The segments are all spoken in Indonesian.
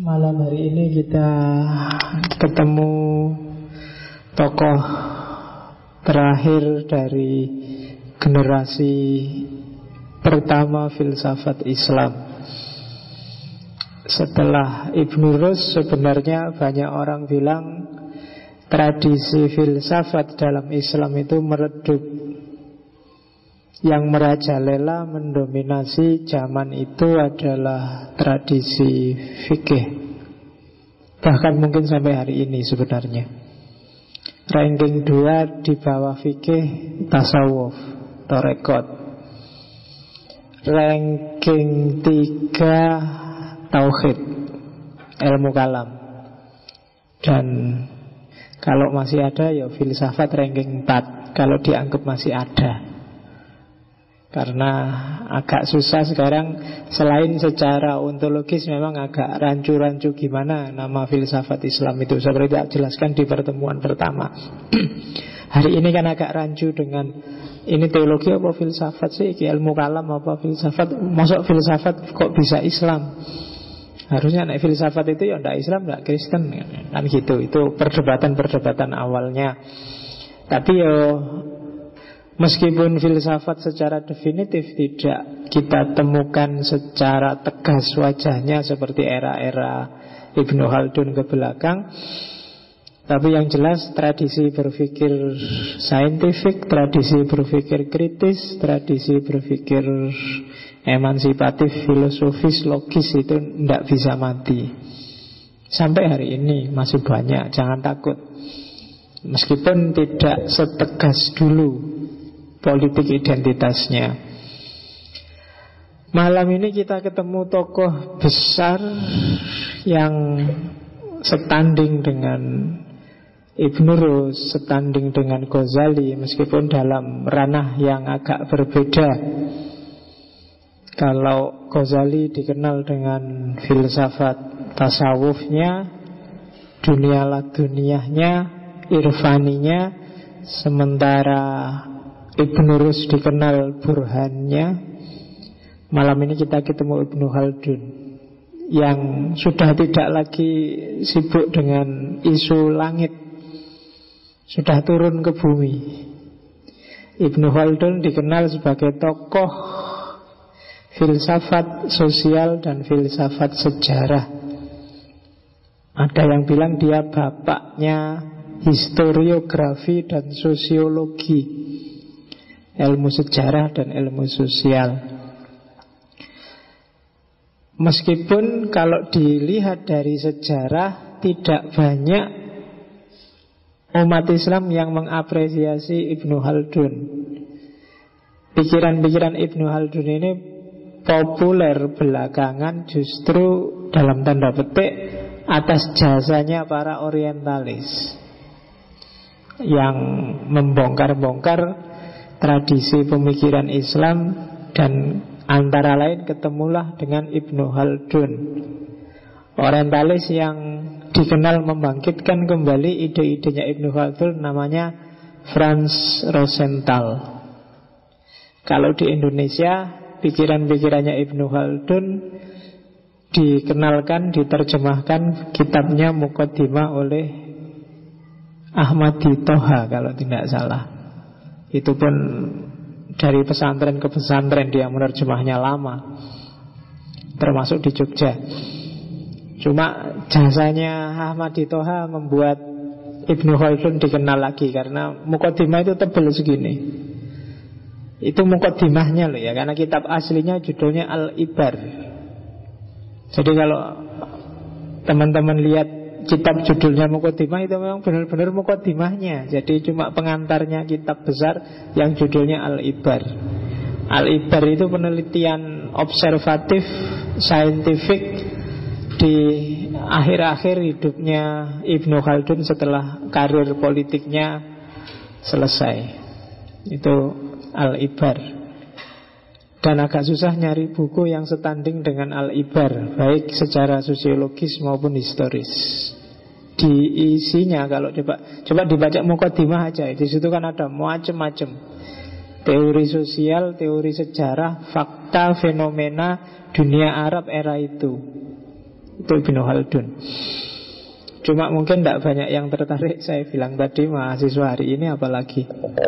Malam hari ini kita ketemu tokoh terakhir dari generasi pertama filsafat Islam. Setelah Ibn Rus, sebenarnya banyak orang bilang tradisi filsafat dalam Islam itu meredup. Yang merajalela mendominasi zaman itu adalah tradisi fikih. Bahkan mungkin sampai hari ini sebenarnya. Ranking 2 di bawah fikih tasawuf, tarekat. Ranking 3 tauhid, ilmu kalam. Dan kalau masih ada ya filsafat ranking 4, kalau dianggap masih ada. Karena agak susah sekarang. Selain secara ontologis memang agak rancu-rancu gimana nama filsafat Islam itu, seperti saya jelaskan di pertemuan pertama. Hari ini kan agak rancu dengan ini teologi apa filsafat sih, ilmu kalam apa filsafat. Masuk filsafat kok bisa Islam? Harusnya naik filsafat itu ya ndak Islam, ndak Kristen kan gitu. Itu perdebatan-perdebatan awalnya. Tapi yo meskipun filsafat secara definitif tidak kita temukan secara tegas wajahnya seperti era-era Ibnu Khaldun ke belakang, tapi yang jelas tradisi berpikir saintifik, tradisi berpikir kritis, tradisi berpikir emansipatif, filosofis, logis itu tidak bisa mati. Sampai hari ini masih banyak, jangan takut. Meskipun tidak setegas dulu politik identitasnya. Malam ini kita ketemu tokoh besar yang setanding dengan Ibn Rus, setanding dengan Ghazali, meskipun dalam ranah yang agak berbeda. Kalau Ghazali dikenal dengan filsafat tasawufnya, dunia laduniyahnya, irfaninya, sementara Ibn Rus dikenal burhannya. Malam ini kita ketemu Ibnu Khaldun yang sudah tidak lagi sibuk dengan isu langit, sudah turun ke bumi. Ibnu Khaldun dikenal sebagai tokoh filsafat sosial dan filsafat sejarah. Ada yang bilang dia bapaknya historiografi dan sosiologi, ilmu sejarah dan ilmu sosial. Meskipun kalau dilihat dari sejarah tidak banyak umat Islam yang mengapresiasi Ibnu Khaldun. Pikiran-pikiran Ibnu Khaldun ini populer belakangan justru dalam tanda petik atas jasanya para orientalis yang membongkar-bongkar tradisi pemikiran Islam, dan antara lain ketemulah dengan Ibnu Khaldun, orientalis yang dikenal membangkitkan kembali ide-idenya Ibnu Khaldun, namanya Franz Rosenthal. Kalau di Indonesia pikiran-pikirannya Ibnu Khaldun dikenalkan, diterjemahkan kitabnya Muqaddimah oleh Ahmadi Toha kalau tidak salah. Itu pun dari pesantren ke pesantren dia menerjemahnya lama, termasuk di Jogja. Cuma jasanya Ahmadi Toha membuat Ibnu Khaldun dikenal lagi, karena Muqaddimah itu tebal segini. Itu muqaddimahnya loh ya, karena kitab aslinya judulnya Al-Ibar. Jadi kalau teman-teman lihat kitab judulnya Muqaddimah, itu memang benar-benar muqaddimahnya. Jadi cuma pengantarnya kitab besar yang judulnya Al-Ibar. Al-Ibar itu penelitian observatif, saintifik di akhir-akhir hidupnya Ibnu Khaldun setelah karir politiknya selesai. Itu Al-Ibar. Dan agak susah nyari buku yang setanding dengan Al-Ibar, baik secara sosiologis maupun historis. Di isinya kalau coba dibaca Muqaddimah aja, di situ kan ada macam-macam teori sosial, teori sejarah, fakta, fenomena dunia Arab era itu. Itu Ibnu Khaldun. Cuma mungkin tidak banyak yang tertarik. Saya bilang tadi mahasiswa hari ini apalagi.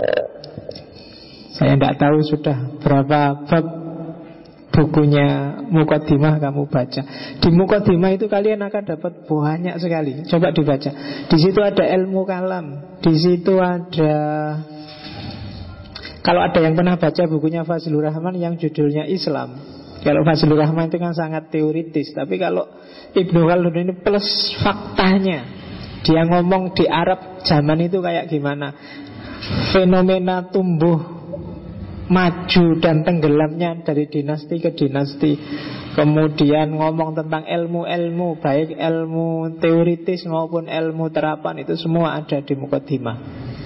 Saya tidak tahu sudah berapa bab bukunya Muqaddimah kamu baca. Di Muqaddimah itu kalian akan dapat banyak sekali. Coba dibaca. Di situ ada ilmu kalam. Di situ ada, kalau ada yang pernah baca bukunya Fazlur Rahman yang judulnya Islam. Kalau Fazlur Rahman itu kan sangat teoritis. Tapi kalau Ibnu Khaldun ini plus faktanya. Dia ngomong di Arab zaman itu kayak gimana, fenomena tumbuh, maju dan tenggelamnya dari dinasti ke dinasti. Kemudian ngomong tentang ilmu-ilmu, baik ilmu teoritis maupun ilmu terapan, itu semua ada di Muqaddimah.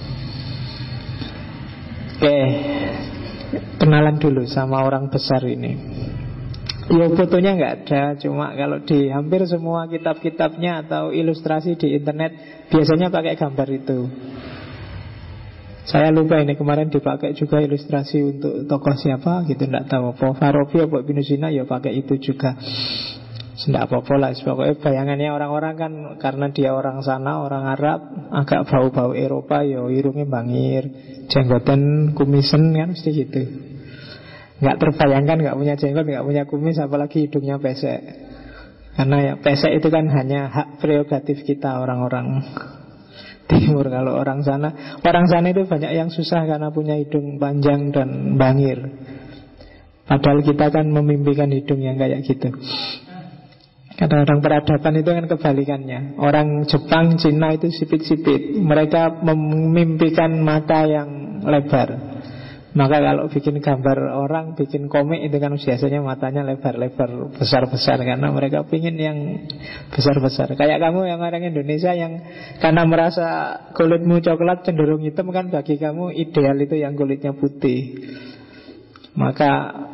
Oke, kenalan dulu sama orang besar ini. Ya fotonya nggak ada, cuma kalau di hampir semua kitab-kitabnya atau ilustrasi di internet biasanya pakai gambar itu. Saya lupa ini kemarin dipakai juga ilustrasi untuk tokoh siapa gitu, nggak tahu apa. Farabi apa Ibnu Sina ya pakai itu juga. Nggak apa-apa lah, pokoknya bayangannya orang-orang kan karena dia orang sana, orang Arab, agak bau-bau Eropa, ya irungnya bangir, jenggotan, kumisen kan mesti gitu. Nggak terbayangkan nggak punya jenggot, nggak punya kumis, apalagi hidungnya pesek. Karena ya pesek itu kan hanya hak prerogatif kita orang-orang Timur. Kalau orang sana itu banyak yang susah karena punya hidung panjang dan bangir. Padahal kita kan memimpikan hidung yang kayak gitu. Karena orang peradaban itu kan kebalikannya. Orang Jepang, Cina itu sipit-sipit. Mereka memimpikan mata yang lebar. Maka kalau bikin gambar orang, bikin komik itu kan biasanya matanya lebar-lebar, besar-besar. Karena mereka pingin yang besar-besar. Kayak kamu yang orang Indonesia yang karena merasa kulitmu coklat cenderung hitam, kan bagi kamu ideal itu yang kulitnya putih. Maka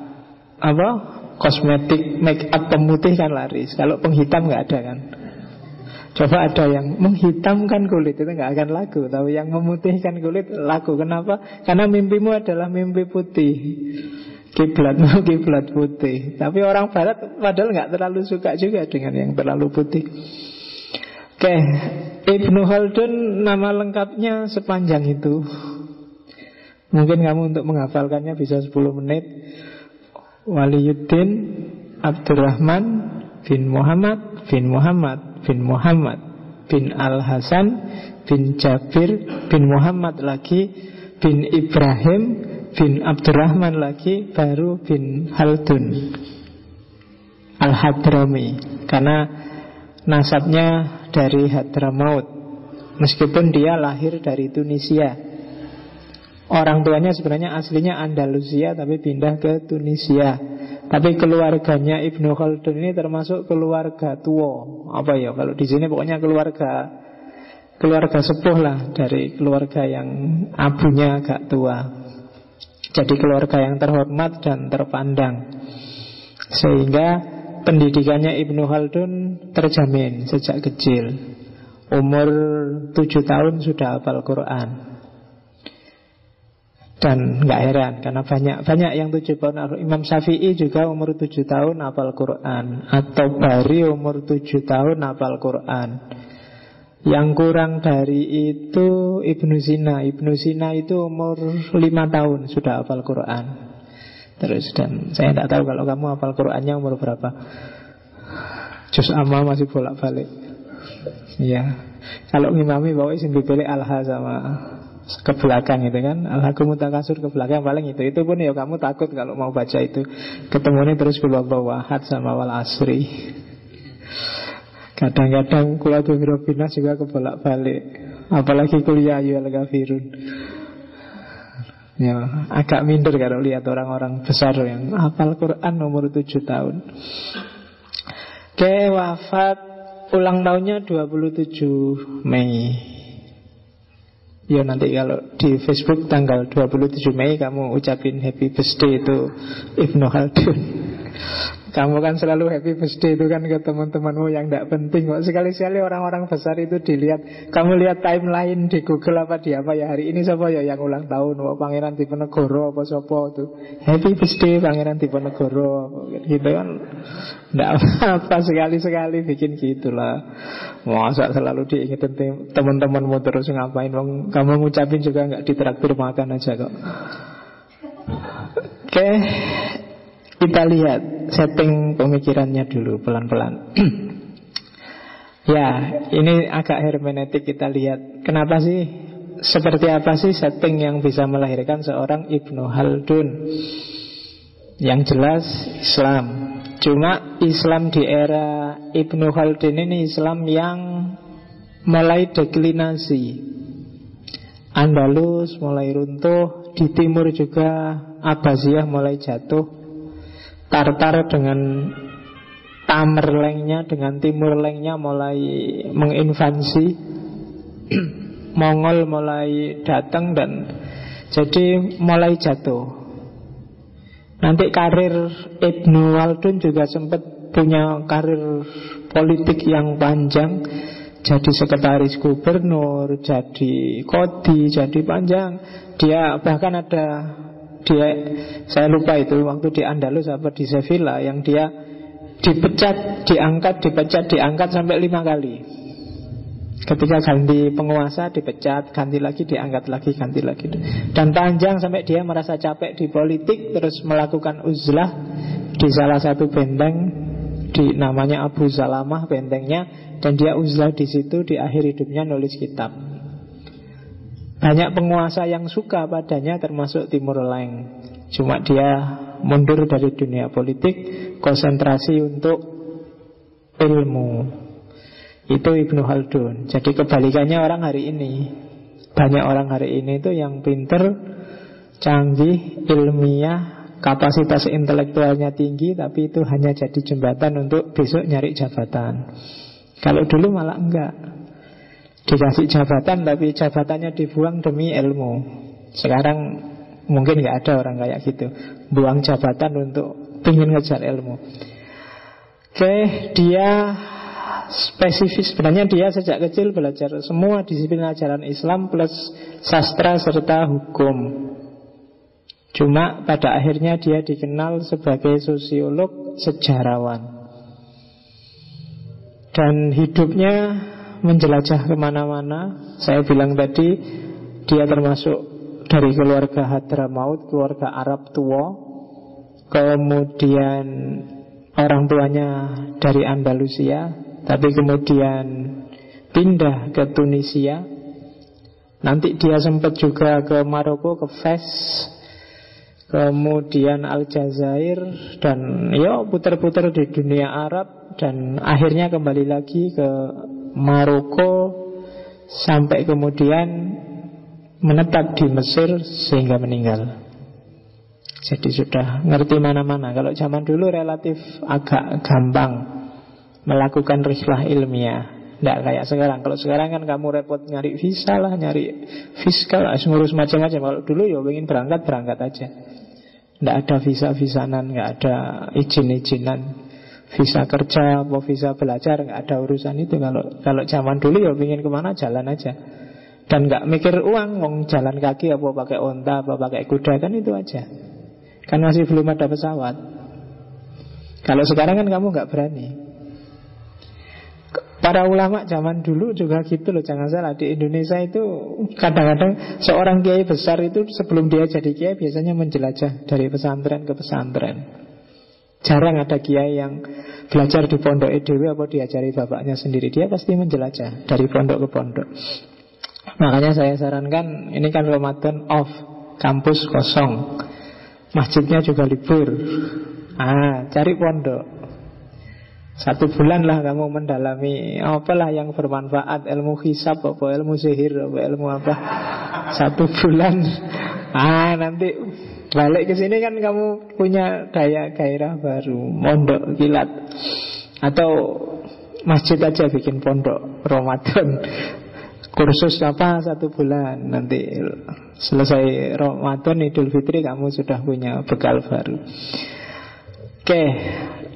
kosmetik, make up pemutih kan laris. Kalau penghitam nggak ada kan. Coba ada yang menghitamkan kulit, itu nggak akan laku. Tapi yang memutihkan kulit laku. Kenapa? Karena mimpimu adalah mimpi putih, kiblatmu kiblat putih. Tapi orang Barat padahal nggak terlalu suka juga dengan yang terlalu putih. Oke, Ibnu Khaldun nama lengkapnya sepanjang itu. Mungkin kamu untuk menghafalkannya bisa 10 menit. Waliyuddin Abdurrahman bin Muhammad bin Muhammad bin Muhammad bin Al-Hasan bin Jabir bin Muhammad lagi bin Ibrahim bin Abdurrahman lagi baru bin Khaldun Al-Hadrami, karena nasabnya dari Hadramaut meskipun dia lahir dari Tunisia. Orang tuanya sebenarnya aslinya Andalusia tapi pindah ke Tunisia. Tapi keluarganya Ibnu Khaldun ini termasuk keluarga tua. Apa ya? Kalau di sini pokoknya keluarga sepuh lah, dari keluarga yang abunya agak tua. Jadi keluarga yang terhormat dan terpandang. Sehingga pendidikannya Ibnu Khaldun terjamin sejak kecil. Umur 7 tahun sudah hafal Quran. Dan nggak heran karena banyak yang 7 tahun. Imam Syafi'i juga umur 7 tahun hafal Quran. Atau Bari umur 7 tahun hafal Quran. Yang kurang dari itu Ibnu Sina. Ibnu Sina itu umur 5 tahun sudah hafal Quran. Terus, dan saya tidak tahu kalau kamu hafal Qurannya umur berapa. Juz amma masih bolak-balik. Iya. Kalau ngimami bawa isim bibele alha sama ke belakang itu kan, Al-Hakum Mutakasur ke belakang paling itu pun ya kamu takut kalau mau baca itu ketemunya terus Bilwabah Wahad sama Wal Asri. Kadang-kadang Kulatu Birobinas juga ke bolak-balik, apalagi kuliah Ayyuhal Kafirun. Ya, agak minder kalau lihat orang-orang besar yang hafal Quran umur 7 tahun. Oke, wafat ulang tahunnya 27 Mei. Ya nanti kalau di Facebook tanggal 27 Mei kamu ucapin happy birthday itu Ibnu Khaldun. Kamu kan selalu happy birthday itu kan ke teman-temanmu yang tidak penting kok. Sekali-sekali orang-orang besar itu dilihat. Kamu lihat timeline di Google apa di apa ya, hari ini siapa ya yang ulang tahun, Pangeran Diponegoro apa siapa tuh, happy birthday Pangeran Diponegoro gitu kan. Tidak apa, sekali-sekali bikin gitulah. Masa selalu diingetin teman-temanmu terus ngapain, kamu ngucapin juga nggak ditraktir makan aja kok. Oke, kita lihat setting pemikirannya dulu pelan-pelan. Ya, ini agak hermeneutik, kita lihat kenapa sih, seperti apa sih setting yang bisa melahirkan seorang Ibnu Khaldun. Yang jelas Islam. Cuma Islam di era Ibnu Khaldun ini Islam yang mulai deklinasi. Andalus mulai runtuh, di timur juga Abbasiyah mulai jatuh, Tartar dengan Tamerlengnya, dengan Timurlengnya mulai menginvasi, Mongol mulai datang, dan jadi mulai jatuh. Nanti karir Ibnu Khaldun juga sempat punya karir politik yang panjang. Jadi sekretaris gubernur, jadi kodi, jadi panjang. Dia bahkan saya lupa itu waktu di Andalus apa di Sevilla, yang dia dipecat, diangkat sampai 5 kali. Ketika ganti penguasa dipecat, ganti lagi, diangkat lagi, ganti lagi. Dan panjang sampai dia merasa capek di politik, terus melakukan uzlah di salah satu benteng namanya Abu Salamah bentengnya, dan dia uzlah di situ, di akhir hidupnya nulis kitab. Banyak penguasa yang suka padanya termasuk Timurleng. Cuma dia mundur dari dunia politik, konsentrasi untuk ilmu. Itu Ibnu Khaldun. Jadi kebalikannya orang hari ini. Banyak orang hari ini itu yang pinter, canggih, ilmiah, kapasitas intelektualnya tinggi, tapi itu hanya jadi jembatan untuk besok nyari jabatan. Kalau dulu malah enggak, dikasih jabatan tapi jabatannya dibuang demi ilmu. Sekarang mungkin enggak ada orang kayak gitu, buang jabatan untuk ingin ngejar ilmu. Oke, dia spesifik. Sebenarnya dia sejak kecil belajar semua disiplin ajaran Islam plus sastra serta hukum. Cuma pada akhirnya dia dikenal sebagai sosiolog, sejarawan. Dan hidupnya menjelajah kemana-mana. Saya bilang tadi, dia termasuk dari keluarga Hadramaut, keluarga Arab tua. Kemudian orang tuanya dari Andalusia, tapi kemudian pindah ke Tunisia. Nanti dia sempat juga ke Maroko, ke Fes, kemudian Aljazair, dan ya putar-putar di dunia Arab. Dan akhirnya kembali lagi ke Maroko, sampai kemudian menetap di Mesir sehingga meninggal. Jadi sudah ngerti mana-mana. Kalau zaman dulu relatif agak gampang melakukan rihlah ilmiah, tidak kayak sekarang. Kalau sekarang kan kamu repot nyari visa lah, nyari fiskal, ngurus macam-macam. Kalau dulu ya ingin berangkat aja. Tidak ada visa-visanan, nggak ada izin-izinan, visa kerja atau visa belajar, nggak ada urusan itu. Kalau zaman dulu ya ingin kemana jalan aja, dan nggak mikir uang, mau jalan kaki apa pakai onta apa pakai kuda, kan itu aja. Kan masih belum ada pesawat. Kalau sekarang kan kamu nggak berani. Para ulama zaman dulu juga gitu loh, jangan salah. Di Indonesia itu kadang-kadang seorang kiai besar itu sebelum dia jadi kiai biasanya menjelajah dari pesantren ke pesantren. Jarang ada kiai yang belajar di pondok EDW atau diajari bapaknya sendiri. Dia pasti menjelajah dari pondok ke pondok. Makanya saya sarankan, ini kan Ramadan off, kampus kosong, masjidnya juga libur, cari pondok. 1 bulan lah kamu mendalami apalah yang bermanfaat, ilmu hisab apa ilmu sihir apa ilmu apa. 1 bulan, nanti balik ke sini kan kamu punya daya gairah baru, mondok kilat. Atau masjid aja bikin pondok Ramadan, kursus apa 1 bulan, nanti selesai Ramadan Idul Fitri kamu sudah punya bekal baru. Oke,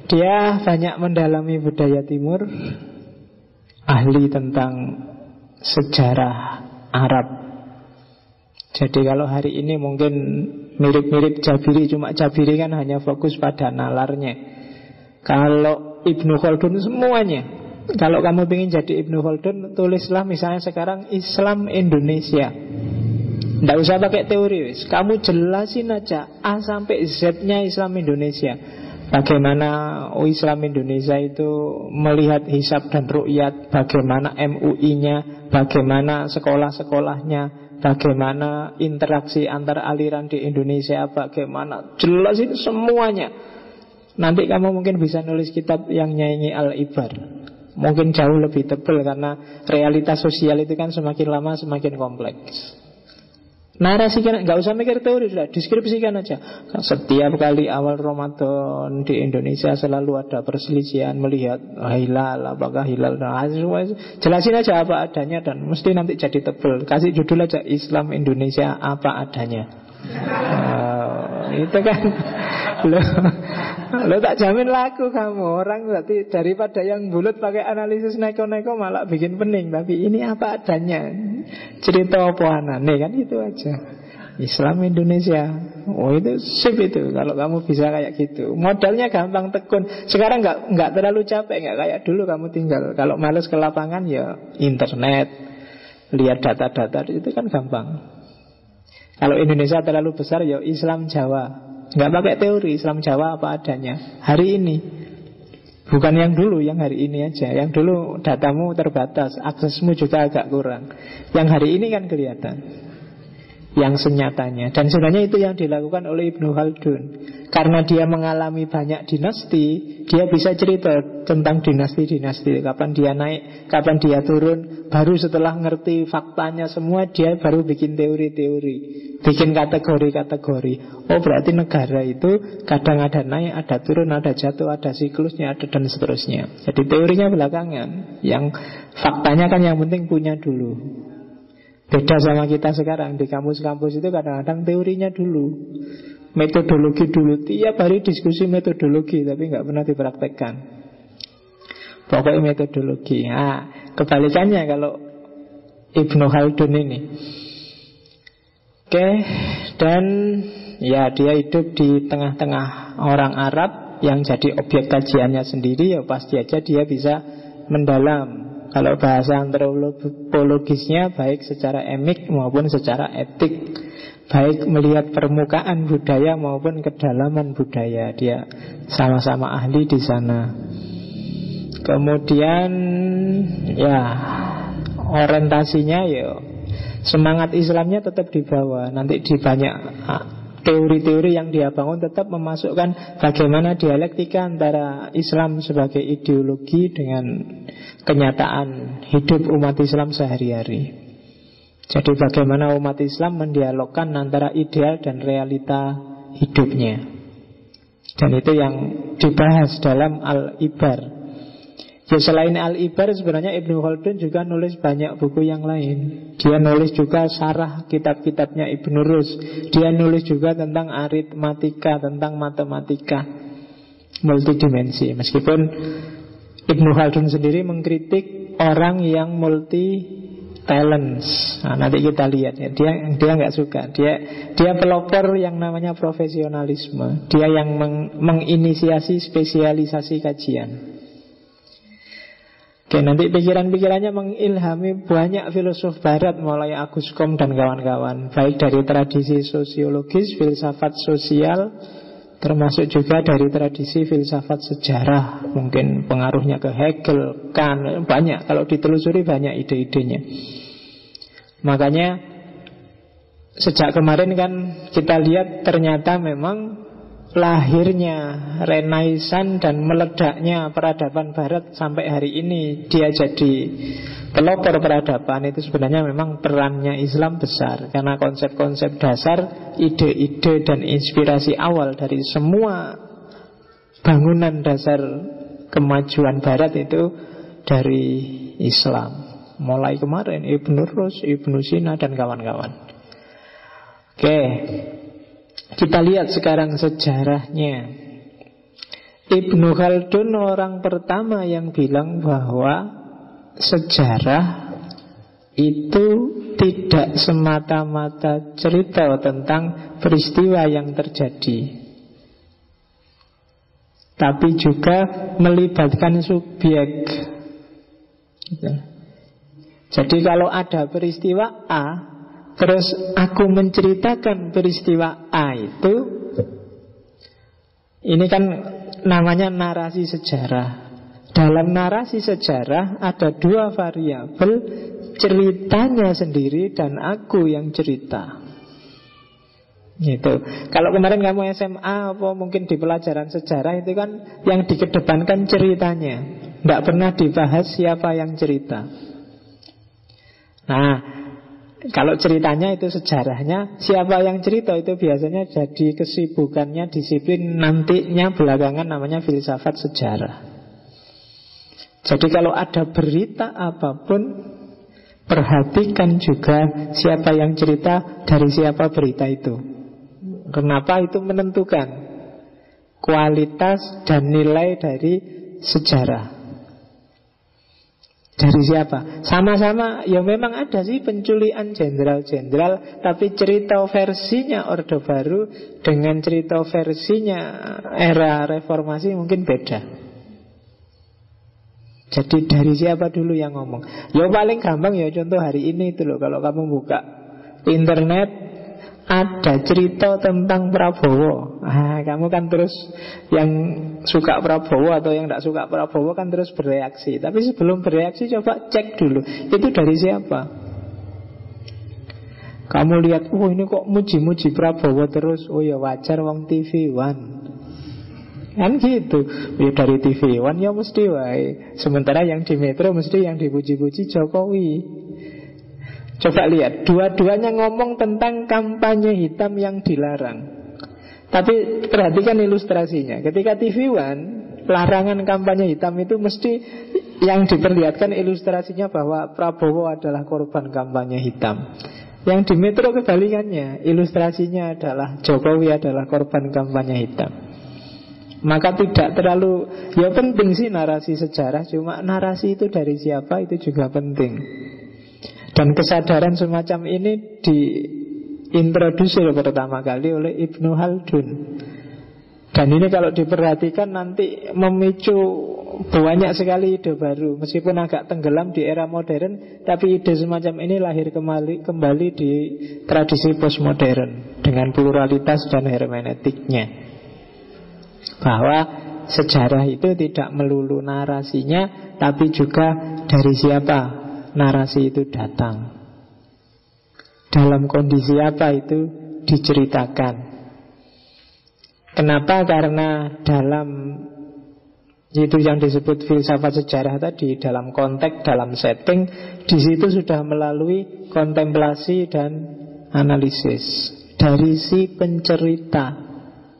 Dia banyak mendalami budaya timur, ahli tentang sejarah Arab. Jadi kalau hari ini mungkin mirip-mirip Jabiri, cuma Jabiri kan hanya fokus pada nalarnya. Kalau Ibnu Khaldun semuanya. Kalau kamu ingin jadi Ibnu Khaldun, tulislah misalnya sekarang Islam Indonesia. Nggak usah pakai teori, wis. Kamu jelasin aja A sampai Z-nya Islam Indonesia. Bagaimana Islam Indonesia itu melihat hisab dan ru'yat, bagaimana MUI-nya, bagaimana sekolah-sekolahnya, bagaimana interaksi antar aliran di Indonesia, bagaimana, jelasin semuanya. Nanti kamu mungkin bisa nulis kitab yang nyanyi Al-Ibar. Mungkin jauh lebih tebal karena realitas sosial itu kan semakin lama semakin kompleks. Narasikan, nggak usah mikir teori, sudah deskripsikan aja. Setiap kali awal Ramadan di Indonesia selalu ada perselisihan melihat hilal, apakah hilal, jelasin aja apa adanya dan mesti nanti jadi tebel. Kasih judul aja Islam Indonesia apa adanya. Itu kan lo tak jamin laku kamu. Orang berarti daripada yang bulat pakai analisis neko-neko malah bikin pening. Tapi ini apa adanya, cerita apa anane, kan itu aja. Islam Indonesia. Oh itu sip itu. Kalau kamu bisa kayak gitu, modalnya gampang tekun. Sekarang nggak terlalu capek, nggak kayak dulu kamu tinggal. Kalau males ke lapangan ya internet, lihat data-data, itu kan gampang. Kalau Indonesia terlalu besar ya Islam Jawa. Nggak pakai teori, Islam Jawa apa adanya hari ini. Bukan yang dulu, yang hari ini aja. Yang dulu datamu terbatas, aksesmu juga agak kurang. Yang hari ini kan kelihatan, yang senyatanya. Dan sebenarnya itu yang dilakukan oleh Ibnu Khaldun. Karena dia mengalami banyak dinasti, dia bisa cerita tentang dinasti-dinasti. Kapan dia naik, kapan dia turun. Baru setelah ngerti faktanya semua, dia baru bikin teori-teori, bikin kategori-kategori. Oh berarti negara itu kadang ada naik, ada turun, ada jatuh, ada siklusnya, ada dan seterusnya. Jadi teorinya belakangan. Yang faktanya kan yang penting punya dulu. Beda sama kita sekarang. Di kampus-kampus itu kadang-kadang teorinya dulu, metodologi dulu. Tiap hari diskusi metodologi, tapi nggak pernah dipraktekkan. Pokoknya metodologi. Nah, kebalikannya kalau Ibnu Khaldun ini. Oke, dan ya dia hidup di tengah-tengah orang Arab yang jadi objek kajiannya sendiri. Ya pasti aja dia bisa mendalam. Kalau bahasa antropologisnya, baik secara emik maupun secara etik, baik melihat permukaan budaya maupun kedalaman budaya, dia sama-sama ahli di sana. Kemudian ya orientasinya ya semangat Islamnya tetap dibawa. Nanti di banyak teori-teori yang dia bangun tetap memasukkan bagaimana dialektika antara Islam sebagai ideologi dengan kenyataan hidup umat Islam sehari-hari. Jadi bagaimana umat Islam mendialogkan antara ideal dan realita hidupnya. Dan itu yang dibahas dalam Al-Ibar. Ya selain Al-Ibar sebenarnya Ibnu Khaldun juga nulis banyak buku yang lain. Dia nulis juga syarah kitab-kitabnya Ibnu Rus. Dia nulis juga tentang aritmatika, tentang matematika multidimensi. Meskipun Ibnu Khaldun sendiri mengkritik orang yang multi talents. Nah, nanti kita lihat ya. Dia nggak suka. Dia pelopor yang namanya profesionalisme. Dia yang menginisiasi spesialisasi kajian. Oke, nanti pikiran-pikirannya mengilhami banyak filosof barat, mulai Agus Comte dan kawan-kawan, baik dari tradisi sosiologis, filsafat sosial, termasuk juga dari tradisi filsafat sejarah. Mungkin pengaruhnya ke Hegel, Kant, banyak. Kalau ditelusuri banyak ide-idenya. Makanya sejak kemarin kan kita lihat ternyata memang lahirnya Renaissance dan meledaknya peradaban barat sampai hari ini dia jadi pelopor peradaban, itu sebenarnya memang perannya Islam besar. Karena konsep-konsep dasar, ide-ide dan inspirasi awal dari semua bangunan dasar kemajuan barat itu dari Islam. Mulai kemarin Ibnu Rus, Ibnu Sina dan kawan-kawan. Oke, kita lihat sekarang sejarahnya. Ibnu Khaldun orang pertama yang bilang bahwa sejarah itu tidak semata-mata cerita tentang peristiwa yang terjadi, tapi juga melibatkan subjek. Jadi kalau ada peristiwa A, terus aku menceritakan peristiwa A itu, ini kan namanya narasi sejarah. Dalam narasi sejarah ada dua variabel, ceritanya sendiri dan aku yang cerita. Gitu. Kalau kemarin kamu SMA apa mungkin di pelajaran sejarah itu kan yang dikedepankan ceritanya, tidak pernah dibahas siapa yang cerita. Nah, kalau ceritanya itu sejarahnya, siapa yang cerita itu biasanya jadi kesibukannya disiplin nantinya belakangan namanya filsafat sejarah. Jadi kalau ada berita apapun, perhatikan juga siapa yang cerita, dari siapa berita itu. Kenapa itu menentukan kualitas dan nilai dari sejarah. Dari siapa? Sama-sama, ya memang ada sih penculikan jenderal-jenderal, tapi cerita versinya Orde Baru dengan cerita versinya era reformasi mungkin beda. Jadi dari siapa dulu yang ngomong? Ya paling gampang ya contoh hari ini itu loh. Kalau kamu buka internet, ada cerita tentang Prabowo. Kamu kan terus yang suka Prabowo atau yang tidak suka Prabowo kan terus bereaksi. Tapi sebelum bereaksi coba cek dulu, itu dari siapa? Kamu lihat, oh ini kok muji-muji Prabowo terus. Oh ya wajar, wong TV One kan gitu. Ya dari TV One ya mesti wae. Sementara yang di Metro mesti yang dipuji-puji Jokowi. Coba lihat, dua-duanya ngomong tentang kampanye hitam yang dilarang. Tapi perhatikan ilustrasinya. Ketika TV One, larangan kampanye hitam itu mesti yang diperlihatkan ilustrasinya bahwa Prabowo adalah korban kampanye hitam. Yang di Metro kebalikannya, ilustrasinya adalah Jokowi adalah korban kampanye hitam. Maka tidak terlalu, ya penting sih narasi sejarah, cuma narasi itu dari siapa itu juga penting. Dan kesadaran semacam ini diintroduksi pertama kali oleh Ibnu Khaldun. Dan ini kalau diperhatikan nanti memicu banyak sekali ide baru. Meskipun agak tenggelam di era modern, tapi ide semacam ini lahir kembali di tradisi postmodern dengan pluralitas dan hermeneutiknya. Bahwa sejarah itu tidak melulu narasinya, tapi juga dari siapa narasi itu datang, dalam kondisi apa itu diceritakan. Kenapa? Karena dalam itu yang disebut filsafat sejarah tadi, dalam konteks, dalam setting, di situ sudah melalui kontemplasi dan analisis dari si pencerita.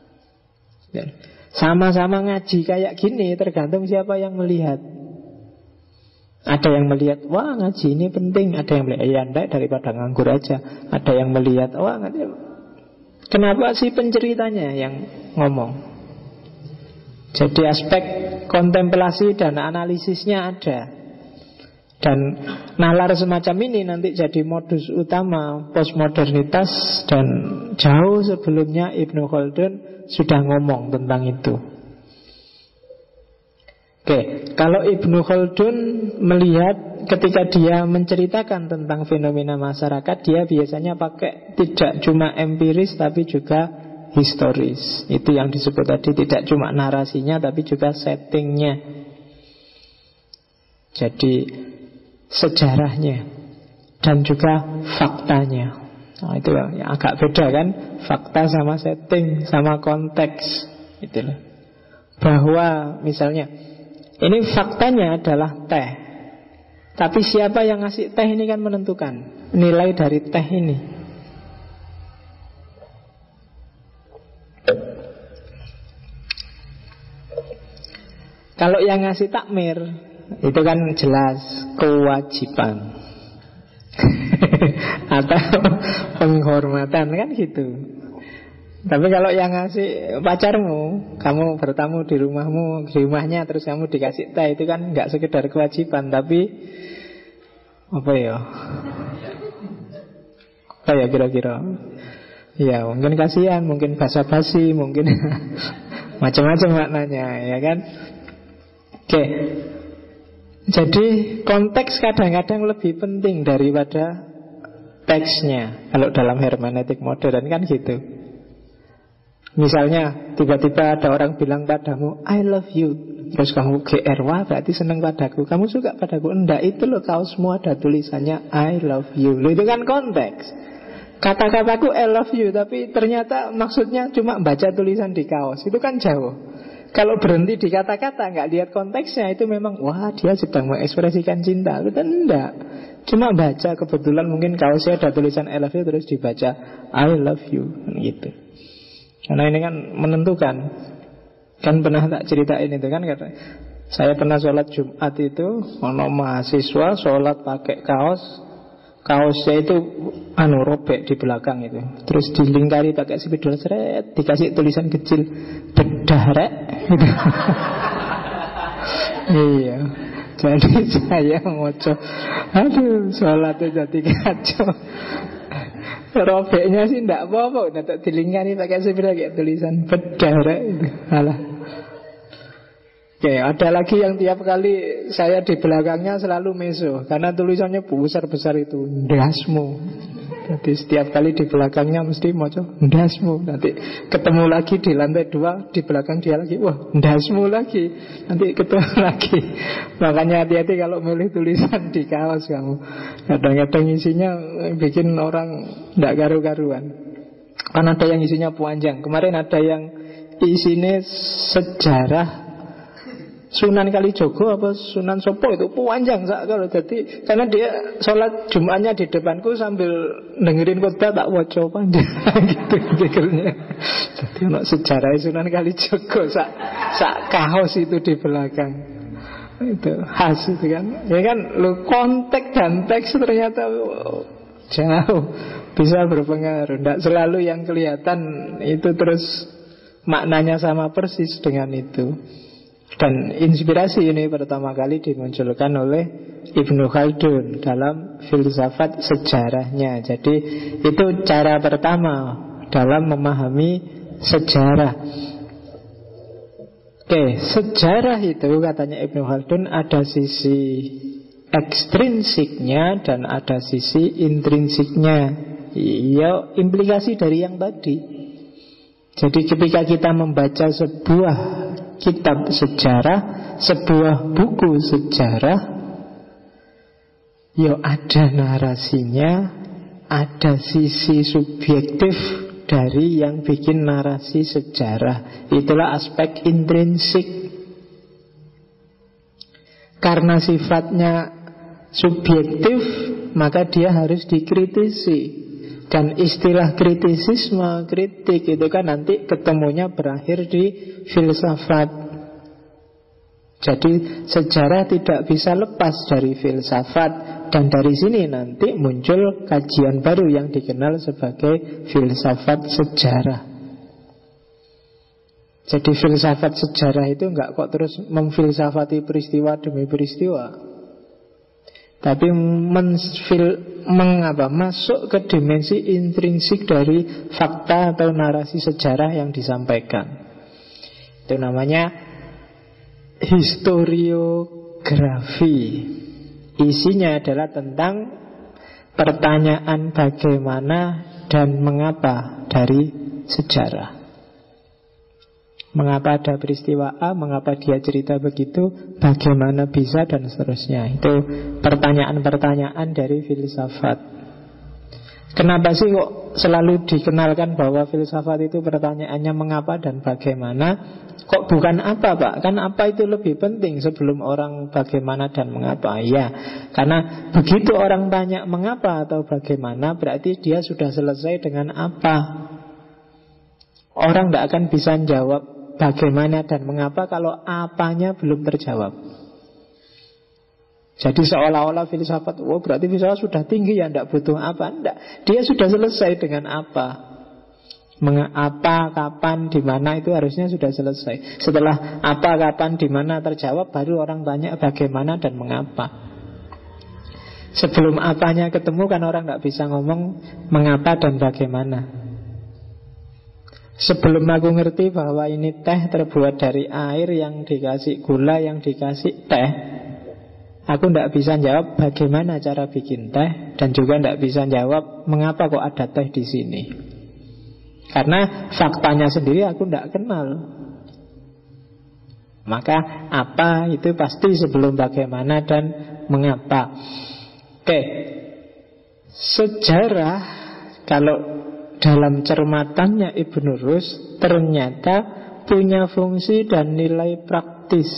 Sama-sama ngaji kayak gini, tergantung siapa yang melihat. Ada yang melihat, wah ngaji ini penting. Ada yang melihat, ya enggak, daripada nganggur aja. Ada yang melihat, wah ngaji. Kenapa sih penceritanya yang ngomong? Jadi aspek kontemplasi dan analisisnya ada. Dan nalar semacam ini nanti jadi modus utama postmodernitas. Dan jauh sebelumnya Ibnu Khaldun sudah ngomong tentang itu. Oke, kalau Ibnu Khaldun melihat ketika dia menceritakan tentang fenomena masyarakat, dia biasanya pakai tidak cuma empiris tapi juga historis. Itu yang disebut tadi, tidak cuma narasinya tapi juga settingnya. Jadi sejarahnya dan juga faktanya. Nah, itu yang agak beda kan, fakta sama setting sama konteks. Itulah. Bahwa misalnya ini faktanya adalah teh, tapi siapa yang ngasih teh ini kan menentukan nilai dari teh ini. Kalau yang ngasih takmir itu kan jelas kewajiban atau penghormatan kan gitu. Tapi kalau yang ngasih pacarmu, kamu bertamu di rumahnya, terus kamu dikasih teh, itu kan nggak sekedar kewajiban, tapi apa ya? Apa ya kira-kira? Ya mungkin kasihan, mungkin basa-basi, mungkin macam-macam maknanya, ya kan? Oke. Jadi konteks kadang-kadang lebih penting daripada teksnya. Kalau dalam hermeneutik modern kan gitu. Misalnya tiba-tiba ada orang bilang padamu I love you, terus kamu GR, wah berarti seneng padaku, kamu suka padaku. Enggak, itu loh kaosmu ada tulisannya I love you. Loh, itu kan konteks. Kata-kataku I love you, tapi ternyata maksudnya cuma baca tulisan di kaos. Itu kan jauh. Kalau berhenti di kata-kata, nggak lihat konteksnya, itu memang wah dia sedang mengekspresikan cinta. Itu kan enggak. Cuma baca, kebetulan mungkin kaosnya ada tulisan I love you, terus dibaca I love you, gitu. Karena ini kan menentukan. Kan pernah tak ceritain itu kan, kata saya pernah sholat Jumat itu, ono mahasiswa sholat pakai kaosnya itu robek di belakang itu, terus dilingkari pakai spidol, seret, dikasih tulisan kecil bedah rek gitu. Iya, jadi saya ngoco, aduh sholatnya jadi kacau. Robeknya sih enggak apa-apa, udah tak dilingkari pakai spidol kayak tulisan bedah rek gitu. Alah. Oke, ada lagi yang tiap kali saya di belakangnya selalu meso, karena tulisannya besar-besar itu, ndasmu. Jadi setiap kali di belakangnya mesti moco ndasmu. Nanti ketemu lagi di lantai 2, di belakang dia lagi, wah ndasmu lagi. Nanti ketemu lagi. Makanya hati-hati kalau milih tulisan di kaos kamu. Kadang-kadang isinya bikin orang ndak karu-karuan. Kan ada yang isinya panjang. Kemarin ada yang isinya sejarah Sunan Kalijogo apa Sunan Sopo, itu panjang kalau jadi, karena dia sholat Jumatnya di depanku sambil dengerin khotbah tak waco panjang gitu pikirnya. Jadi ono sejarah Sunan Kalijogo sak kaos itu di belakang. Itu khas itu kan. Ya kan lu konteks dan teks ternyata jauh bisa berpengaruh. Tidak selalu yang kelihatan itu terus maknanya sama persis dengan itu. Dan inspirasi ini pertama kali dimunculkan oleh Ibnu Khaldun dalam filsafat sejarahnya. Jadi itu cara pertama dalam memahami sejarah. Oke, sejarah itu katanya Ibnu Khaldun ada sisi ekstrinsiknya dan ada sisi intrinsiknya. Ya, implikasi dari yang tadi. Jadi ketika kita membaca sebuah kitab sejarah, sebuah buku sejarah, ya ada narasinya, ada sisi subjektif dari yang bikin narasi sejarah. Itulah aspek intrinsik. Karena sifatnya subjektif, maka dia harus dikritisi. Dan istilah kritisisme, kritik itu kan nanti ketemunya berakhir di filsafat. Jadi sejarah tidak bisa lepas dari filsafat. Dan dari sini nanti muncul kajian baru yang dikenal sebagai filsafat sejarah. Jadi filsafat sejarah itu enggak kok terus memfilsafati peristiwa demi peristiwa, tapi masuk ke dimensi intrinsik dari fakta atau narasi sejarah yang disampaikan. Itu namanya historiografi. Isinya adalah tentang pertanyaan bagaimana dan mengapa dari sejarah. Mengapa ada peristiwa A, mengapa dia cerita begitu, bagaimana bisa, dan seterusnya. Itu pertanyaan-pertanyaan dari filsafat. Kenapa sih kok selalu dikenalkan bahwa filsafat itu pertanyaannya mengapa dan bagaimana? Kok bukan apa, Pak? Kan apa itu lebih penting sebelum orang bagaimana dan mengapa. Ya, karena begitu orang tanya mengapa atau bagaimana, berarti dia sudah selesai dengan apa. Orang tidak akan bisa jawab bagaimana dan mengapa kalau apanya belum terjawab. Jadi seolah-olah filsafat, berarti filsafat sudah tinggi ya, tidak butuh apa. Tidak, dia sudah selesai dengan apa. Apa, kapan, di mana itu harusnya sudah selesai. Setelah apa, kapan, di mana terjawab, baru orang tanya bagaimana dan mengapa. Sebelum apanya ketemu kan orang nggak bisa ngomong mengapa dan bagaimana. Sebelum aku ngerti bahwa ini teh terbuat dari air yang dikasih gula, yang dikasih teh, aku nggak bisa jawab bagaimana cara bikin teh, dan juga nggak bisa jawab mengapa kok ada teh di sini. Karena faktanya sendiri aku tidak kenal. Maka apa itu pasti sebelum bagaimana dan mengapa. Oke. Sejarah kalau dalam cermatannya Ibnu Rus ternyata punya fungsi dan nilai praktis.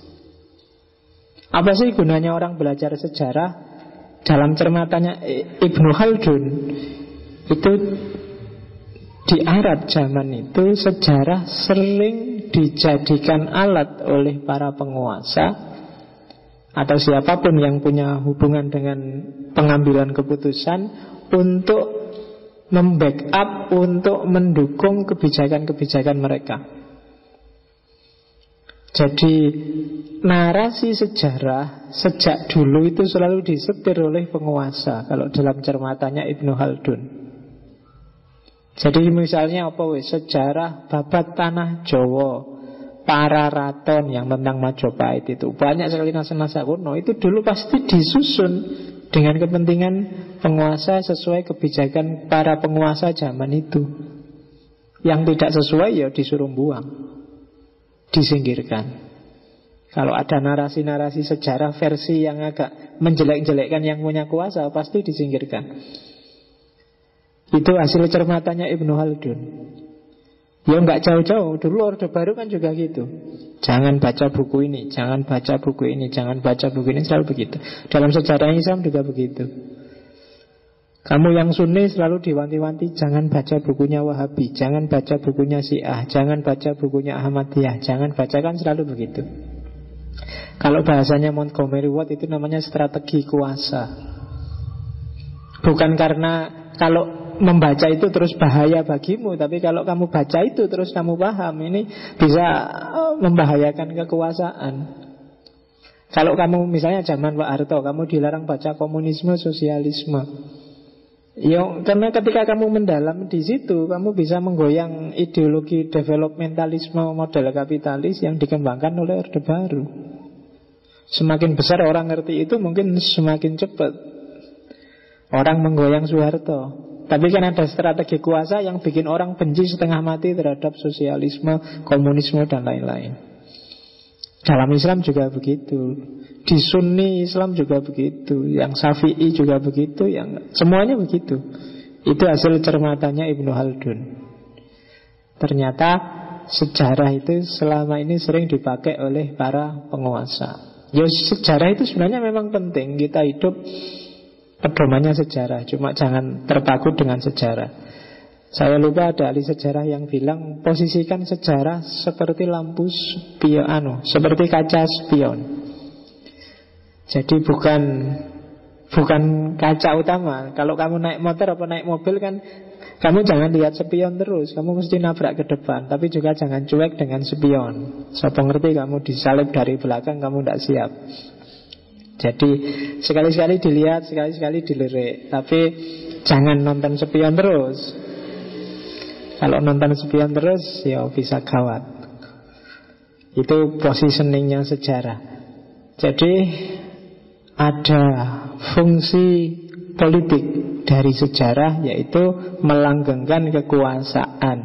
Apa sih gunanya orang belajar sejarah? Dalam cermatannya Ibnu Khaldun itu, di Arab zaman itu sejarah sering dijadikan alat oleh para penguasa atau siapapun yang punya hubungan dengan pengambilan keputusan untuk membackup, untuk mendukung kebijakan-kebijakan mereka. Jadi narasi sejarah sejak dulu itu selalu disetir oleh penguasa kalau dalam cermatannya Ibnu Khaldun. Jadi misalnya apa wis sejarah babat tanah Jawa, para raton yang tentang Majapahit itu banyak sekali naskah kuno itu dulu pasti disusun dengan kepentingan penguasa sesuai kebijakan para penguasa zaman itu. Yang tidak sesuai ya disuruh buang, disingkirkan. Kalau ada narasi-narasi sejarah versi yang agak menjelek-jelekkan yang punya kuasa, pasti disingkirkan. Itu hasil cermatannya Ibnu Khaldun. Ya nggak jauh-jauh. Dulu Orde Baru kan juga gitu. Jangan baca buku ini, jangan baca buku ini, jangan baca buku ini, selalu begitu. Dalam sejarah Islam juga begitu. Kamu yang Sunni selalu diwanti-wanti, jangan baca bukunya Wahabi, jangan baca bukunya Syiah, jangan baca bukunya Ahmadiyah, jangan baca, kan selalu begitu. Kalau bahasanya Montgomery Ward itu namanya strategi kuasa. Bukan karena kalau membaca itu terus bahaya bagimu, tapi kalau kamu baca itu terus kamu paham, ini bisa membahayakan kekuasaan. Kalau kamu misalnya zaman Pak Harto, kamu dilarang baca komunisme, sosialisme, ya karena ketika kamu mendalam di situ, kamu bisa menggoyang ideologi developmentalisme model kapitalis yang dikembangkan oleh Orde Baru. Semakin besar orang ngerti itu, mungkin semakin cepat orang menggoyang Soeharto. Tapi kan ada strategi kuasa yang bikin orang benci setengah mati terhadap sosialisme, komunisme, dan lain-lain. Dalam Islam juga begitu. Di Sunni Islam juga begitu. Yang Syafi'i juga begitu. Yang semuanya begitu. Itu hasil cermatannya Ibnu Khaldun. Ternyata sejarah itu selama ini sering dipakai oleh para penguasa. Ya sejarah itu sebenarnya memang penting. Kita hidup pedomannya sejarah, cuma jangan terpaku dengan sejarah. Saya lupa ada ahli sejarah yang bilang posisikan sejarah seperti lampu spion, seperti kaca spion. Jadi bukan kaca utama. Kalau kamu naik motor atau naik mobil kan, kamu jangan lihat spion terus, kamu mesti nabrak ke depan. Tapi juga jangan cuek dengan spion. Siapa ngerti kamu disalib dari belakang, kamu tidak siap. Jadi sekali-sekali dilihat, sekali-sekali dilirik. Tapi jangan nonton spion terus. Kalau nonton spion terus, ya bisa gawat. Itu positioningnya sejarah. Jadi ada fungsi politik dari sejarah, yaitu melanggengkan kekuasaan.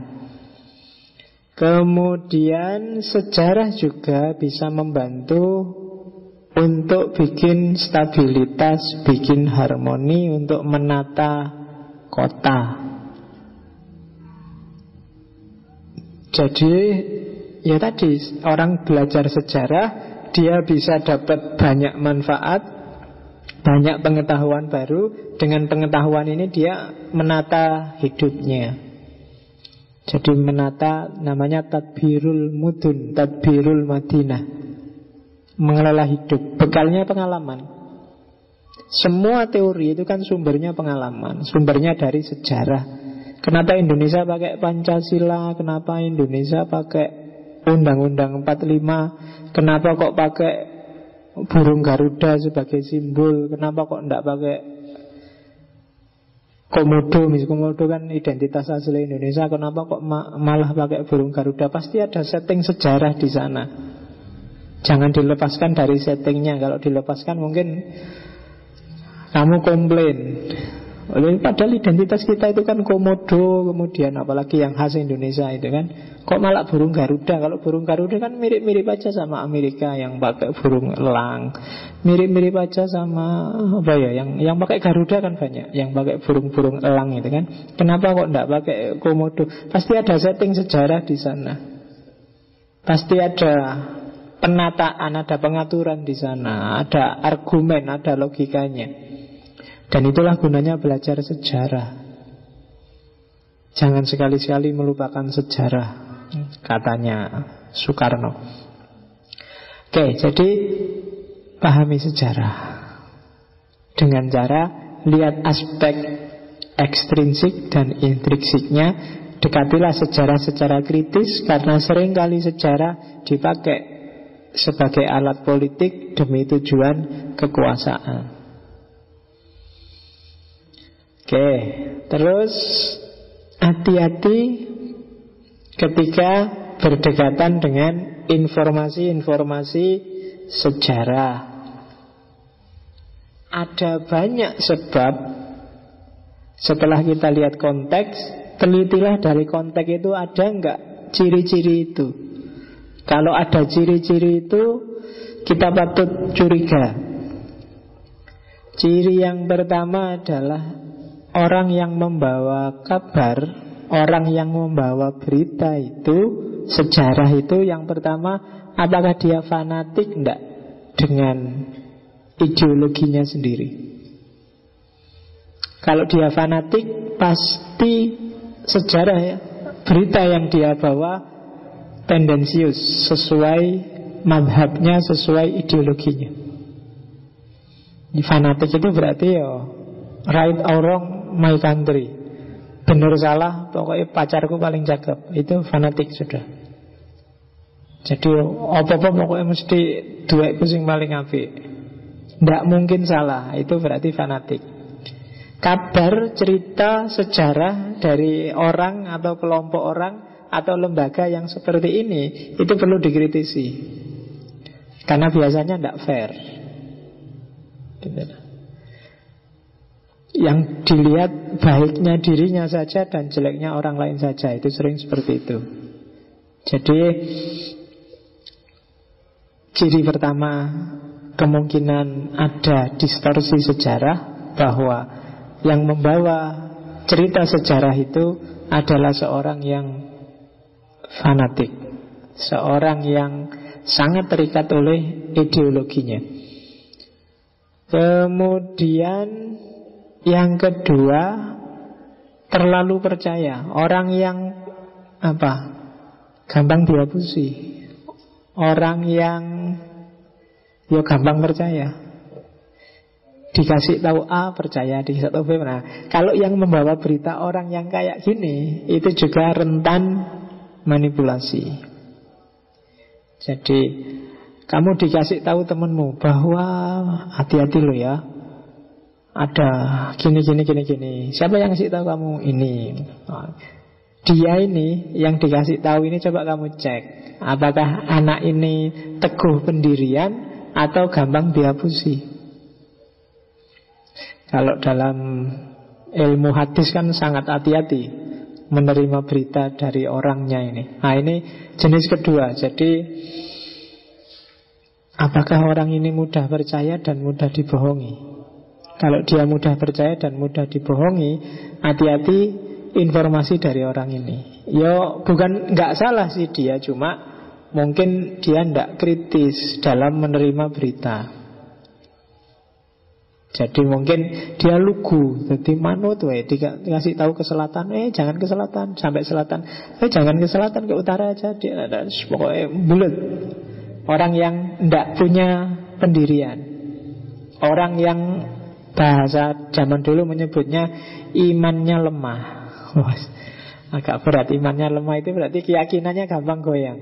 Kemudian sejarah juga bisa membantu untuk bikin stabilitas, bikin harmoni, untuk menata kota. Jadi ya tadi, orang belajar sejarah, dia bisa dapat banyak manfaat, banyak pengetahuan baru. Dengan pengetahuan ini dia menata hidupnya. Jadi menata, namanya tadbirul mudun, tadbirul Madinah, mengelola hidup. Bekalnya pengalaman. Semua teori itu kan sumbernya pengalaman, sumbernya dari sejarah. Kenapa Indonesia pakai Pancasila? Kenapa Indonesia pakai Undang-Undang 45? Kenapa kok pakai burung Garuda sebagai simbol? Kenapa kok enggak pakai Komodo? Komodo kan identitas asli Indonesia. Kenapa kok malah pakai burung Garuda? Pasti ada setting sejarah di sana. Jangan dilepaskan dari settingnya. Kalau dilepaskan mungkin kamu komplain. Padahal identitas kita itu kan Komodo, kemudian apalagi yang khas Indonesia itu kan. Kok malah burung Garuda? Kalau burung Garuda kan mirip-mirip aja sama Amerika yang pakai burung elang. Mirip-mirip aja sama apa ya? Yang pakai Garuda kan banyak, yang pakai burung-burung elang itu kan. Kenapa kok enggak pakai Komodo? Pasti ada setting sejarah di sana. Pasti ada penataan, ada pengaturan di sana, ada argumen, ada logikanya. Dan itulah gunanya belajar sejarah. Jangan sekali-sekali melupakan sejarah, katanya Soekarno. Oke, jadi pahami sejarah dengan cara lihat aspek ekstrinsik dan intrinsiknya. Dekatilah sejarah secara kritis, karena seringkali sejarah dipakai sebagai alat politik demi tujuan kekuasaan. Oke, terus hati-hati ketika berdekatan dengan informasi-informasi sejarah. Ada banyak sebab. Setelah kita lihat konteks, telitilah dari konteks itu ada enggak ciri-ciri itu. Kalau ada ciri-ciri itu, kita patut curiga. Ciri yang pertama adalah orang yang membawa kabar, orang yang membawa berita itu, sejarah itu, yang pertama, apakah dia fanatik enggak dengan ideologinya sendiri. Kalau dia fanatik, pasti sejarah ya, berita yang dia bawa tendensius, sesuai madhabnya, sesuai ideologinya. Fanatik itu berarti ya right or wrong, my country. Benar salah, pokoknya pacarku paling cakep. Itu fanatik sudah. Jadi apa-apa pokoknya mesti duitku sing paling apik. Tidak mungkin salah. Itu berarti fanatik. Kabar, cerita, sejarah dari orang atau kelompok orang atau lembaga yang seperti ini, itu perlu dikritisi. Karena biasanya tidak fair. Yang dilihat baiknya dirinya saja dan jeleknya orang lain saja. Itu sering seperti itu. Jadi ciri pertama, kemungkinan ada distorsi sejarah, bahwa yang membawa cerita sejarah itu adalah seorang yang fanatik, seorang yang sangat terikat oleh ideologinya. Kemudian yang kedua, terlalu percaya. Orang yang gampang diapusi. Orang yang gampang percaya. Dikasih tahu A percaya, dikasih tahu B. Nah, kalau yang membawa berita orang yang kayak gini, itu juga rentan manipulasi. Jadi kamu dikasih tahu temanmu bahwa hati-hati lo ya, ada gini. Siapa yang kasih tahu kamu ini? Dia ini yang dikasih tahu ini, coba kamu cek apakah anak ini teguh pendirian atau gampang diapusi. Kalau dalam ilmu hadis kan sangat hati-hati menerima berita dari orangnya ini. Nah, ini jenis kedua. Jadi apakah orang ini mudah percaya dan mudah dibohongi? Kalau dia mudah percaya dan mudah dibohongi, hati-hati informasi dari orang ini. Bukan nggak salah sih dia, cuma mungkin dia nggak kritis dalam menerima berita. Jadi mungkin dia lugu, jadi manut, dikasih tahu ke selatan, jangan ke selatan, sampai selatan, jangan ke selatan, ke utara aja, dia pokoknya bulat. Orang yang tidak punya pendirian, orang yang bahasa zaman dulu menyebutnya imannya lemah, Agak berat, imannya lemah itu berarti keyakinannya gampang goyang.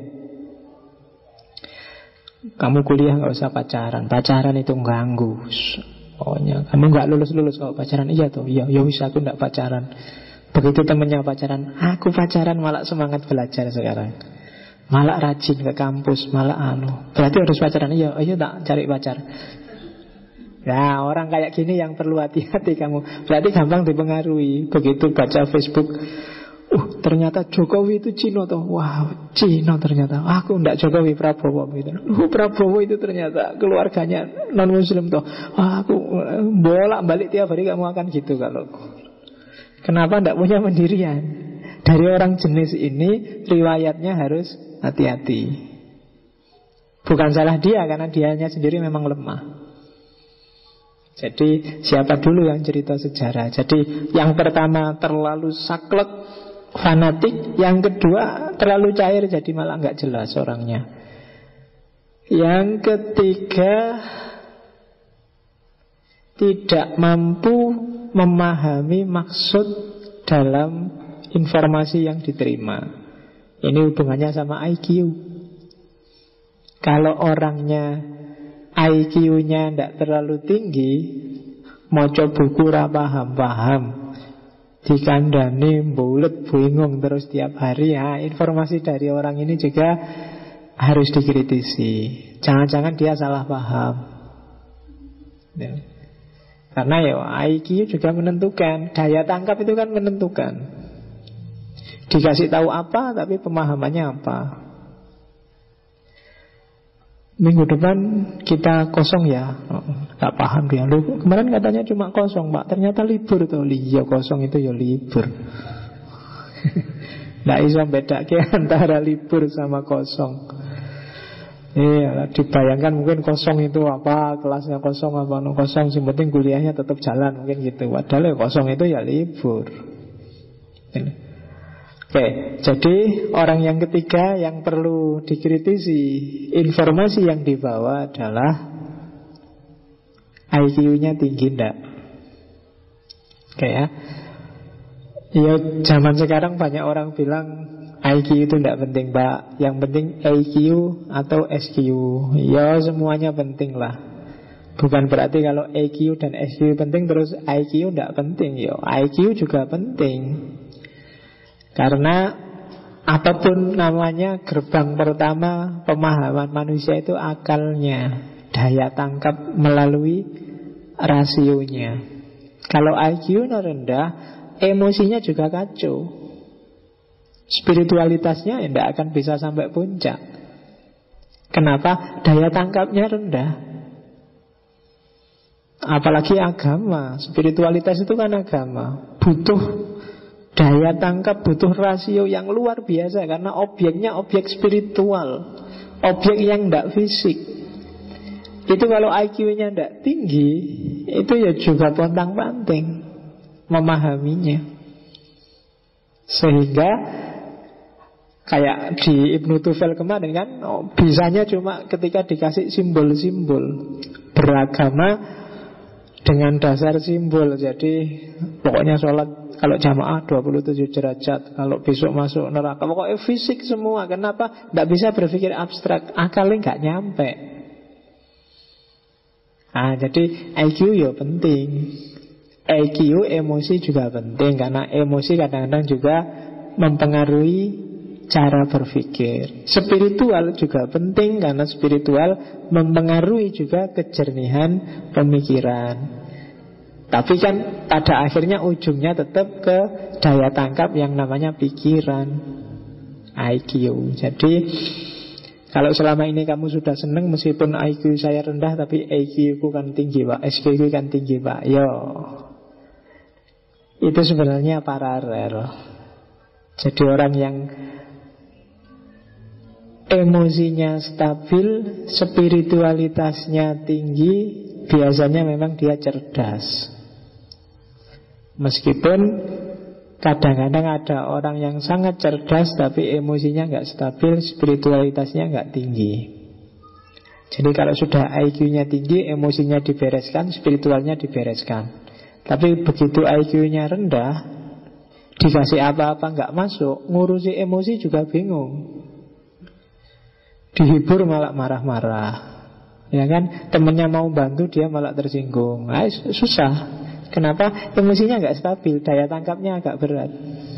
Kamu kuliah gak usah pacaran, pacaran itu ganggu. Pokoknya kamu gak lulus-lulus kalau pacaran. Iya tuh, iya, ya wis aku gak pacaran. Begitu temennya pacaran, aku pacaran malah semangat belajar sekarang, malah rajin ke kampus, malah berarti harus pacaran. Iya, ayo tak cari pacar. Nah, orang kayak gini yang perlu hati-hati kamu. Berarti gampang dipengaruhi. Begitu baca Facebook, ternyata Jokowi itu Cina toh. Wow, Cina ternyata. Aku enggak Jokowi, Prabowo gitu. Prabowo itu ternyata keluarganya non muslim toh. Aku bolak-balik tiap hari kamu akan gitu kalau. Kenapa enggak punya pendirian? Dari orang jenis ini riwayatnya harus hati-hati. Bukan salah dia, karena dianya sendiri memang lemah. Jadi siapa dulu yang cerita sejarah? Jadi yang pertama terlalu saklek, fanatik. Yang kedua terlalu cair, jadi malah nggak jelas orangnya. Yang ketiga tidak mampu memahami maksud dalam informasi yang diterima. Ini hubungannya sama IQ. Kalau orangnya IQ-nya tidak terlalu tinggi, maca buku ra paham-paham, dikandani bulet bingung terus tiap hari, ya informasi dari orang ini juga harus dikritisi. Jangan-jangan dia salah paham. Ya. Karena ya IQ juga menentukan, daya tangkap itu kan menentukan. Dikasih tahu apa tapi pemahamannya apa. Minggu depan kita kosong ya. Gak paham dia. Loh, kemarin katanya cuma kosong Pak, ternyata libur tuh. Iya, kosong itu ya libur. Nggak bisa bedanya antara libur sama kosong. Iya, dibayangkan mungkin kosong itu apa, kelasnya kosong apa, kosong, yang penting kuliahnya tetap jalan, mungkin gitu. Padahal ya kosong itu ya libur. Oke, jadi orang yang ketiga yang perlu dikritisi informasi yang dibawa adalah IQ-nya tinggi enggak. Oke ya. Ya zaman sekarang banyak orang bilang IQ itu enggak penting Pak, yang penting EQ atau SQ. Ya semuanya penting lah. Bukan berarti kalau EQ dan SQ penting terus IQ enggak penting. Ya IQ juga penting. Karena apapun namanya, gerbang pertama pemahaman manusia itu akalnya, daya tangkap melalui rasionya. Kalau IQ-nya rendah, emosinya juga kacau. Spiritualitasnya tidak akan bisa sampai puncak. Kenapa? Daya tangkapnya rendah. Apalagi agama, spiritualitas itu kan agama, butuh daya tangkap, butuh rasio yang luar biasa. Karena objeknya objek spiritual, objek yang tidak fisik. Itu kalau IQ-nya tidak tinggi, itu ya juga pontang-panting memahaminya. Sehingga kayak di Ibnu Tufel kemarin kan, bisanya cuma ketika dikasih simbol-simbol beragama dengan dasar simbol. Jadi pokoknya sholat kalau jamaah 27 derajat, kalau besok masuk neraka, pokoknya fisik semua. Kenapa? Tidak bisa berpikir abstrak, akalnya nggak nyampe. Jadi IQ ya penting. IQ, emosi juga penting. Karena emosi kadang-kadang juga mempengaruhi cara berpikir. Spiritual juga penting, karena spiritual mempengaruhi juga kejernihan pemikiran. Tapi kan pada akhirnya ujungnya tetap ke daya tangkap yang namanya pikiran, IQ. Jadi kalau selama ini kamu sudah seneng meskipun IQ saya rendah tapi IQ ku kan tinggi Pak, SQ ku kan tinggi Pak, yo, itu sebenarnya paralel. Jadi orang yang emosinya stabil, spiritualitasnya tinggi, biasanya memang dia cerdas. Meskipun kadang-kadang ada orang yang sangat cerdas tapi emosinya nggak stabil, spiritualitasnya nggak tinggi. Jadi kalau sudah IQ-nya tinggi, emosinya dibereskan, spiritualnya dibereskan. Tapi begitu IQ-nya rendah, Dikasih apa-apa nggak masuk, ngurusi emosi juga bingung. Dihibur malah marah-marah, ya kan? Temennya mau bantu dia malah tersinggung. Nah, susah. Kenapa? Emosinya nggak stabil, daya tangkapnya agak berat,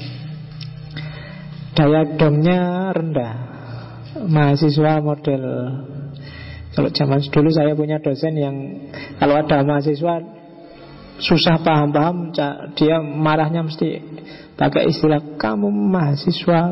daya dongnya rendah. Mahasiswa model, kalau zaman dulu saya punya dosen yang kalau ada mahasiswa susah paham-paham, dia marahnya mesti pakai istilah kamu mahasiswa.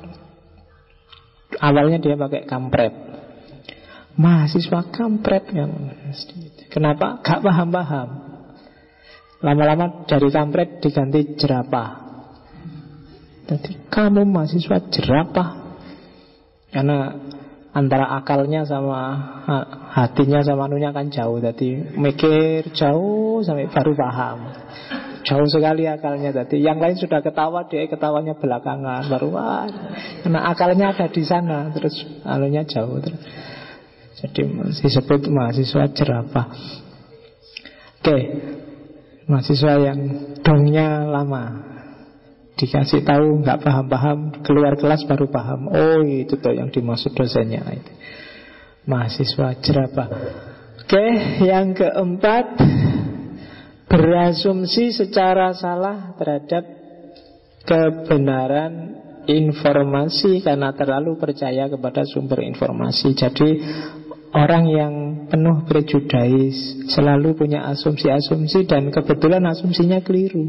Awalnya dia pakai kampret, mahasiswa kampret kan. Kenapa? Gak paham-paham. Lama-lama dari kampret diganti jerapah. Jadi kamu mahasiswa jerapah, karena antara akalnya sama hatinya sama anunya kan jauh. Jadi mikir jauh sampai baru paham. Jauh sekali akalnya. Jadi yang lain sudah ketawa, dia ketawanya belakangan baru karena akalnya ada di sana, terus anunya jauh terus. Jadi disebut mahasiswa jerapah. Oke, mahasiswa yang dongnya lama, dikasih tahu nggak paham-paham, keluar kelas baru paham. Oh itu tuh yang dimaksud dosennya itu. Mahasiswa jerapah. Oke, yang keempat, berasumsi secara salah terhadap kebenaran informasi karena terlalu percaya kepada sumber informasi. Jadi orang yang penuh prejudis, selalu punya asumsi-asumsi dan kebetulan asumsinya keliru.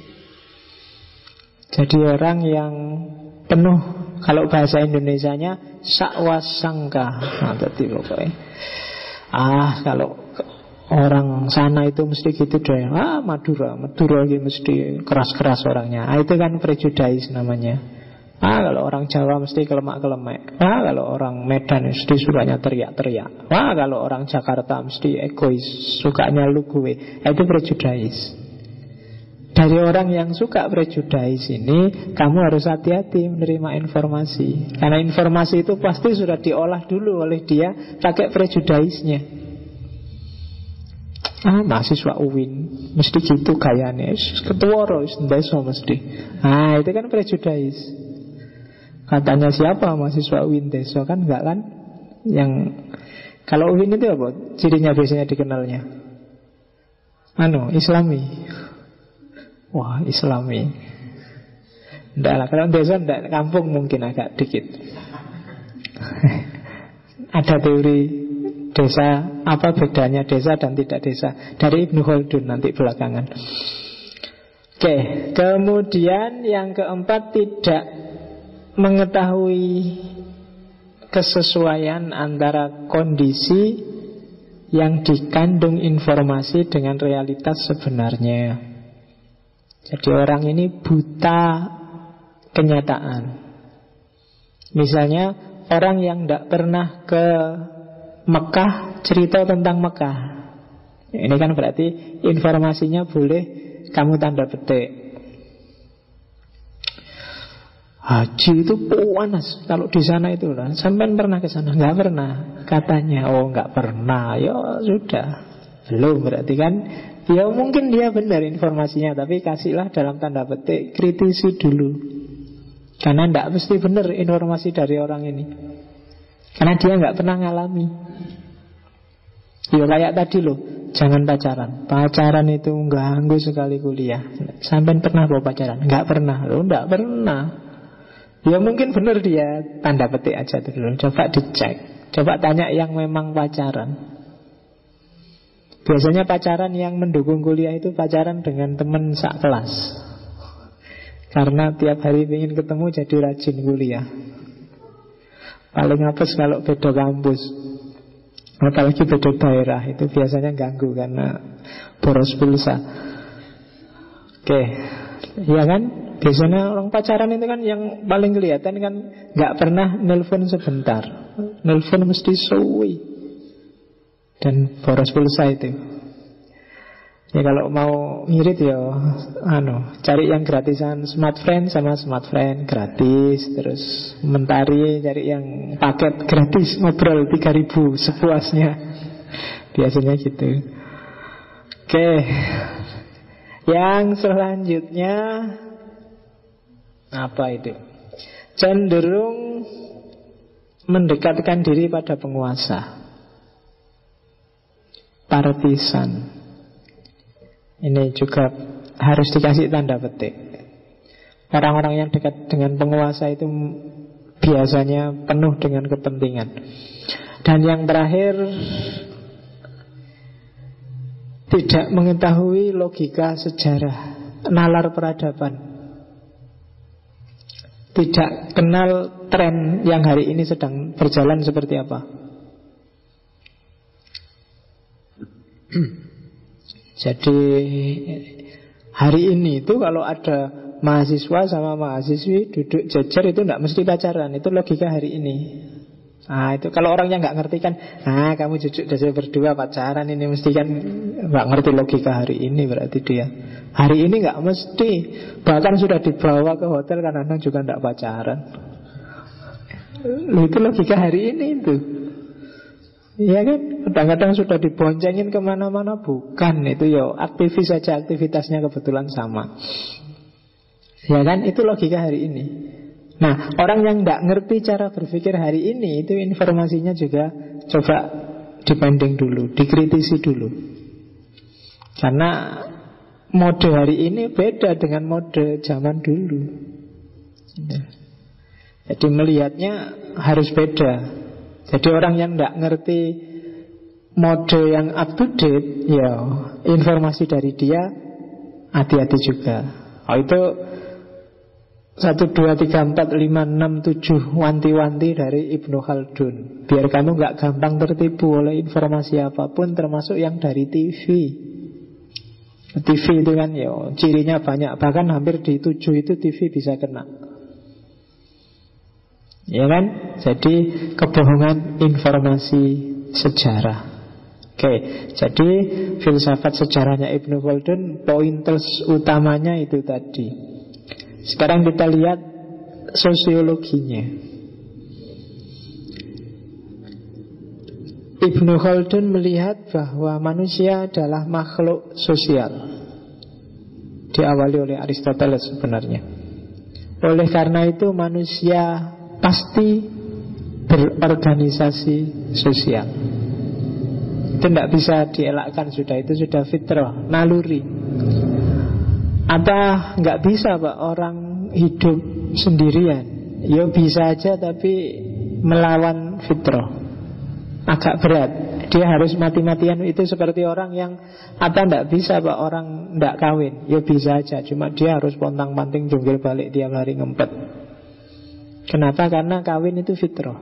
Jadi orang yang penuh, kalau bahasa Indonesianya sakwasangka. Nah, tadi pokoknya kalau orang sana itu mesti gitu deh. Madura gitu mesti keras-keras orangnya. Itu kan prejudis namanya. Kalau orang Jawa mesti kelemak-kelemek. Kalau orang Medan mesti sukanya teriak-teriak. Kalau orang Jakarta mesti egois, sukanya lu gue. Itu prejudis. Dari orang yang suka prejudis ini, kamu harus hati-hati menerima informasi. Karena informasi itu pasti sudah diolah dulu oleh dia pakai prejudisnya. Mahasiswa UIN mesti gitu gayanya, ketua ndeso mesti. Itu kan prejudis. Katanya siapa mahasiswa UIN deso, kan enggak kan? Yang kalau UIN itu apa? Cirinya biasanya dikenalnya Islami. Wah, Islami. Enggak lah, kalau desa enggak, kampung mungkin agak dikit. Ada teori desa, apa bedanya desa dan tidak desa, dari Ibnu Khaldun nanti belakangan. Oke, kemudian yang keempat, tidak mengetahui kesesuaian antara kondisi yang dikandung informasi dengan realitas sebenarnya. Jadi orang ini buta kenyataan. Misalnya orang yang tidak pernah ke Mekah cerita tentang Mekah. Ini kan berarti informasinya boleh kamu tanda petik. Haji itu panas kalau di sana itu lah. Sampai pernah ke sana? Nggak pernah. Katanya, nggak pernah. Ya sudah, belum berarti kan. Ya mungkin dia benar informasinya, tapi kasihlah dalam tanda petik, kritisi dulu. Karena tidak mesti benar informasi dari orang ini, karena dia nggak pernah ngalami. Ya kayak tadi loh, jangan pacaran. Pacaran itu ganggu sekali kuliah. Sampai pernah bawa pacaran? Nggak pernah. Loh, nggak pernah. Ya mungkin benar dia, tanda petik aja dulu. Coba dicek, coba tanya yang memang pacaran. Biasanya pacaran yang mendukung kuliah itu pacaran dengan teman sak kelas, karena tiap hari ingin ketemu jadi rajin kuliah. Paling apes kalau beda kampus, apalagi beda daerah, itu biasanya ganggu karena boros pulsa. Oke, ya kan? Biasanya orang pacaran itu kan yang paling kelihatan kan nggak pernah nelpon sebentar, nelpon mesti suwi. Dan boros pulsa itu. Ya kalau mau ngirit ya cari yang gratisan, Smart Friend sama Smart Friend gratis. Terus Mentari cari yang paket gratis, ngobrol 3.000 sepuasnya. Biasanya gitu. Oke. Yang selanjutnya, Apa itu? Cenderung mendekatkan diri pada penguasa, partisan. Ini juga harus dikasih tanda petik. Orang-orang yang dekat dengan penguasa itu biasanya penuh dengan kepentingan. Dan yang terakhir, tidak mengetahui logika sejarah, nalar peradaban. Tidak kenal tren yang hari ini sedang berjalan seperti apa. Jadi hari ini itu kalau ada mahasiswa sama mahasiswi duduk jejer itu tidak mesti pacaran. Itu logika hari ini. Nah itu kalau orang yang nggak ngerti kan, kamu duduk jejer berdua pacaran, ini mesti kan nggak ngerti logika hari ini. Berarti dia hari ini nggak mesti. Bahkan sudah dibawa ke hotel kadang-kadang juga nggak pacaran. Itu logika hari ini itu. Iya kan, kadang-kadang sudah diboncengin kemana-mana. Bukan, itu ya aktivis saja, aktivitasnya kebetulan sama. Ya kan, itu logika hari ini. Nah, orang yang tidak ngerti cara berpikir hari ini, itu informasinya juga coba dibanding dulu, dikritisi dulu. Karena mode hari ini beda dengan mode zaman dulu. Jadi melihatnya harus beda. Jadi orang yang tidak ngerti mode yang up to date, ya informasi dari dia hati-hati juga. Oh itu 1, 2, 3, 4, 5, 6, 7 wanti-wanti dari Ibnu Khaldun. Biar kamu gak gampang tertipu oleh informasi apapun, termasuk yang dari TV. TV itu kan ya cirinya banyak. Bahkan hampir di 7 itu TV bisa kena. Ya kan? Jadi kebohongan informasi sejarah. Oke, jadi filsafat sejarahnya Ibnu Khaldun, pointers utamanya itu tadi. Sekarang kita lihat sosiologinya. Ibnu Khaldun melihat bahwa manusia adalah makhluk sosial. Diawali oleh Aristoteles sebenarnya. Oleh karena itu manusia pasti berorganisasi sosial. Itu tidak bisa dielakkan sudah. Itu sudah fitrah, naluri. Apa nggak bisa Pak orang hidup sendirian? Ya bisa aja, tapi melawan fitrah. Agak berat. Dia harus mati-matian. Itu seperti orang yang apa nggak bisa Pak orang nggak kawin? Ya bisa aja, cuma dia harus pontang-panting jungkir balik tiap hari ngempet. Kenapa? Karena kawin itu fitrah.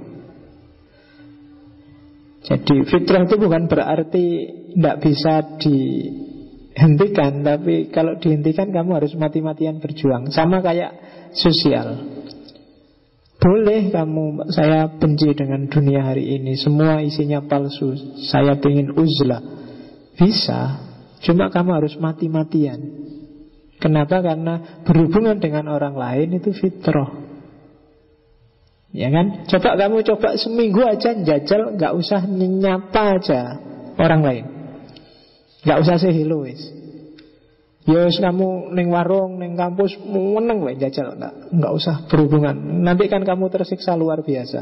Jadi fitrah itu bukan berarti tidak bisa dihentikan, tapi kalau dihentikan kamu harus mati-matian berjuang. Sama kayak sosial. Boleh kamu, saya benci dengan dunia hari ini, semua isinya palsu, saya ingin uzlah. Bisa, cuma kamu harus mati-matian. Kenapa? Karena berhubungan dengan orang lain itu fitrah. Ya kan? Coba kamu seminggu aja jajal, gak usah nyapa aja orang lain, gak usah say hello wis. Yos kamu neng warung, neng kampus meneng wae jajal, gak usah berhubungan. Nanti kan kamu tersiksa luar biasa.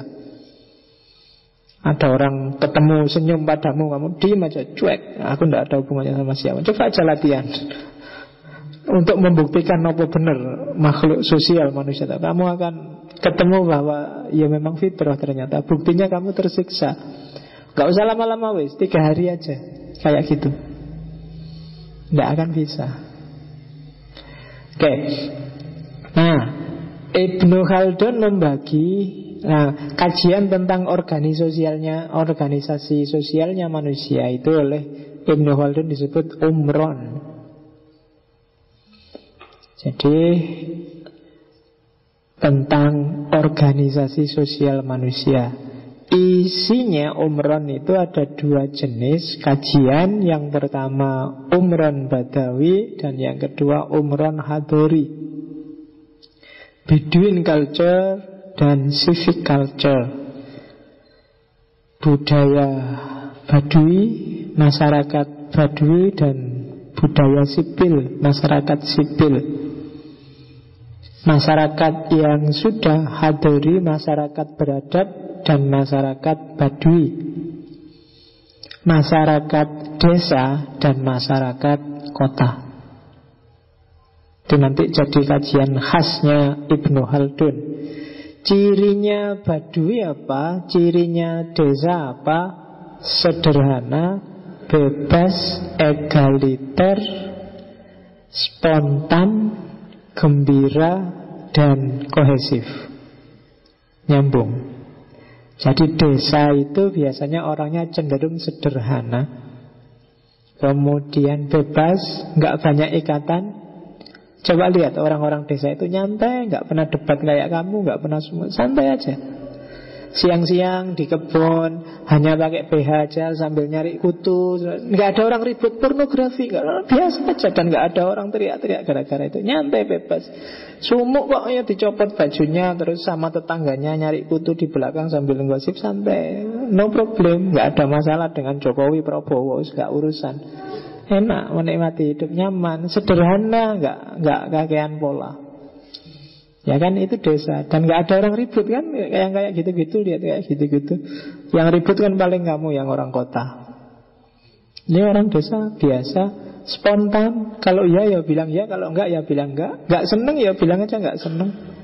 Ada orang ketemu senyum padamu, kamu diem aja, cuek. Aku gak ada hubungannya sama siapa. Coba aja latihan untuk membuktikan apa benar makhluk sosial manusia. Kamu akan ketemu bahwa ya memang fitrah ternyata. Buktinya kamu tersiksa. Gak usah lama-lama wis, 3 hari aja kayak gitu. Gak akan bisa. Oke. Nah, Ibnu Khaldun membagi kajian tentang organisasi sosialnya manusia itu oleh Ibnu Khaldun disebut umron. Jadi tentang organisasi sosial manusia. Isinya umron itu ada 2 jenis kajian. Yang pertama umron Badawi, dan yang kedua umron Hadori. Bedouin culture dan civic culture. Budaya Badui, masyarakat Badui, dan budaya sipil, masyarakat sipil. Masyarakat yang sudah hadori, masyarakat beradab, dan masyarakat badui, masyarakat desa dan masyarakat kota. Itu nanti jadi kajian khasnya Ibnu Khaldun. Cirinya badui apa? Cirinya desa apa? Sederhana, bebas, egaliter, spontan, gembira, dan kohesif. Nyambung. Jadi desa itu biasanya orangnya cenderung sederhana, kemudian bebas, nggak banyak ikatan. Coba lihat orang-orang desa itu nyantai, nggak pernah debat kayak kamu, nggak pernah semua, santai aja. Siang-siang di kebun hanya pakai BH aja sambil nyari kutu. Nggak ada orang ribut pornografi, biasa aja. Dan nggak ada orang teriak-teriak gara-gara itu. Nyantai, bebas. Sumuk pokoknya dicopot bajunya, terus sama tetangganya nyari kutu di belakang sambil ngosip, santai. No problem, nggak ada masalah dengan Jokowi, Prabowo, nggak urusan. Enak menikmati hidup, nyaman, sederhana, nggak kakean pola. Ya kan, itu desa. Dan gak ada orang ribut kan, yang kayak gitu-gitu, lihat kayak gitu-gitu. Yang ribut kan paling kamu yang orang kota. Ini orang desa biasa, spontan. Kalau iya ya bilang iya, kalau enggak ya bilang enggak. Enggak seneng ya bilang aja enggak seneng.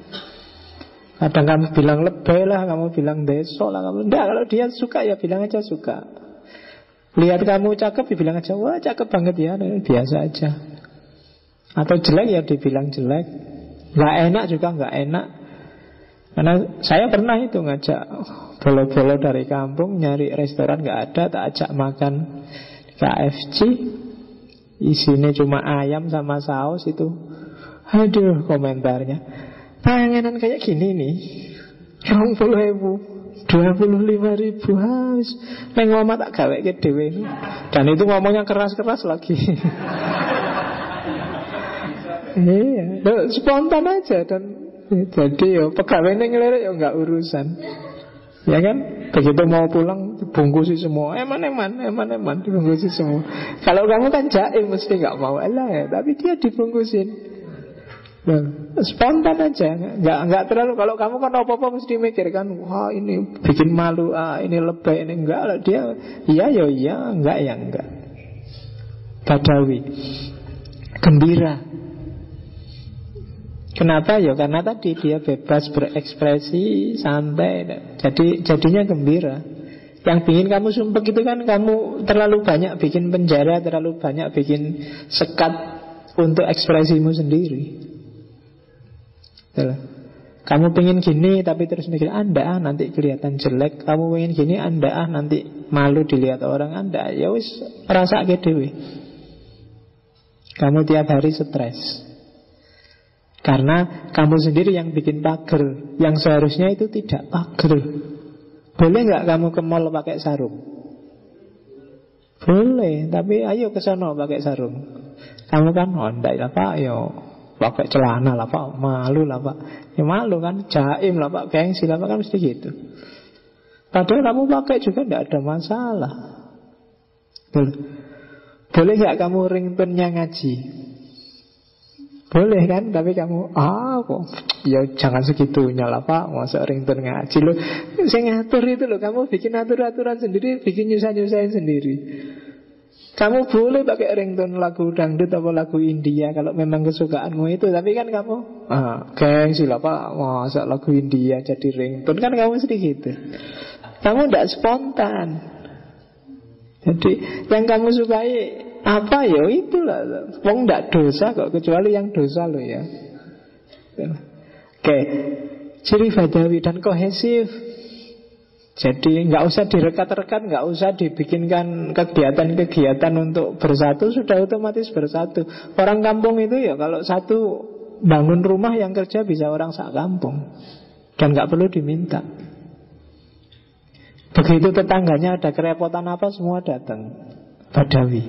Kadang kamu bilang lebay lah, kamu bilang deso lah, kamu enggak. Kalau dia suka ya bilang aja suka. Lihat kamu cakep ya bilang aja, wah cakep banget ya, biasa aja. Atau jelek ya dibilang jelek. Gak enak juga gak enak. Karena saya pernah itu ngajak bolo-bolo dari kampung, nyari restoran gak ada, tak ajak makan KFC, isinya cuma ayam sama saus itu. Aduh, komentarnya, panganan kayak gini nih 20.000, 25.000 haus. Neng ngomong tak gawe ke dewe. Dan itu ngomongnya keras-keras lagi. Iya, spontan aja. Dan jadi ya pegawainya ngelirik ya nggak urusan. Ya kan, begitu mau pulang dibungkusi semua, eman dibungkusi semua. Kalau kamu kan jaim mesti nggak mau, elah ya, tapi dia dibungkusin. Nah, spontan aja, nggak terlalu. Kalau kamu kan apa-apa mesti mikir kan, wah ini bikin malu, ini lebay, ini enggak lah. Dia iya ya iya, enggak ya enggak. Badawi, gembira. Kenapa ya? Karena tadi dia bebas berekspresi, santai. Jadinya gembira. Yang bikin kamu sumpek itu kan kamu terlalu banyak bikin penjara, terlalu banyak bikin sekat untuk ekspresimu sendiri. Betul. Kamu pengen gini tapi terus mikir anda nanti kelihatan jelek. Kamu pengen gini anda nanti malu dilihat orang anda. Ya wis rasa dewe. Kamu tiap hari stres. Karena kamu sendiri yang bikin pager, yang seharusnya itu tidak pager. Boleh nggak kamu ke mall pakai sarung? Boleh, tapi ayo ke sana pakai sarung. Kamu kan, oh enggak lah pak, yo pakai celana lah pak, malu lah pak. Ya malu kan, jaim lah pak, gengsi lah pak, kan mesti gitu. Padahal kamu pakai juga enggak ada masalah. Boleh nggak kamu ringtone-nya ngaji? Boleh kan, tapi kamu kok ya jangan segitunya lah pak, masa ringtone ngaji lo. Saya ngatur itu loh, kamu bikin aturan sendiri, bikin nyusah-nyusahin sendiri. Kamu boleh pakai ringtone lagu dangdut atau lagu India kalau memang kesukaanmu itu, tapi kan kamu gengsi lah pak, masa lagu India jadi ringtone, kan kamu sedikit gitu. Kamu tidak spontan. Jadi yang kamu sukai apa ya itulah. Wong ndak dosa kok, kecuali yang dosa lo ya. Oke. Ciri Badawi dan kohesif. Jadi nggak usah direkat-rekat, nggak usah dibikinkan kegiatan-kegiatan untuk bersatu, sudah otomatis bersatu. Orang kampung itu ya kalau satu bangun rumah, yang kerja bisa orang sak kampung dan nggak perlu diminta. Begitu tetangganya ada kerepotan apa, semua datang. Badawi.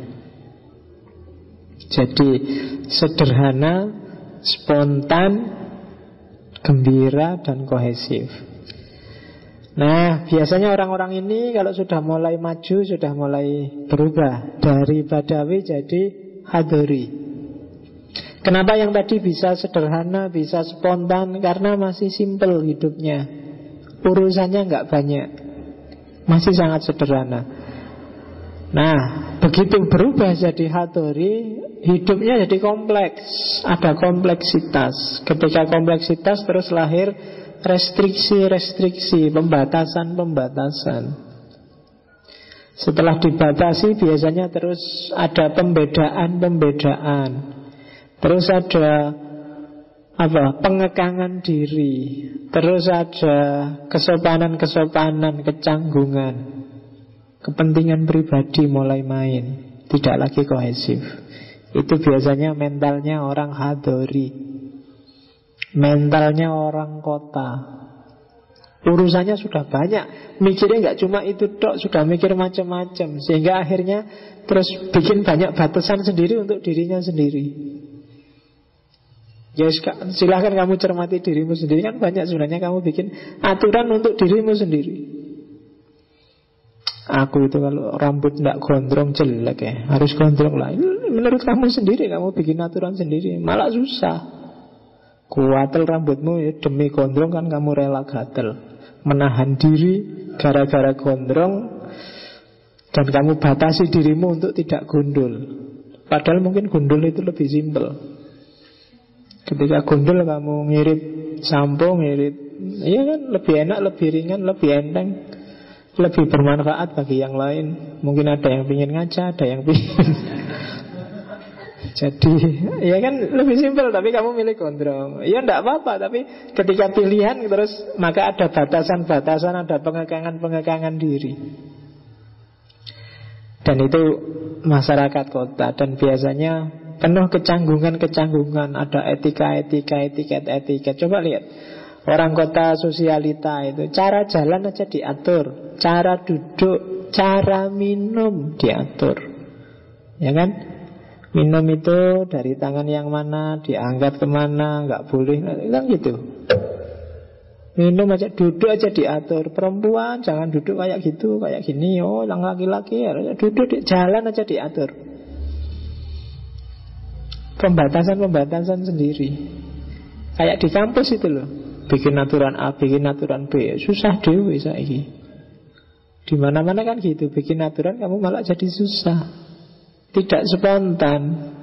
Jadi sederhana, spontan, gembira, dan kohesif. Nah, biasanya orang-orang ini kalau sudah mulai maju, sudah mulai berubah dari Badawi jadi Hadori. Kenapa yang tadi bisa sederhana, bisa spontan? Karena masih simple hidupnya, urusannya nggak banyak, masih sangat sederhana. Nah, begitu berubah jadi Hattori, hidupnya jadi kompleks, ada kompleksitas. Ketika kompleksitas terus lahir restriksi-restriksi, pembatasan-pembatasan. Setelah dibatasi biasanya terus ada pembedaan-pembedaan. Terus ada pengekangan diri. Terus ada kesopanan-kesopanan, kecanggungan. Kepentingan pribadi mulai main, tidak lagi kohesif. Itu biasanya mentalnya orang Hattori, mentalnya orang kota. Urusannya sudah banyak, mikirnya nggak cuma itu tok, sudah mikir macam-macam. Sehingga akhirnya terus bikin banyak batasan sendiri untuk dirinya sendiri. Ya silahkan kamu cermati dirimu sendiri. Kan banyak sebenarnya kamu bikin aturan untuk dirimu sendiri. Aku itu kalau rambut tidak gondrong jelek ya, harus gondrong lah. Menurut kamu sendiri, kamu bikin aturan sendiri, malah susah. Kuatel rambutmu ya, demi gondrong kan kamu rela gatel, menahan diri gara-gara gondrong, dan kamu batasi dirimu untuk tidak gundul. Padahal mungkin gundul itu lebih simpel. Ketika gundul kamu ngirit sampo, ngirit, iya kan, lebih enak, lebih ringan, lebih enteng, lebih bermanfaat bagi yang lain. Mungkin ada yang pingin ngaca, ada yang pingin jadi, ya kan lebih simpel. Tapi kamu milih gondrong, ya enggak apa-apa. Tapi ketika pilihan terus, maka ada batasan-batasan, ada pengekangan-pengekangan diri. Dan itu masyarakat kota. Dan biasanya penuh kecanggungan-kecanggungan. Ada etika-etika, etiket-etiket. Coba lihat orang kota sosialita itu, cara jalan aja diatur, cara duduk, cara minum diatur. Ya kan? Minum itu dari tangan yang mana, diangkat kemana, nggak boleh, kan gitu. Minum aja, duduk aja diatur. Perempuan jangan duduk kayak gitu, kayak gini. Oh, yang laki-laki ya duduk, jalan aja diatur. Pembatasan-pembatasan sendiri. Kayak di kampus itu loh, bikin aturan A, bikin aturan B, susah dewe saiki. Di mana-mana kan gitu, bikin aturan kamu malah jadi susah, tidak spontan.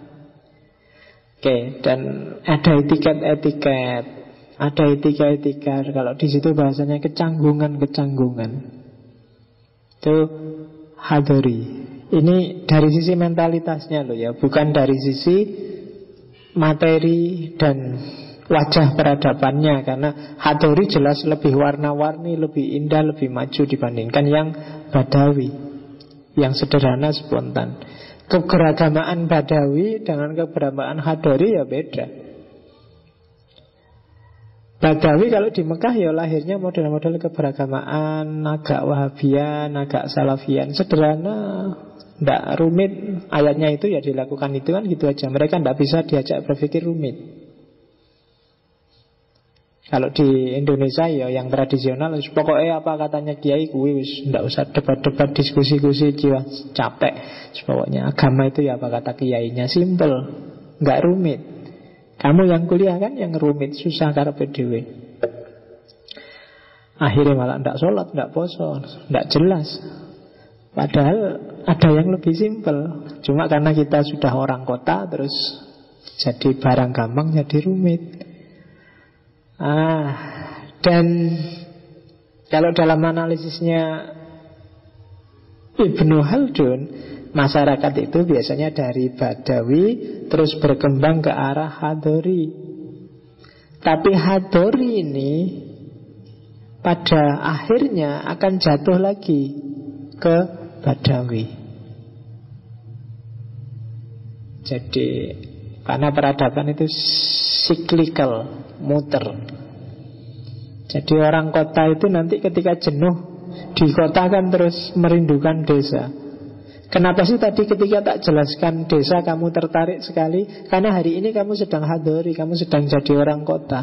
Oke, dan ada etiket-etiket, ada etika-etika. Kalau di situ bahasanya kecanggungan-kecanggungan. Itu Hattori. Ini dari sisi mentalitasnya loh ya, bukan dari sisi materi dan wajah peradabannya. Karena Hattori jelas lebih warna-warni, lebih indah, lebih maju dibandingkan yang Badawi, yang sederhana, spontan. Keberagamaan Badawi dengan keberagamaan Hattori ya beda. Badawi kalau di Mekah ya lahirnya model-model keberagamaan, agak Wahabian, agak Salafian, sederhana, tidak rumit. Ayatnya itu ya dilakukan itu kan gitu aja. Mereka tidak bisa diajak berpikir rumit. Kalau di Indonesia ya yang tradisional, pokoknya apa katanya kiai kuwi wis ndak usah debat-debat, diskusi-diskusi, jiwa capek. Pokoknya agama itu ya apa kata kiainya, simple, nggak rumit. Kamu yang kuliah kan yang rumit, susah karepe dhewe. Akhirnya malah ndak sholat, ndak poso, ndak jelas. Padahal ada yang lebih simple. Cuma karena kita sudah orang kota, terus jadi barang gampang, jadi rumit. Dan kalau dalam analisisnya Ibnu Khaldun, masyarakat itu biasanya dari Badawi terus berkembang ke arah Hattori. Tapi Hattori ini pada akhirnya akan jatuh lagi ke Badawi. Jadi karena peradaban itu cyclical, muter. Jadi orang kota itu nanti ketika jenuh di kota kan terus merindukan desa. Kenapa sih tadi ketika tak jelaskan desa kamu tertarik sekali? Karena hari ini kamu sedang Hattori, kamu sedang jadi orang kota.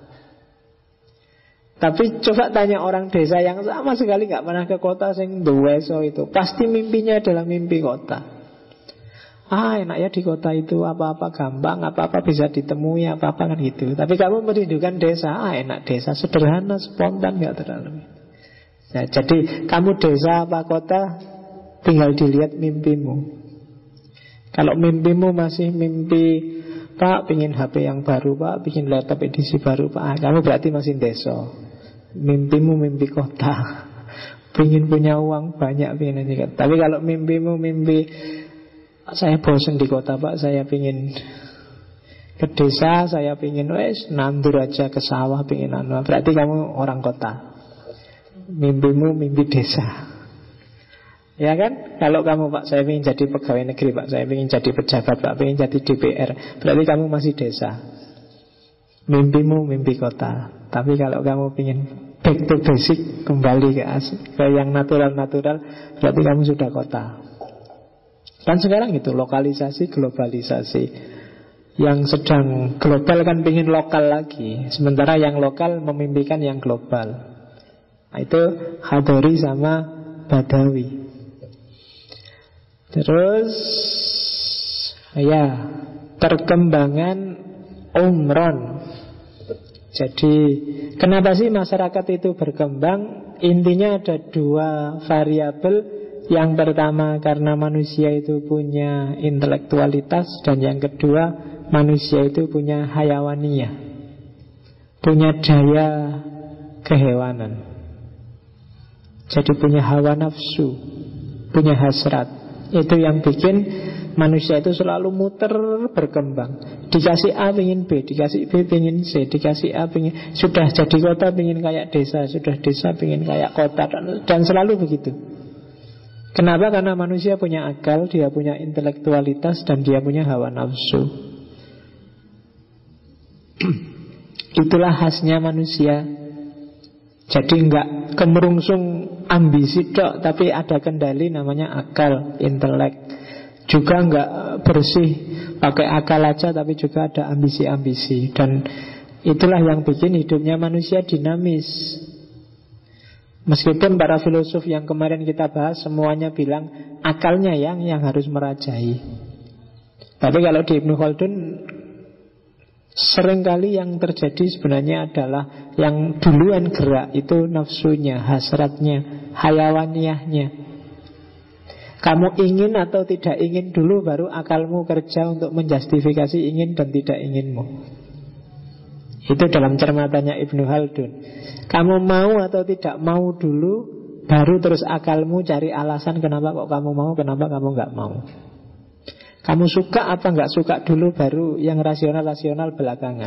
Tapi coba tanya orang desa yang sama sekali gak pernah ke kota, sing duweso itu, pasti mimpinya adalah mimpi kota. Enak ya di kota itu, apa-apa gampang, apa-apa bisa ditemui, apa-apa kan gitu. Tapi kamu merindukan desa, enak desa, sederhana, spontan, gak terlalu. Nah, jadi kamu desa apa kota, tinggal dilihat mimpimu. Kalau mimpimu masih mimpi, Pak, pingin HP yang baru, Pak, pingin laptop edisi baru, Pak, kamu berarti masih desa. Mimpimu mimpi kota, pingin punya uang banyak, pingin ini. Tapi kalau mimpimu mimpi, saya bosan di kota, Pak, saya pingin ke desa, saya pingin nandur aja ke sawah, pingin berarti kamu orang kota. Mimpimu mimpi desa. Ya kan? Kalau kamu, Pak, saya ingin jadi pegawai negeri, Pak, saya ingin jadi pejabat, Pak, ingin jadi DPR, berarti kamu masih desa. Mimpimu mimpi kota. Tapi kalau kamu ingin back to basic, kembali ke yang natural-natural, berarti kamu sudah kota. Kan sekarang itu lokalisasi, globalisasi. Yang sedang global kan ingin lokal lagi, sementara yang lokal memimpikan yang global. Nah, itu Hadori sama Badawi. Terus ya, perkembangan umron. Jadi kenapa sih masyarakat itu berkembang? Intinya ada dua variabel. Yang pertama karena manusia itu punya intelektualitas, dan yang kedua manusia itu punya hayawaniyah, punya daya kehewanan. Jadi punya hawa nafsu, punya hasrat. Itu yang bikin manusia itu selalu muter berkembang. Dikasih A pengen B, dikasih B pengen C, dikasih A pengen, sudah jadi kota pengen kayak desa, sudah desa pengen kayak kota, dan selalu begitu. Kenapa? Karena manusia punya akal, dia punya intelektualitas, dan dia punya hawa nafsu. Itulah khasnya manusia. Jadi enggak kemerungsung ambisi tok, tapi ada kendali namanya akal, intelek. Juga enggak bersih pakai akal aja, tapi juga ada ambisi-ambisi. Dan itulah yang bikin hidupnya manusia dinamis. Meskipun para filosof yang kemarin kita bahas semuanya bilang akalnya yang harus merajai. Tapi kalau di Ibnu Khaldun, seringkali yang terjadi sebenarnya adalah yang duluan gerak itu nafsunya, hasratnya, hayawaniyahnya. Kamu ingin atau tidak ingin dulu, baru akalmu kerja untuk menjustifikasi ingin dan tidak inginmu. Itu dalam cermatannya Ibnu Khaldun. Kamu mau atau tidak mau dulu, baru terus akalmu cari alasan kenapa kok kamu mau, kenapa kamu nggak mau. Kamu suka apa nggak suka dulu, baru yang rasional-rasional belakangan.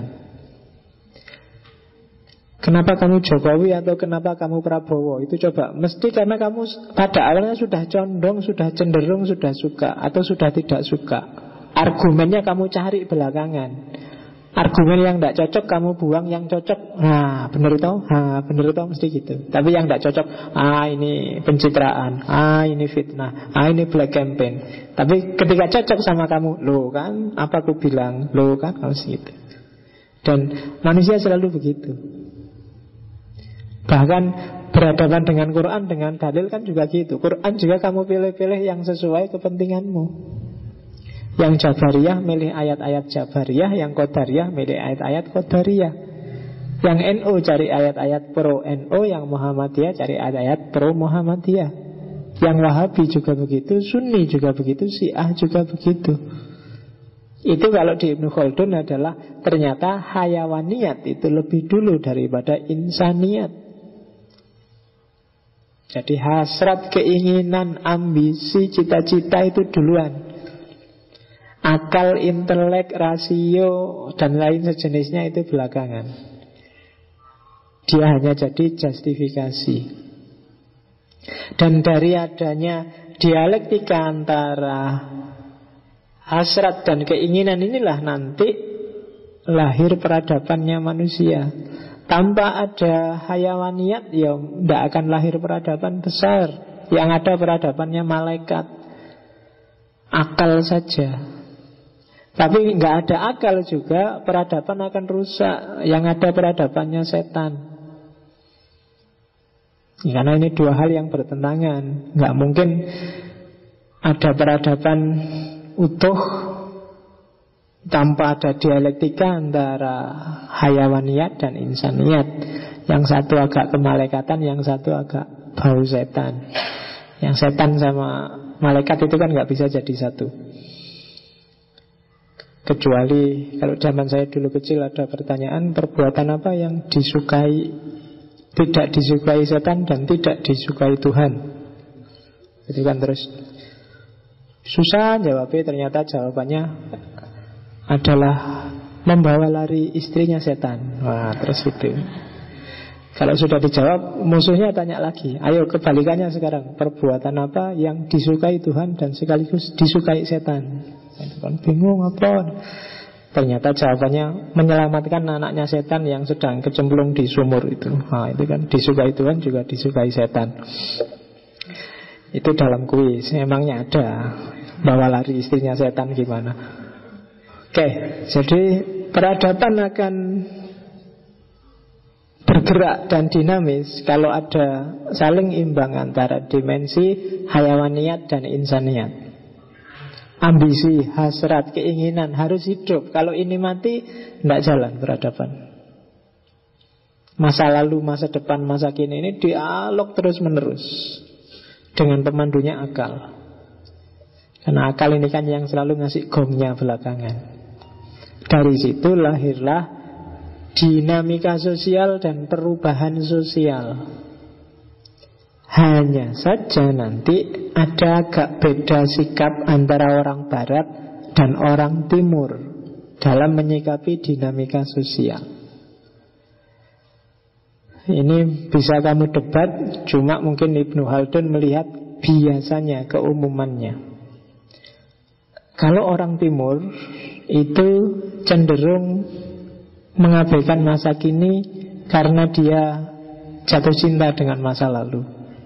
Kenapa kamu Jokowi atau kenapa kamu Prabowo? Itu coba, mesti karena kamu pada awalnya sudah condong, sudah cenderung, sudah suka atau sudah tidak suka. Argumennya kamu cari belakangan. Argumen yang tidak cocok kamu buang, yang cocok, nah benar itu mesti gitu. Tapi yang tidak cocok, ini pencitraan, ini fitnah, ini black campaign. Tapi ketika cocok sama kamu, loh kan, apa aku bilang, loh kan, harus gitu. Dan manusia selalu begitu. Bahkan berhadapan dengan Quran, dengan dalil kan juga gitu. Quran juga kamu pilih-pilih yang sesuai kepentinganmu. Yang Jabariyah milih ayat-ayat Jabariyah, yang Qadariyah milih ayat-ayat Qadariyah. Yang NU cari ayat-ayat pro NU, yang Muhammadiyah cari ayat-ayat pro Muhammadiyah. Yang Wahabi juga begitu, Sunni juga begitu, Syiah juga begitu. Itu kalau di Ibnu Khaldun adalah ternyata hayawaniyat itu lebih dulu daripada insaniat. Jadi hasrat, keinginan, ambisi, cita-cita itu duluan. Akal, intelek, rasio, dan lain sejenisnya itu belakangan. Dia hanya jadi justifikasi. Dan dari adanya dialektika antara hasrat dan keinginan inilah nanti lahir peradabannya manusia. Tanpa ada hayawaniyat, ya tidak akan lahir peradaban besar. Yang ada peradabannya malaikat. Akal saja. Tapi nggak ada akal juga, peradaban akan rusak. Yang ada peradabannya setan. Karena ini dua hal yang bertentangan. Nggak mungkin ada peradaban utuh, tanpa ada dialektika antara hayawaniyat dan insaniyat. Yang satu agak kemalekatan, yang satu agak bau setan. Yang setan sama malaikat itu kan gak bisa jadi satu. Kecuali kalau zaman saya dulu kecil ada pertanyaan, perbuatan apa yang disukai, tidak disukai setan dan tidak disukai Tuhan. Itu kan terus susah jawabnya. Ternyata jawabannya adalah membawa lari istrinya setan. Wah, terus itu. Kalau sudah dijawab, musuhnya tanya lagi. Ayo kebalikannya sekarang. Perbuatan apa yang disukai Tuhan dan sekaligus disukai setan? Itu kan bingung apa. Ternyata jawabannya menyelamatkan anaknya setan yang sedang kecemplung di sumur itu. Nah, itu kan disukai Tuhan juga disukai setan. Itu dalam kuis. Emangnya ada bawa lari istrinya setan gimana? Oke, jadi peradaban akan bergerak dan dinamis kalau ada saling imbang antara dimensi hayawaniyat dan insaniyat. Ambisi, hasrat, keinginan harus hidup. Kalau ini mati, tidak jalan peradaban. Masa lalu, masa depan, masa kini ini dialog terus menerus dengan pemandunya akal. Karena akal ini kan yang selalu ngasih gongnya belakangan. Dari situ lahirlah dinamika sosial dan perubahan sosial. Hanya saja nanti ada agak beda sikap antara orang barat dan orang timur dalam menyikapi dinamika sosial. Ini bisa kamu debat, cuma mungkin Ibnu Khaldun melihat biasanya, keumumannya. Kalau orang timur itu cenderung mengabaikan masa kini karena dia jatuh cinta dengan masa lalu.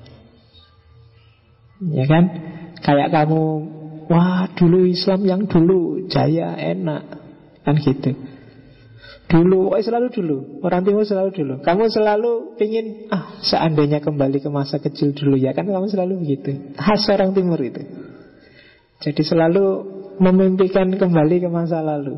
Ya kan? Kayak kamu, wah dulu Islam yang dulu jaya, enak, kan gitu. Dulu, selalu dulu. Orang timur selalu dulu. Kamu selalu pingin, seandainya kembali ke masa kecil dulu. Ya kan kamu selalu begitu. Khas orang timur itu. Jadi selalu memimpikan kembali ke masa lalu.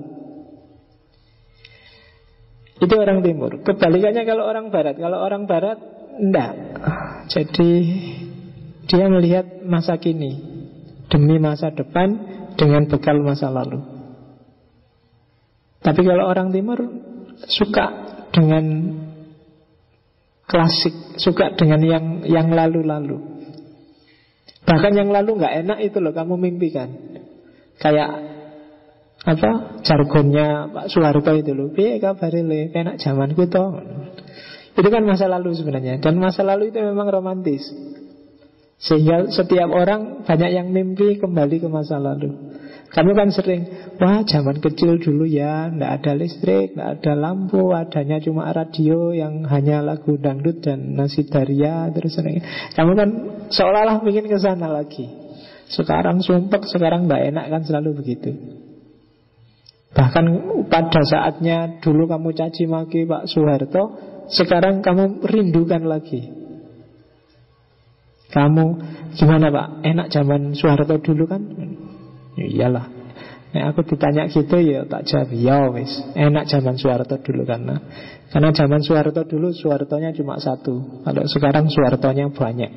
Itu orang timur. Kebalikannya kalau orang barat. Kalau orang barat, enggak. Jadi dia melihat masa kini demi masa depan dengan bekal masa lalu. Tapi kalau orang timur suka dengan klasik, suka dengan yang lalu-lalu. Bahkan yang lalu enggak enak itu loh kamu mimpikan. Kayak jargonnya Pak Soeharto itu loh, piye kabare le, enak zamanku toh. Itu kan masa lalu sebenarnya. Dan masa lalu itu memang romantis. Sehingga setiap orang banyak yang mimpi kembali ke masa lalu. Kamu kan sering, wah zaman kecil dulu ya, nggak ada listrik, nggak ada lampu, adanya cuma radio yang hanya lagu dangdut dan nasidaria. Terus kamu kan seolah-olah ingin ke sana lagi. Sekarang sumpek, sekarang nggak enak, kan selalu begitu. Bahkan pada saatnya dulu kamu caci maki Pak Soeharto, sekarang kamu rindukan lagi. Kamu gimana Pak? Enak zaman Soeharto dulu kan? Ya iyalah. Aku ditanya gitu ya tak jawab ya wis. Enak zaman Soeharto dulu karena zaman Soeharto dulu Soehartonya cuma satu. Kalau sekarang Soehartonya banyak.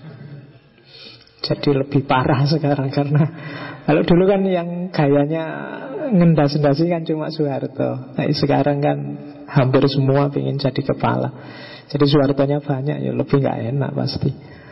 Jadi lebih parah sekarang karena kalau dulu kan yang gayanya ngendas-ngendasi kan cuma Soeharto. Nah, sekarang kan hampir semua pengen jadi kepala. Jadi Soehartonya banyak ya lebih gak enak pasti.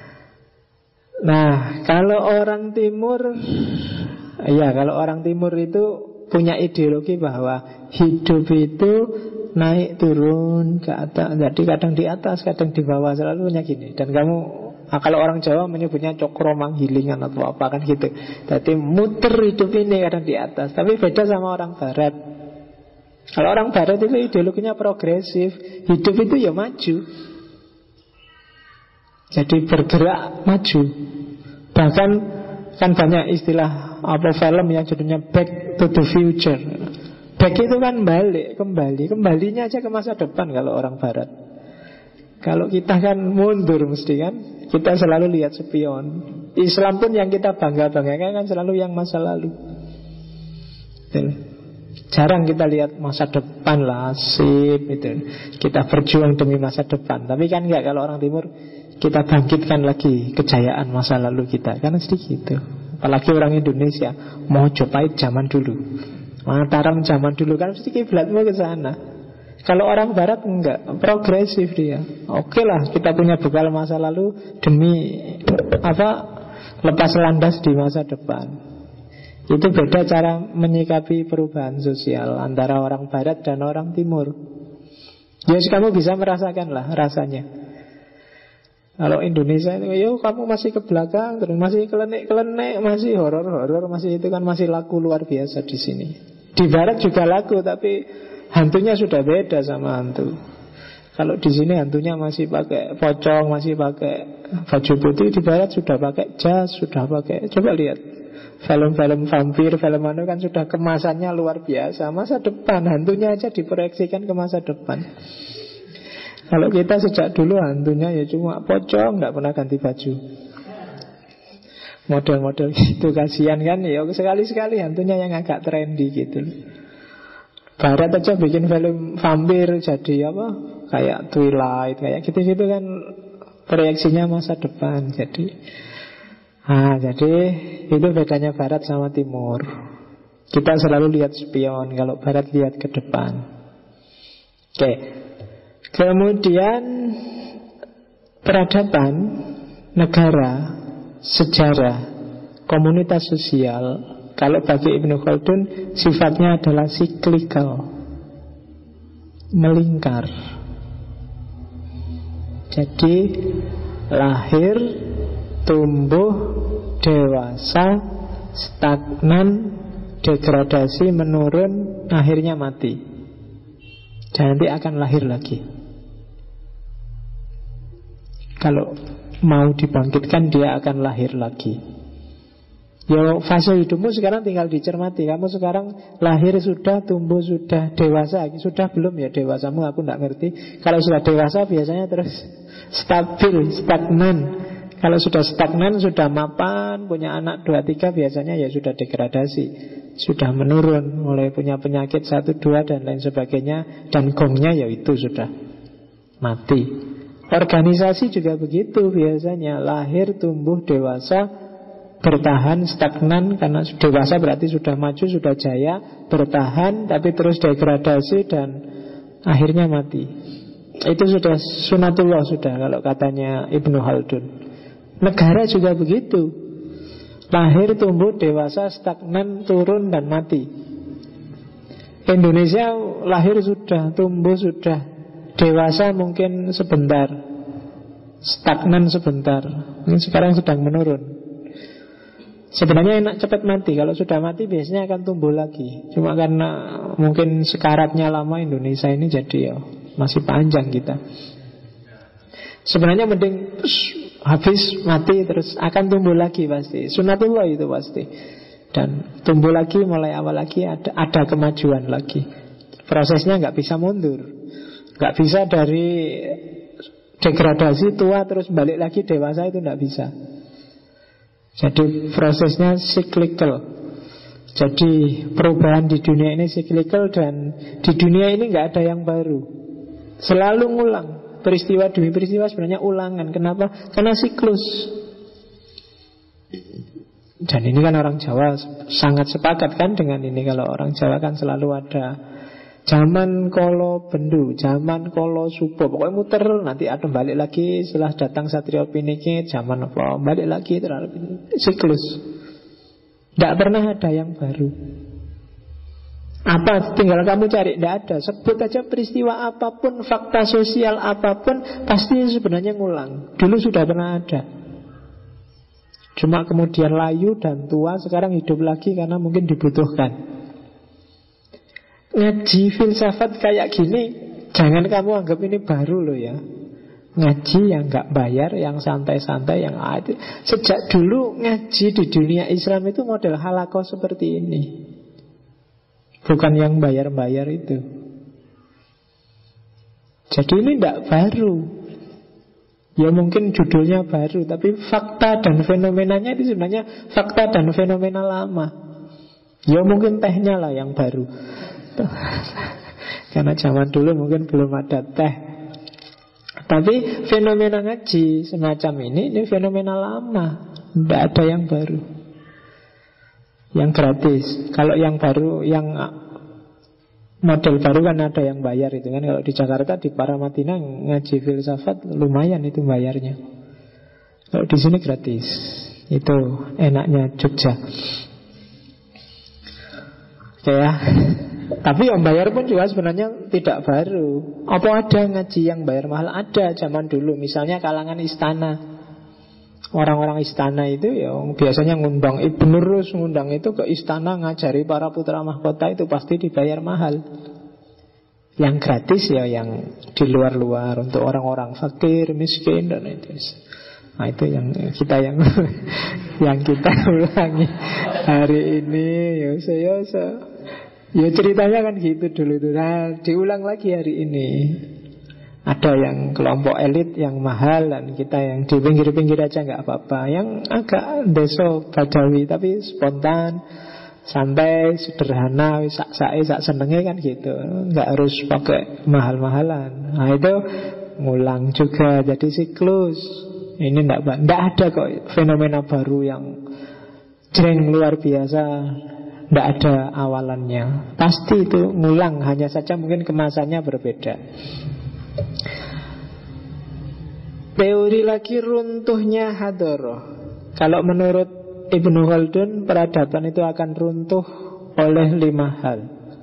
Nah, kalau orang timur, kalau orang timur itu punya ideologi bahwa hidup itu naik turun ke atas. Jadi kadang di atas, kadang di bawah, selalu punya gini. Dan kamu, kalau orang Jawa menyebutnya cokro manggilingan atau apa kan gitu. Jadi muter hidup ini kadang di atas. Tapi beda sama orang Barat. Kalau orang Barat itu ideologinya progresif. Hidup itu ya maju. Jadi bergerak maju. Bahkan kan banyak istilah film yang judulnya Back to the Future. Back itu kan balik, kembalinya aja ke masa depan kalau orang Barat. Kalau kita kan mundur mesti kan. Kita selalu lihat spion. Islam pun yang kita bangga-banggakan kan selalu yang masa lalu. gitu. Jarang kita lihat masa depan lah, asik gitu. Kita berjuang demi masa depan. Tapi kan enggak, kalau orang timur kita bangkitkan lagi kejayaan masa lalu kita. Karena sedikit gitu. Apalagi orang Indonesia, Mojopahit zaman dulu, Mataram zaman dulu, kan mesti kiblatmu ke sana. Kalau orang barat enggak, progresif dia. Oke lah, kita punya bekal masa lalu demi lepas landas di masa depan. Itu beda cara menyikapi perubahan sosial antara orang barat dan orang timur. Ya, kamu bisa merasakan lah rasanya. Kalau Indonesia itu, yo kamu masih ke belakang, terus masih kelenek-kelenek, masih horor-horor, masih itu kan masih laku luar biasa di sini. Di barat juga laku, tapi hantunya sudah beda sama hantu. Kalau di sini hantunya masih pakai pocong, masih pakai baju putih, di barat sudah pakai jas, sudah pakai, coba lihat film-film vampir, film anu kan sudah kemasannya luar biasa. Masa depan, hantunya aja diproyeksikan ke masa depan. Kalau kita sejak dulu hantunya ya cuma pocong, nggak pernah ganti baju. Model-model gitu, kasihan kan. Ya sekali-sekali hantunya yang agak trendy gitu. Barat aja bikin film vampir jadi apa? Kayak Twilight, kayak gitu-gitu kan, proyeksinya masa depan. Jadi itu bedanya barat sama timur. Kita selalu lihat spion, kalau barat lihat ke depan. Oke. Kemudian peradaban, negara, sejarah, komunitas sosial, kalau bagi Ibnu Khaldun sifatnya adalah cyclical, melingkar. Jadi lahir, tumbuh, dewasa, stagnan, degradasi, menurun, akhirnya mati. Dan nanti akan lahir lagi. Kalau mau dibangkitkan, dia akan lahir lagi. Ya, fase hidupmu sekarang tinggal dicermati. Kamu sekarang lahir sudah, tumbuh sudah, dewasa sudah belum ya dewasamu, aku tidak ngerti. Kalau sudah dewasa biasanya terus stabil, stagnan. Kalau sudah stagnan, sudah mapan, punya anak 2-3, biasanya ya sudah degradasi, sudah menurun, mulai punya penyakit 1-2 dan lain sebagainya. Dan gongnya ya itu sudah mati. Organisasi juga begitu biasanya. Lahir, tumbuh, dewasa, bertahan, stagnan. Karena dewasa berarti sudah maju, sudah jaya. Bertahan, tapi terus degradasi dan akhirnya mati. Itu sudah sunatullah sudah, kalau katanya Ibnu Khaldun. Negara juga begitu. Lahir, tumbuh, dewasa, stagnan, turun, dan mati. Indonesia lahir sudah, tumbuh sudah, dewasa mungkin sebentar, stagnan sebentar. Ini sekarang sedang menurun. Sebenarnya enak cepat mati. Kalau sudah mati biasanya akan tumbuh lagi. Cuma karena mungkin sekaratnya lama Indonesia ini, jadi ya masih panjang kita. Sebenarnya mending habis mati terus akan tumbuh lagi pasti. Sunatullah itu pasti. Dan tumbuh lagi, mulai awal lagi, ada kemajuan lagi. Prosesnya nggak bisa mundur. Nggak bisa dari degradasi tua terus balik lagi dewasa, itu nggak bisa. Jadi prosesnya cyclical. Jadi perubahan di dunia ini cyclical, dan di dunia ini nggak ada yang baru. Selalu ngulang. Peristiwa demi peristiwa sebenarnya ulangan. Kenapa? Karena siklus. Dan ini kan orang Jawa sangat sepakat kan dengan ini. Kalau orang Jawa kan selalu ada zaman kolo bendu, zaman kolo subuh, pokoknya muter, nanti ada balik lagi. Setelah datang Satrio Piniki, zaman apa, balik lagi, siklus. Tidak pernah ada yang baru. Apa tinggal kamu cari? Tidak ada. Sebut aja peristiwa apapun, fakta sosial apapun, pasti sebenarnya ngulang. Dulu sudah pernah ada. Cuma kemudian layu dan tua, sekarang hidup lagi karena mungkin dibutuhkan. Ngaji filsafat kayak gini, jangan kamu anggap ini baru loh ya. Ngaji yang gak bayar, yang santai-santai, yang ada. Sejak dulu ngaji di dunia Islam itu model halakoh seperti ini. Bukan yang bayar-bayar itu. Jadi ini tidak baru. Ya mungkin judulnya baru, tapi fakta dan fenomenanya itu sebenarnya fakta dan fenomena lama. Ya mungkin tehnya lah yang baru. Karena zaman dulu mungkin belum ada teh. Tapi fenomena ngaji semacam ini fenomena lama. Tidak ada yang baru, yang gratis. Kalau yang baru, yang model baru kan ada yang bayar itu kan. Kalau di Jakarta, di Paramatina ngaji filsafat lumayan itu bayarnya. Kalau di sini gratis. Itu enaknya Jogja. Oke ya. Tapi yang bayar pun juga sebenarnya tidak baru. Apa ada ngaji yang bayar mahal? Ada zaman dulu. Misalnya kalangan istana. Orang-orang istana itu ya biasanya ngundang Ibnu Rus, ngundang itu ke istana ngajari para putra mahkota, itu pasti dibayar mahal. Yang gratis ya yang di luar-luar untuk orang-orang fakir, miskin dan itu. Nah itu yang kita yang kita ulangi hari ini. Ya ceritanya kan gitu dulu itu. Nah diulang lagi hari ini. Ada yang kelompok elit yang mahal, dan kita yang di pinggir-pinggir aja nggak apa-apa. Yang agak deso badawi tapi spontan, santai, sederhana, sak senengnya kan gitu. Nggak harus pakai mahal-mahalan. Nah itu ngulang juga jadi siklus. Ini nggak ada kok fenomena baru yang jreng luar biasa. Nggak ada awalannya. Pasti itu ngulang, hanya saja mungkin kemasannya berbeda. Teori lagi runtuhnya hadoroh. Kalau menurut Ibnu Khaldun, peradaban itu akan runtuh oleh 5 hal.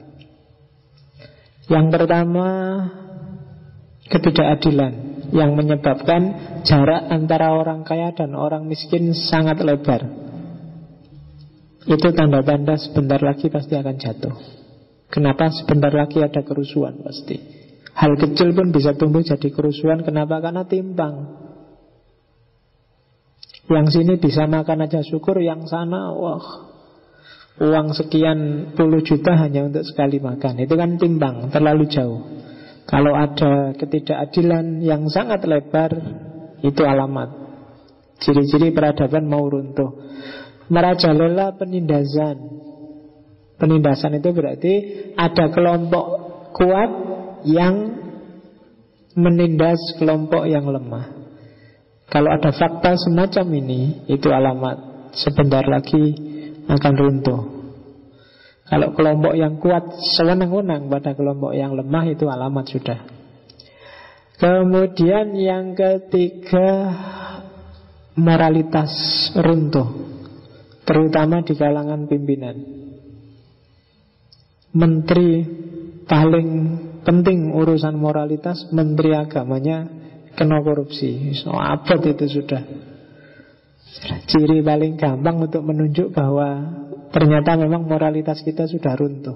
Yang pertama, ketidakadilan yang menyebabkan jarak antara orang kaya dan orang miskin sangat lebar. Itu tanda-tanda sebentar lagi pasti akan jatuh. Kenapa? Sebentar lagi ada kerusuhan pasti. Hal kecil pun bisa tumbuh jadi kerusuhan. Kenapa? Karena timpang. Yang sini bisa makan aja syukur, yang sana wah, uang sekian puluh juta hanya untuk sekali makan. Itu kan timpang, terlalu jauh. Kalau ada ketidakadilan yang sangat lebar, itu alamat. Ciri-ciri peradaban mau runtuh. Merajalela penindasan. Penindasan itu berarti ada kelompok kuat yang menindas kelompok yang lemah. Kalau ada fakta semacam ini, itu alamat sebentar lagi akan runtuh. Kalau kelompok yang kuat sewenang-wenang pada kelompok yang lemah, itu alamat sudah. Kemudian yang ketiga, moralitas runtuh, terutama di kalangan pimpinan. Menteri paling penting urusan moralitas, menteri agamanya kena korupsi. So, abad itu sudah ciri paling gampang untuk menunjuk bahwa ternyata memang moralitas kita sudah runtuh.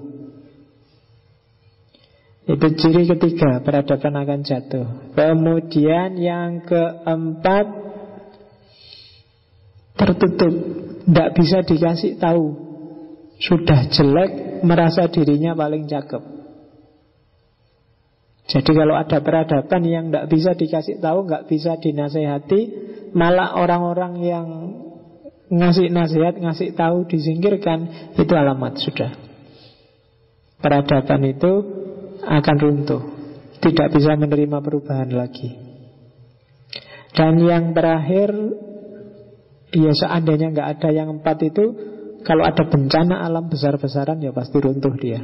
Itu ciri ketiga, peradaban akan jatuh. Kemudian yang keempat, tertutup, tidak bisa dikasih tahu. Sudah jelek, merasa dirinya paling cakep. Jadi kalau ada peradaban yang tidak bisa dikasih tahu, nggak bisa dinasehati, malah orang-orang yang ngasih nasihat, ngasih tahu disingkirkan, itu alamat sudah. Peradaban itu akan runtuh, tidak bisa menerima perubahan lagi. Dan yang terakhir, ya seandainya nggak ada yang empat itu, kalau ada bencana alam besar-besaran ya pasti runtuh dia.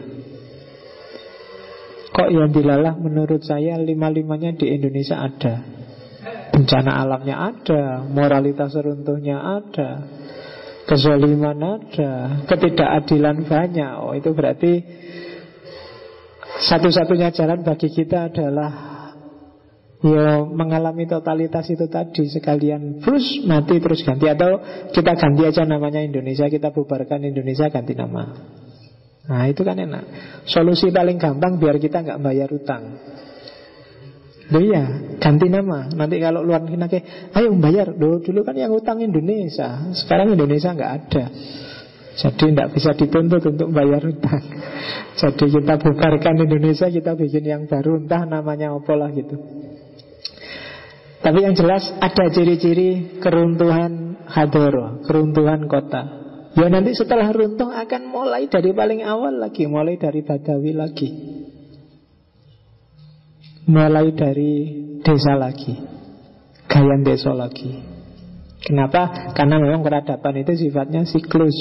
Kok yang dilalah menurut saya 5-5-nya di Indonesia ada. Bencana alamnya ada, moralitas runtuhnya ada, kezaliman ada, ketidakadilan banyak. Oh itu berarti satu-satunya jalan bagi kita adalah ya mengalami totalitas itu tadi. Sekalian terus mati terus ganti. Atau kita ganti aja namanya Indonesia, kita bubarkan Indonesia, ganti nama. Nah itu kan enak. Solusi paling gampang biar kita nggak bayar utang. Loh iya, ganti nama. Nanti kalau luar negeri, ayo bayar. Dulu kan yang utang Indonesia, sekarang Indonesia nggak ada. Jadi tidak bisa dituntut untuk bayar utang. Jadi kita bubarkan Indonesia, kita bikin yang baru, entah namanya apalah gitu. Tapi yang jelas ada ciri-ciri keruntuhan hadoro, keruntuhan kota. Ya nanti setelah runtuh akan mulai dari paling awal lagi, mulai dari Badawi lagi, mulai dari desa lagi, gayan desa lagi. Kenapa? Karena memang peradaban itu sifatnya siklus.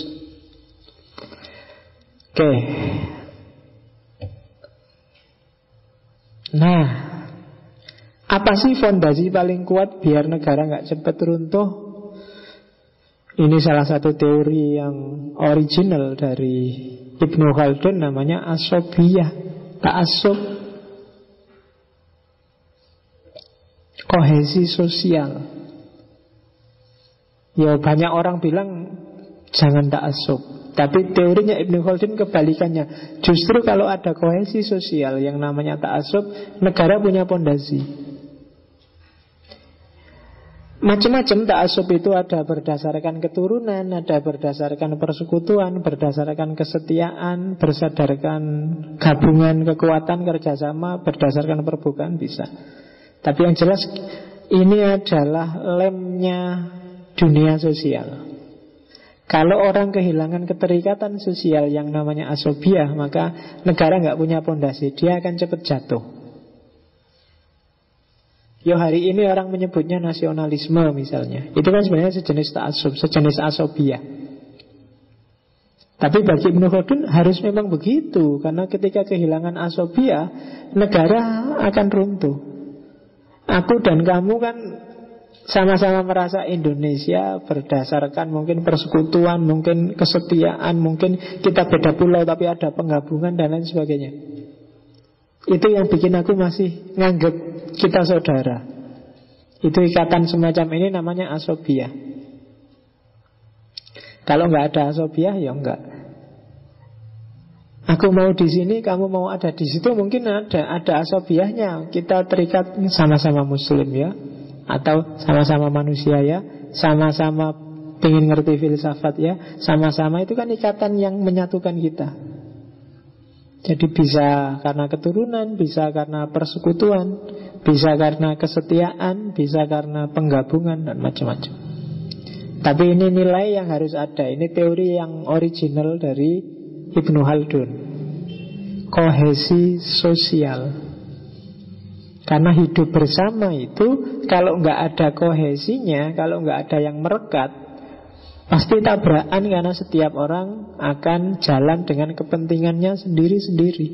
Oke. Nah, apa sih fondasi paling kuat biar negara gak cepat runtuh? Ini salah satu teori yang original dari Ibnu Khaldun, namanya asobiyah, ta'assub, kohesi sosial. Ya banyak orang bilang jangan ta'assub, tapi teorinya Ibnu Khaldun kebalikannya. Justru kalau ada kohesi sosial yang namanya ta'assub, negara punya pondasi. Macam-macam ta'assub itu ada berdasarkan keturunan, ada berdasarkan persekutuan, berdasarkan kesetiaan, berdasarkan gabungan kekuatan kerjasama, berdasarkan perbukaan bisa. Tapi yang jelas ini adalah lemnya dunia sosial. Kalau orang kehilangan keterikatan sosial yang namanya asobiah, maka negara nggak punya pondasi, dia akan cepat jatuh. Yo hari ini orang menyebutnya nasionalisme misalnya, itu kan sebenarnya sejenis ta'assub, sejenis asobiah. Tapi bagi Ibnu Khaldun harus memang begitu, karena ketika kehilangan asobiah, negara akan runtuh. Aku dan kamu kan sama-sama merasa Indonesia berdasarkan mungkin persekutuan, mungkin kesetiaan, mungkin kita beda pulau tapi ada penggabungan dan lain sebagainya. Itu yang bikin aku masih nganggep kita saudara. Itu ikatan semacam ini namanya asobiah. Kalau nggak ada asobiah ya enggak. Aku mau di sini, kamu mau ada di situ, mungkin ada asobiahnya. Kita terikat sama-sama Muslim ya, atau sama-sama manusia ya, sama-sama pengen ngerti filsafat ya, sama-sama itu kan ikatan yang menyatukan kita. Jadi bisa karena keturunan, bisa karena persekutuan, bisa karena kesetiaan, bisa karena penggabungan dan macam-macam. Tapi ini nilai yang harus ada. Ini teori yang original dari Ibnu Khaldun, kohesi sosial. Karena hidup bersama itu kalau nggak ada kohesinya, kalau nggak ada yang merekat, pasti tabrakan karena setiap orang akan jalan dengan kepentingannya sendiri-sendiri.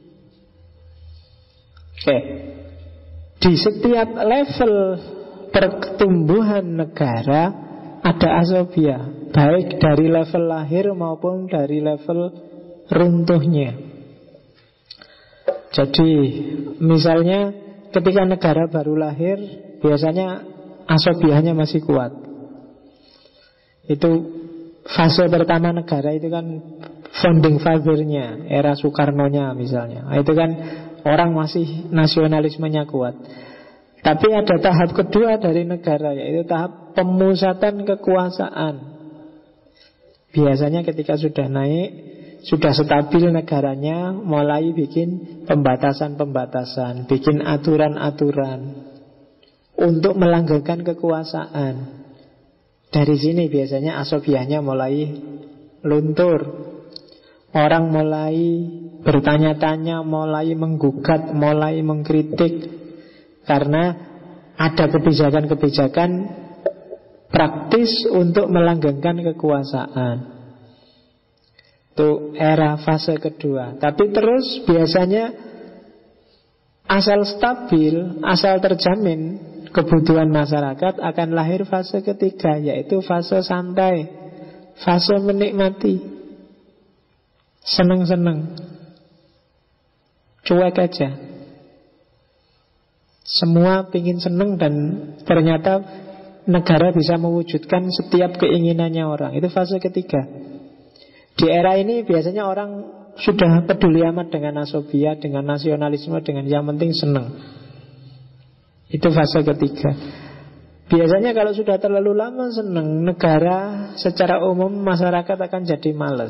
Oke. Di setiap level pertumbuhan negara ada asobiah, baik dari level lahir maupun dari level runtuhnya. Jadi misalnya ketika negara baru lahir, biasanya asobiahnya masih kuat. Itu fase pertama negara, itu kan founding father-nya, era Soekarno-nya misalnya. Itu kan orang masih nasionalismenya kuat. Tapi ada tahap kedua dari negara, yaitu tahap pemusatan kekuasaan. Biasanya ketika sudah naik, sudah stabil negaranya, mulai bikin pembatasan-pembatasan, bikin aturan-aturan untuk melanggengkan kekuasaan. Dari sini biasanya asobiahnya mulai luntur. Orang mulai bertanya-tanya, mulai menggugat, mulai mengkritik, karena ada kebijakan-kebijakan praktis untuk melanggengkan kekuasaan. Itu era fase kedua. Tapi terus biasanya asal stabil, asal terjamin kebutuhan masyarakat, akan lahir fase ketiga, yaitu fase santai, fase menikmati, seneng-seneng, cuek aja. Semua pingin seneng dan ternyata negara bisa mewujudkan setiap keinginannya orang. Itu fase ketiga. Di era ini biasanya orang sudah peduli amat dengan asobiah, dengan nasionalisme, dengan yang penting seneng. Itu fase ketiga. Biasanya kalau sudah terlalu lama seneng, negara secara umum masyarakat akan jadi malas.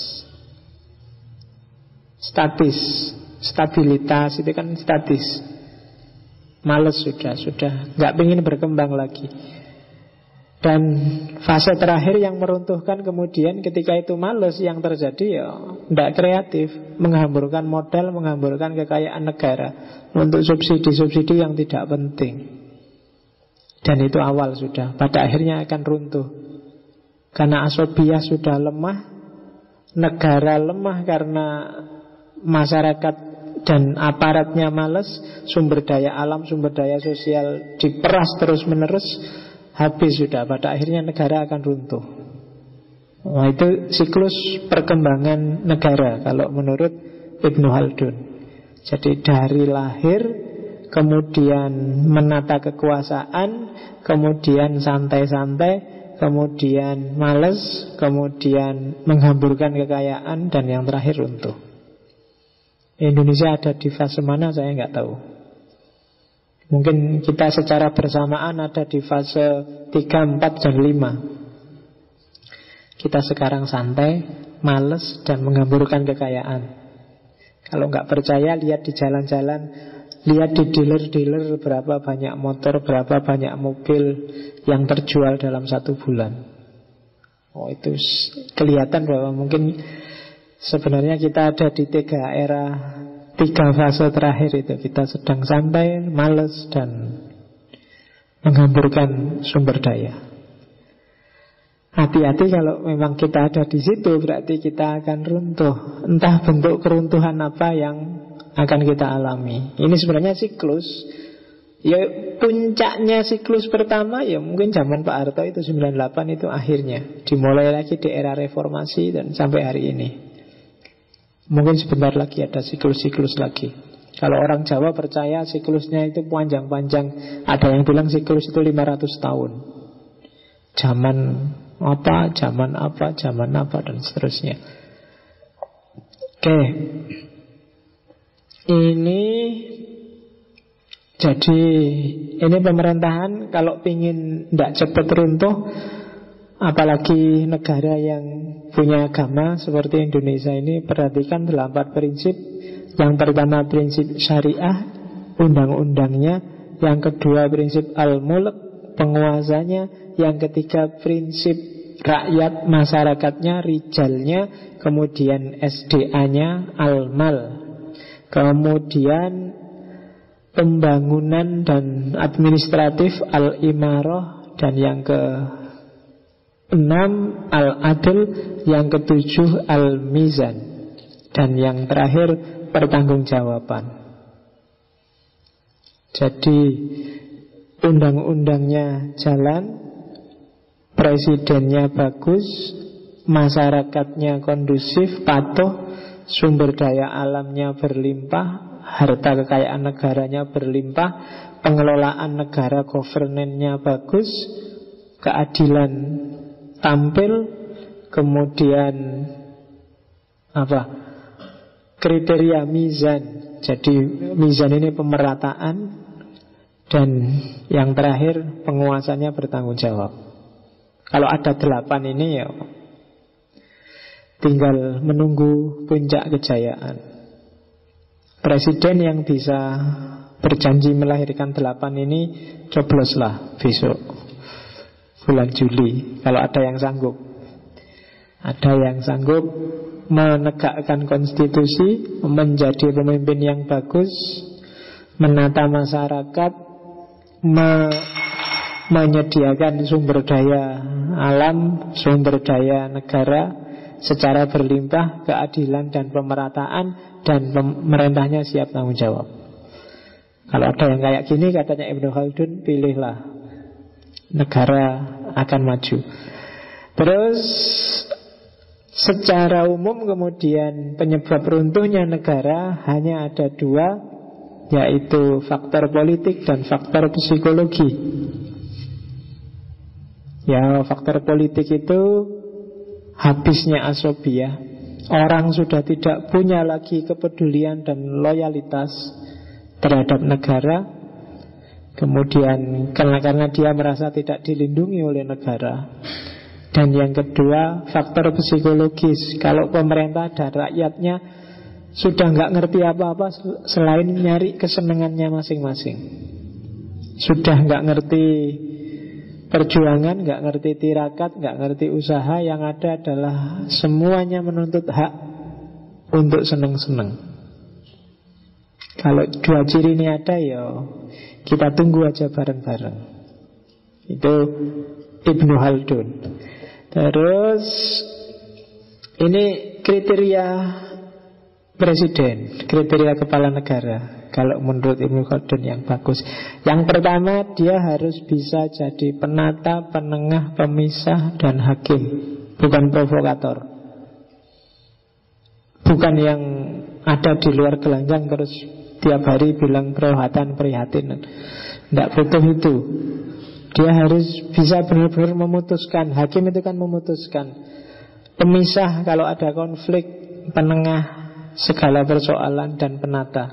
Statis, stabilitas itu kan statis. Males sudah nggak pengen berkembang lagi. Dan fase terakhir yang meruntuhkan kemudian ketika itu males, yang terjadi ya tidak kreatif, menghamburkan modal, menghamburkan kekayaan negara untuk subsidi-subsidi yang tidak penting. Dan itu awal sudah, pada akhirnya akan runtuh. Karena asobiyah sudah lemah, negara lemah karena masyarakat dan aparatnya males, sumber daya alam, sumber daya sosial diperas terus-menerus, habis sudah, pada akhirnya negara akan runtuh. Nah, itu siklus perkembangan negara kalau menurut Ibnu Khaldun. Jadi dari lahir, kemudian menata kekuasaan, kemudian santai-santai, kemudian males, kemudian menghamburkan kekayaan, dan yang terakhir runtuh. Indonesia ada di fase mana saya nggak tahu. Mungkin kita secara bersamaan ada di fase 3, 4, dan 5. Kita sekarang santai, males, dan menghamburkan kekayaan. Kalau nggak percaya, lihat di jalan-jalan, lihat di dealer-dealer berapa banyak motor, berapa banyak mobil yang terjual dalam 1 bulan. Oh, itu kelihatan bahwa mungkin sebenarnya kita ada di 3 fase terakhir itu. Kita sedang santai, males, dan menghamburkan sumber daya. Hati-hati kalau memang kita ada di situ, berarti kita akan runtuh. Entah bentuk keruntuhan apa yang akan kita alami. Ini sebenarnya siklus. Ya puncaknya siklus pertama ya mungkin zaman Pak Harto itu 98 itu akhirnya. Dimulai lagi di era reformasi dan sampai hari ini. Mungkin sebentar lagi ada siklus-siklus lagi. Kalau orang Jawa percaya siklusnya itu panjang-panjang. Ada yang bilang siklus itu 500 tahun. Zaman apa, dan seterusnya. Oke. Ini pemerintahan kalau pingin tidak cepat runtuh, apalagi negara yang punya agama seperti Indonesia ini, perhatikan 8 prinsip. Yang pertama prinsip syariah, undang-undangnya. Yang kedua prinsip al-mulk, penguasanya. Yang ketiga prinsip rakyat, masyarakatnya, rijalnya. Kemudian SDA-nya, al-mal. Kemudian pembangunan dan administratif, al-imarah. Dan yang ke-6 al-adl. Yang ke-7 al-mizan. Dan yang terakhir pertanggungjawaban. Jadi undang-undangnya jalan, presidennya bagus, masyarakatnya kondusif, patuh, sumber daya alamnya berlimpah, harta kekayaan negaranya berlimpah, pengelolaan negara governance-nya bagus, keadilan tampil, kemudian kriteria mizan. Jadi mizan ini pemerataan, dan yang terakhir penguasanya bertanggung jawab. Kalau ada 8 ini ya tinggal menunggu puncak kejayaan. Presiden yang bisa berjanji melahirkan 8 ini cobloslah besok bulan Juli, kalau ada yang sanggup. Ada yang sanggup menegakkan konstitusi, menjadi pemimpin yang bagus, menata masyarakat, menyediakan sumber daya alam, sumber daya negara secara berlimpah, keadilan dan pemerataan, dan pemerintahnya siap tanggung jawab. Kalau ada yang kayak gini, katanya Ibnu Khaldun, pilihlah, negara akan maju. Terus secara umum kemudian penyebab runtuhnya negara hanya ada 2, yaitu faktor politik dan faktor psikologi. Ya, faktor politik itu habisnya asobiyah. Orang sudah tidak punya lagi kepedulian dan loyalitas terhadap negara. Kemudian karena dia merasa tidak dilindungi oleh negara. Dan yang kedua, faktor psikologis. Kalau pemerintah dan rakyatnya sudah nggak ngerti apa-apa selain nyari kesenangannya masing-masing. Sudah nggak ngerti perjuangan, nggak ngerti tirakat, nggak ngerti usaha. Yang ada adalah semuanya menuntut hak untuk seneng-seneng. Kalau dua ciri ini ada, ya kita tunggu aja bareng-bareng. Itu Ibnu Khaldun. Terus ini kriteria presiden, kriteria kepala negara. Kalau menurut Ibnu Khaldun yang bagus, yang pertama, dia harus bisa jadi penata, penengah, pemisah, dan hakim. Bukan provokator. Bukan yang ada di luar gelanggang terus tiap hari bilang prihatin. Tidak butuh itu. Dia harus bisa benar-benar memutuskan. Hakim itu kan memutuskan. Pemisah kalau ada konflik, penengah segala persoalan, dan penata.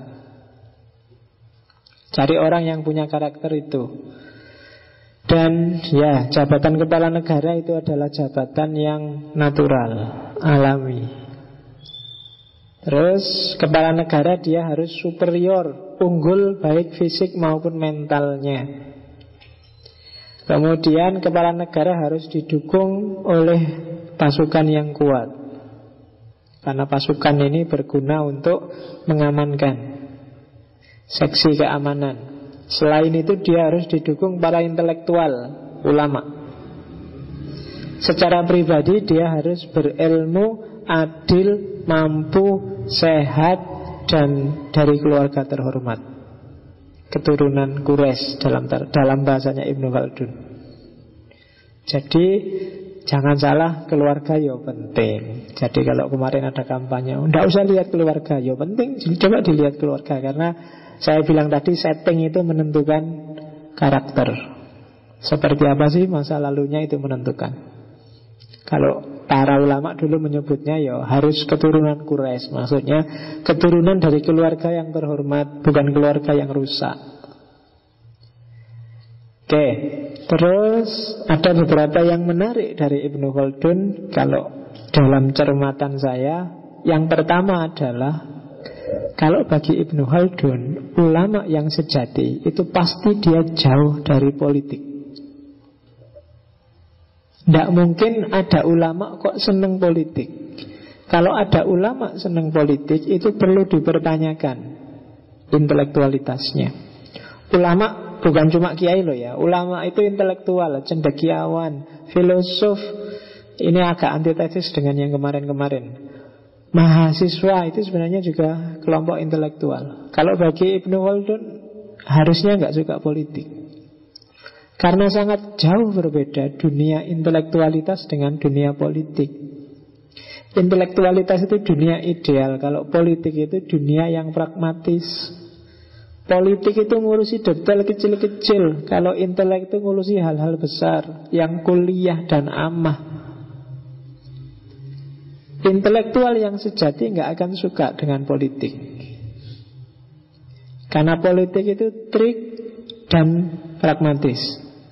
Cari orang yang punya karakter itu. Dan ya, jabatan kepala negara itu adalah jabatan yang natural, alami. Terus kepala negara dia harus superior, unggul baik fisik maupun mentalnya. Kemudian kepala negara harus didukung oleh pasukan yang kuat, karena pasukan ini berguna untuk mengamankan seksi keamanan. Selain itu dia harus didukung para intelektual, ulama. Secara pribadi dia harus berilmu, adil, mampu, sehat, dan dari keluarga terhormat, keturunan Quraisy dalam bahasanya Ibnu Khaldun. Jadi jangan salah, keluarga ya penting. Jadi kalau kemarin ada kampanye, tidak usah lihat keluarga, ya penting, coba dilihat keluarga. Karena saya bilang tadi, setting itu menentukan karakter. Seperti apa sih masa lalunya itu menentukan. Kalau para ulama dulu menyebutnya ya harus keturunan Quraisy, maksudnya keturunan dari keluarga yang terhormat, bukan keluarga yang rusak. Oke, terus ada beberapa yang menarik dari Ibnu Khaldun kalau dalam cermatan saya. Yang pertama adalah, kalau bagi Ibnu Khaldun, ulama yang sejati itu pasti dia jauh dari politik. Tidak mungkin ada ulama kok seneng politik. Kalau ada ulama seneng politik, itu perlu dipertanyakan intelektualitasnya. Ulama bukan cuma kiai loh ya. Ulama itu intelektual, cendekiawan, filosof. Ini agak antitesis dengan yang kemarin-kemarin. Mahasiswa itu sebenarnya juga kelompok intelektual. Kalau bagi Ibnu Khaldun, harusnya nggak suka politik. Karena sangat jauh berbeda dunia intelektualitas dengan dunia politik. Intelektualitas itu dunia ideal, kalau politik itu dunia yang pragmatis. Politik itu ngurusi detail kecil-kecil, kalau intelek itu ngurusi hal-hal besar yang kuliah dan amah. Intelektual yang sejati nggak akan suka dengan politik, karena politik itu trik dan pragmatis.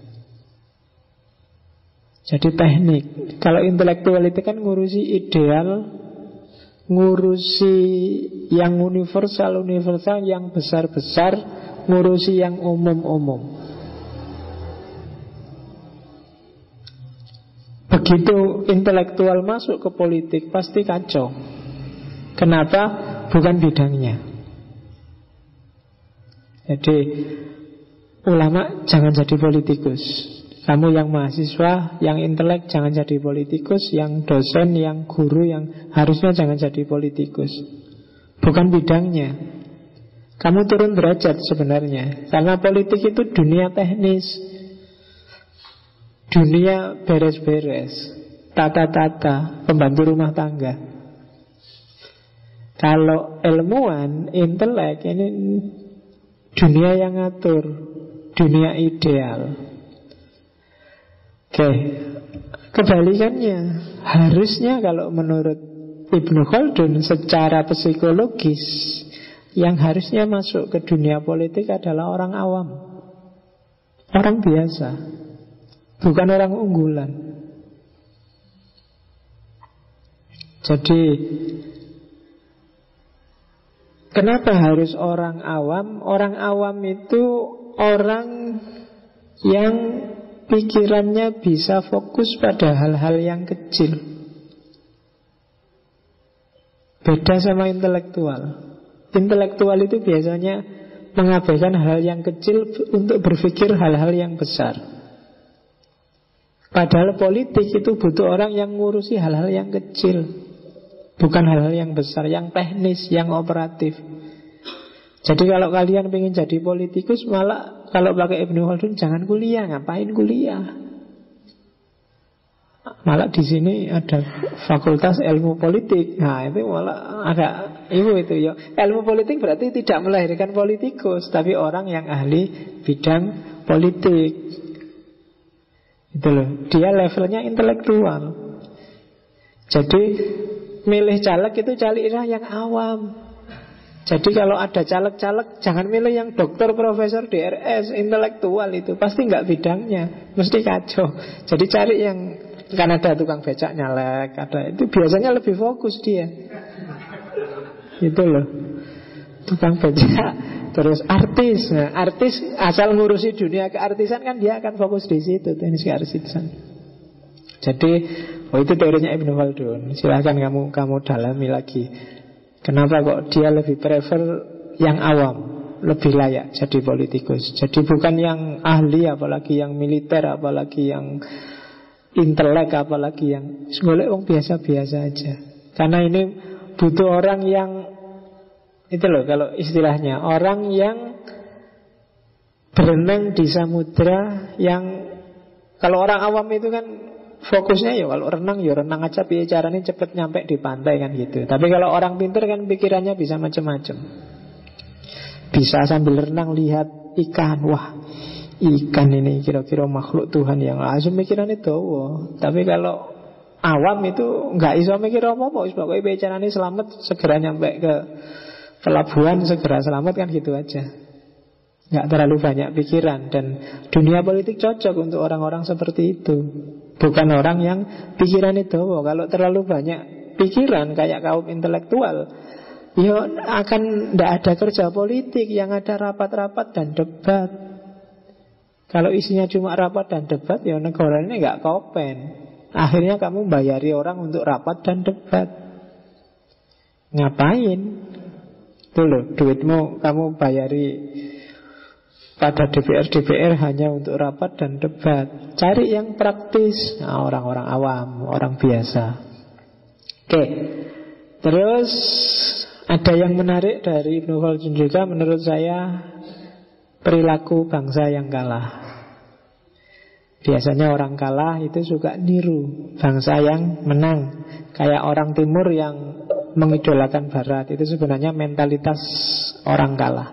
Jadi teknik. Kalau intelektual itu kan ngurusi ideal, ngurusi yang universal, yang besar-besar, ngurusi yang umum-umum. Begitu intelektual masuk ke politik, pasti kacau. Kenapa? Bukan bidangnya. Jadi ulama jangan jadi politikus. Kamu yang mahasiswa, yang intelek jangan jadi politikus. Yang dosen, yang guru, yang harusnya jangan jadi politikus. Bukan bidangnya. Kamu turun derajat sebenarnya. Karena politik itu dunia teknis, dunia beres-beres, tata-tata, pembantu rumah tangga. Kalau ilmuwan, intelek, ini dunia yang ngatur, dunia ideal. Oke, kebalikannya, harusnya kalau menurut Ibnu Khaldun secara psikologis, yang harusnya masuk ke dunia politik adalah orang awam, orang biasa, bukan orang unggulan. Jadi kenapa harus orang awam? Orang awam itu orang yang pikirannya bisa fokus pada hal-hal yang kecil. Beda sama intelektual. Intelektual itu biasanya mengabaikan hal yang kecil untuk berpikir hal-hal yang besar. Padahal politik itu butuh orang yang ngurusi hal-hal yang kecil, bukan hal-hal yang besar, yang teknis, yang operatif. Jadi kalau kalian pengen jadi politikus, malah kalau pakai Ibnu Khaldun jangan kuliah. Ngapain kuliah? Malah di sini ada fakultas ilmu politik. Nah itu malah agak itu ya. Ilmu politik berarti tidak melahirkan politikus, tapi orang yang ahli bidang politik. Itu loh. Dia levelnya intelektual. Jadi milih caleg itu carilah yang awam. Jadi kalau ada caleg-caleg, jangan milih yang dokter, profesor, DRS, intelektual itu. Pasti nggak bidangnya, mesti kacau. Jadi cari yang, kan ada tukang becak nyalek, ada itu biasanya lebih fokus dia. Itu loh, tukang becak. Terus artis, nah, artis asal ngurusi dunia keartisan kan dia akan fokus di situ, teknis keartisan. Jadi, itu teorinya Ibnu Khaldun. Silahkan kamu dalami lagi. Kenapa kok dia lebih prefer yang awam, lebih layak jadi politikus. Jadi bukan yang ahli, apalagi yang militer, apalagi yang intelek, apalagi yang golek wong biasa-biasa aja. Karena ini butuh orang yang, itu loh kalau istilahnya, orang yang berenang di samudra. Yang kalau orang awam itu kan fokusnya ya kalau renang ya renang aja, piye caranya cepet nyampe di pantai kan gitu. Tapi kalau orang pintar kan pikirannya bisa macam-macam. Bisa sambil renang lihat ikan, wah ikan ini kira-kira makhluk Tuhan yang langsung pikirannya dowo. Tapi kalau awam itu nggak iso mikir apa-apa, pokoknya piye caranya selamat, segera nyampe ke pelabuhan, segera selamat kan gitu aja. Nggak terlalu banyak pikiran. Dan dunia politik cocok untuk orang-orang seperti itu. Bukan orang yang pikiran itu. Kalau terlalu banyak pikiran kayak kaum intelektual, ya akan tidak ada kerja politik. Yang ada rapat-rapat dan debat. Kalau isinya cuma rapat dan debat, ya negara ini nggak kopen. Akhirnya kamu bayari orang untuk rapat dan debat. Ngapain? Itu loh, duitmu kamu bayari pada DPR hanya untuk rapat dan debat. Cari yang praktis. Nah, orang-orang awam, orang biasa. Oke. Terus ada yang menarik dari Ibnu Khaldun juga menurut saya, perilaku bangsa yang kalah. Biasanya orang kalah itu suka niru bangsa yang menang. Kayak orang timur yang mengidolakan barat. Itu sebenarnya mentalitas orang kalah.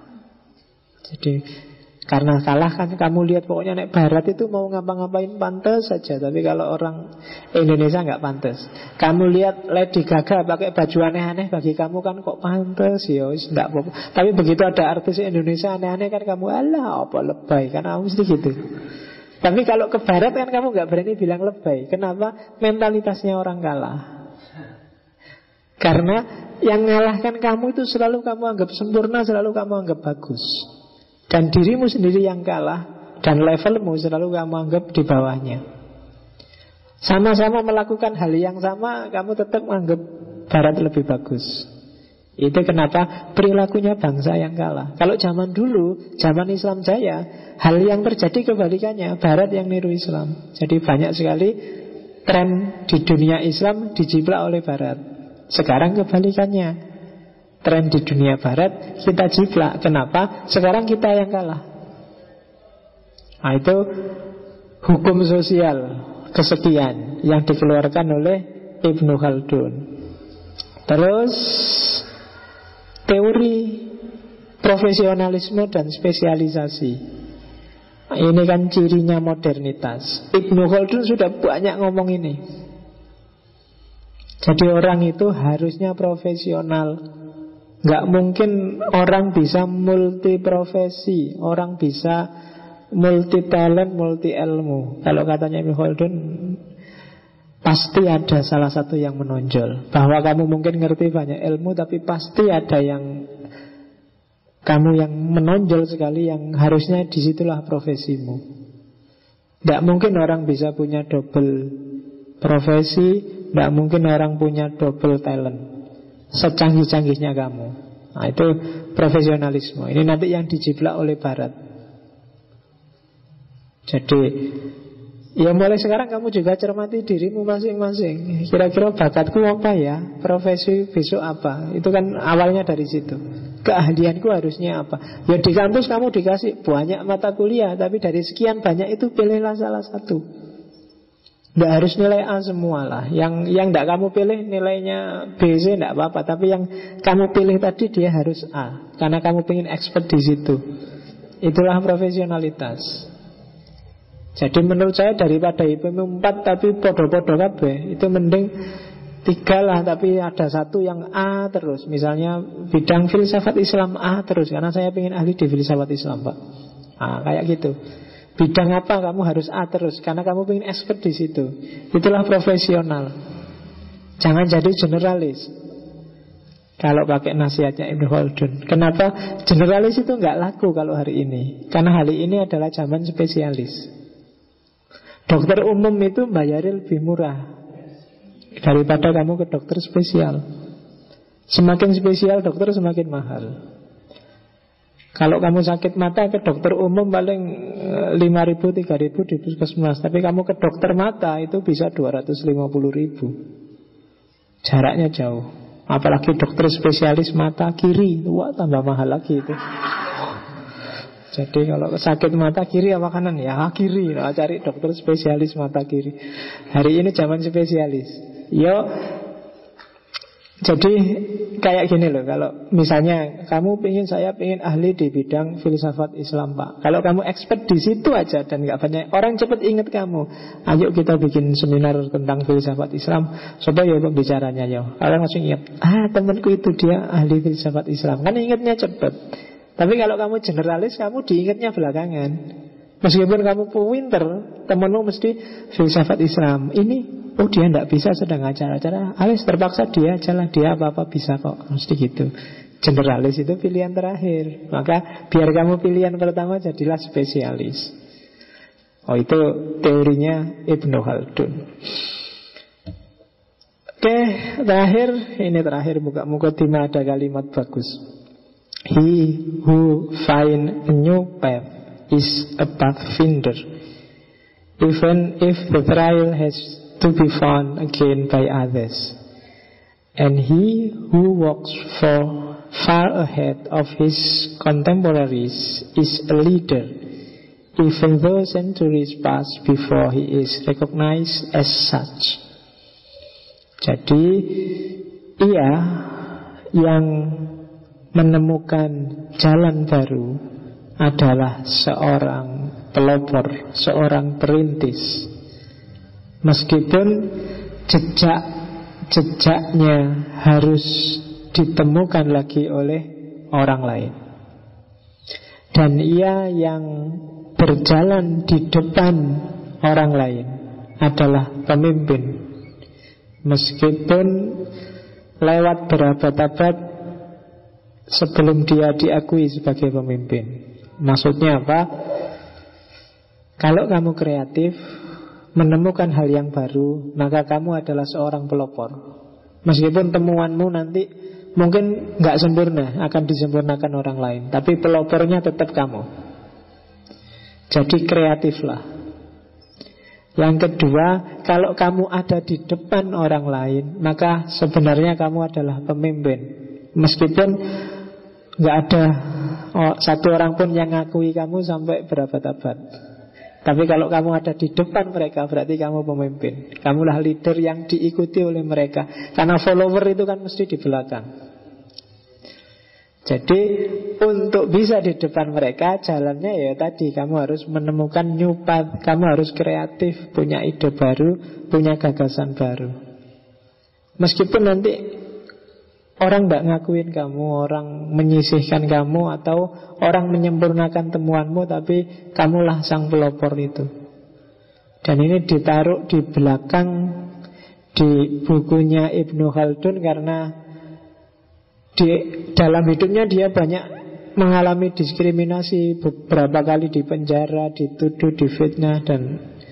Jadi karena kalah kan kamu lihat pokoknya naik barat itu mau ngapa-ngapain pantas saja. Tapi kalau orang Indonesia nggak pantas. Kamu lihat Lady Gaga pakai baju aneh-aneh, bagi kamu kan kok pantas ya, nggak apa-apa. Tapi begitu ada artis Indonesia aneh-aneh kan kamu alah apa lebay, kan kamu mesti gitu. Tapi kalau ke barat kan kamu nggak berani bilang lebay. Kenapa? Mentalitasnya orang kalah. Karena yang ngalahkan kamu itu selalu kamu anggap sempurna, selalu kamu anggap bagus. Dan dirimu sendiri yang kalah, dan levelmu selalu kamu anggap di bawahnya. Sama-sama melakukan hal yang sama, kamu tetap menganggap barat lebih bagus. Itu kenapa perilakunya bangsa yang kalah. Kalau zaman dulu, zaman Islam jaya, hal yang terjadi kebalikannya, barat yang niru Islam. Jadi banyak sekali tren di dunia Islam dijiplak oleh barat. Sekarang kebalikannya, tren di dunia barat kita jiplak. Kenapa? Sekarang kita yang kalah. Nah itu hukum sosial kesekian yang dikeluarkan oleh Ibnu Khaldun. Terus teori profesionalisme dan spesialisasi. Ini kan cirinya modernitas. Ibnu Khaldun sudah banyak ngomong ini. Jadi orang itu harusnya profesional. Nggak mungkin orang bisa multi profesi, orang bisa multi talent, multi ilmu. Kalau katanya Ibnu Khaldun, pasti ada salah satu yang menonjol. Bahwa kamu mungkin ngerti banyak ilmu, tapi pasti ada yang kamu yang menonjol sekali, yang harusnya disitulah profesimu. Tidak mungkin orang bisa punya double profesi, tidak mungkin orang punya double talent secanggih-canggihnya kamu. Nah, itu profesionalisme. Ini nanti yang dijiplak oleh Barat. Jadi ya mulai sekarang kamu juga cermati dirimu masing-masing. Kira-kira bakatku apa ya? Profesi besok apa? Itu kan awalnya dari situ. Keahlianku harusnya apa? Ya di kampus kamu dikasih banyak mata kuliah, tapi dari sekian banyak itu pilihlah salah satu. Tidak harus nilai A semua lah. Yang tidak kamu pilih nilainya B, C tidak apa-apa. Tapi yang kamu pilih tadi dia harus A, karena kamu pengen expert di situ. Itulah profesionalitas. Jadi menurut saya daripada IPM 4 tapi podo-podo kabeh, itu mending 3 lah tapi ada satu yang A terus. Misalnya bidang filsafat Islam A terus, karena saya pengen ahli di filsafat Islam, Pak. Nah, kayak gitu. Bidang apa kamu harus A terus, karena kamu pengen expert di situ. Itulah profesional. Jangan jadi generalis. Kalau pakai nasihatnya Ibnu Khaldun. Kenapa generalis itu nggak laku kalau hari ini? Karena hari ini adalah zaman spesialis. Dokter umum itu bayarnya lebih murah daripada kamu ke dokter spesial. Semakin spesial dokter semakin mahal. Kalau kamu sakit mata ke dokter umum paling 5.000, 3.000 di puskesmas. Tapi kamu ke dokter mata itu bisa 250.000. Jaraknya jauh. Apalagi dokter spesialis mata kiri, wah tambah mahal lagi itu. Jadi kalau sakit mata kiri apa kanan? Ya kiri. Nah, cari dokter spesialis mata kiri. Hari ini zaman spesialis. Yo, jadi kayak gini loh. Kalau misalnya kamu saya pengen ahli di bidang filsafat Islam, Pak. Kalau kamu expert di situ aja dan nggak banyak orang cepat ingat kamu. Ayo kita bikin seminar tentang filsafat Islam. Coba ya pembicaranya yo. Orang langsung ingat. Temanku itu dia ahli filsafat Islam. Kan ingatnya cepat. Tapi kalau kamu generalis, kamu diingatnya belakangan. Meskipun kamu pinter, temenmu mesti filsafat Islam. Ini, dia tidak bisa sedang acara-acara. Alis terpaksa dia jalan, dia apa-apa bisa kok. Mesti gitu. Generalis itu pilihan terakhir. Maka biar kamu pilihan pertama, jadilah spesialis. Itu teorinya Ibnu Khaldun. Oke, terakhir muka-mukaddimah ada kalimat bagus. He who find a new path is a pathfinder, even if the trail has to be found again by others. And he who walks far ahead of his contemporaries is a leader, even though centuries pass before he is recognized as such. Jadi ia yang menemukan jalan baru adalah seorang pelopor, seorang perintis. Meskipun jejak-jejaknya harus ditemukan lagi oleh orang lain. Dan ia yang berjalan di depan orang lain adalah pemimpin. Meskipun lewat berabad-abad sebelum dia diakui sebagai pemimpin. Maksudnya apa? Kalau kamu kreatif, menemukan hal yang baru, maka kamu adalah seorang pelopor. Meskipun temuanmu nanti mungkin gak sempurna, akan disempurnakan orang lain, tapi pelopornya tetap kamu. Jadi kreatiflah. Yang kedua, kalau kamu ada di depan orang lain, maka sebenarnya kamu adalah pemimpin. Meskipun nggak ada satu orang pun yang ngakui kamu sampai berabad-abad. Tapi kalau kamu ada di depan mereka, berarti kamu pemimpin. Kamulah leader yang diikuti oleh mereka. Karena follower itu kan mesti di belakang. Jadi untuk bisa di depan mereka, jalannya ya tadi, kamu harus menemukan new path. Kamu harus kreatif, punya ide baru, punya gagasan baru. Meskipun nanti orang tidak ngakuin kamu, orang menyisihkan kamu, atau orang menyempurnakan temuanmu, tapi kamulah sang pelopor itu. Dan ini ditaruh di belakang di bukunya Ibnu Khaldun, karena di dalam hidupnya dia banyak mengalami diskriminasi, beberapa kali di penjara, dituduh, difitnah, dan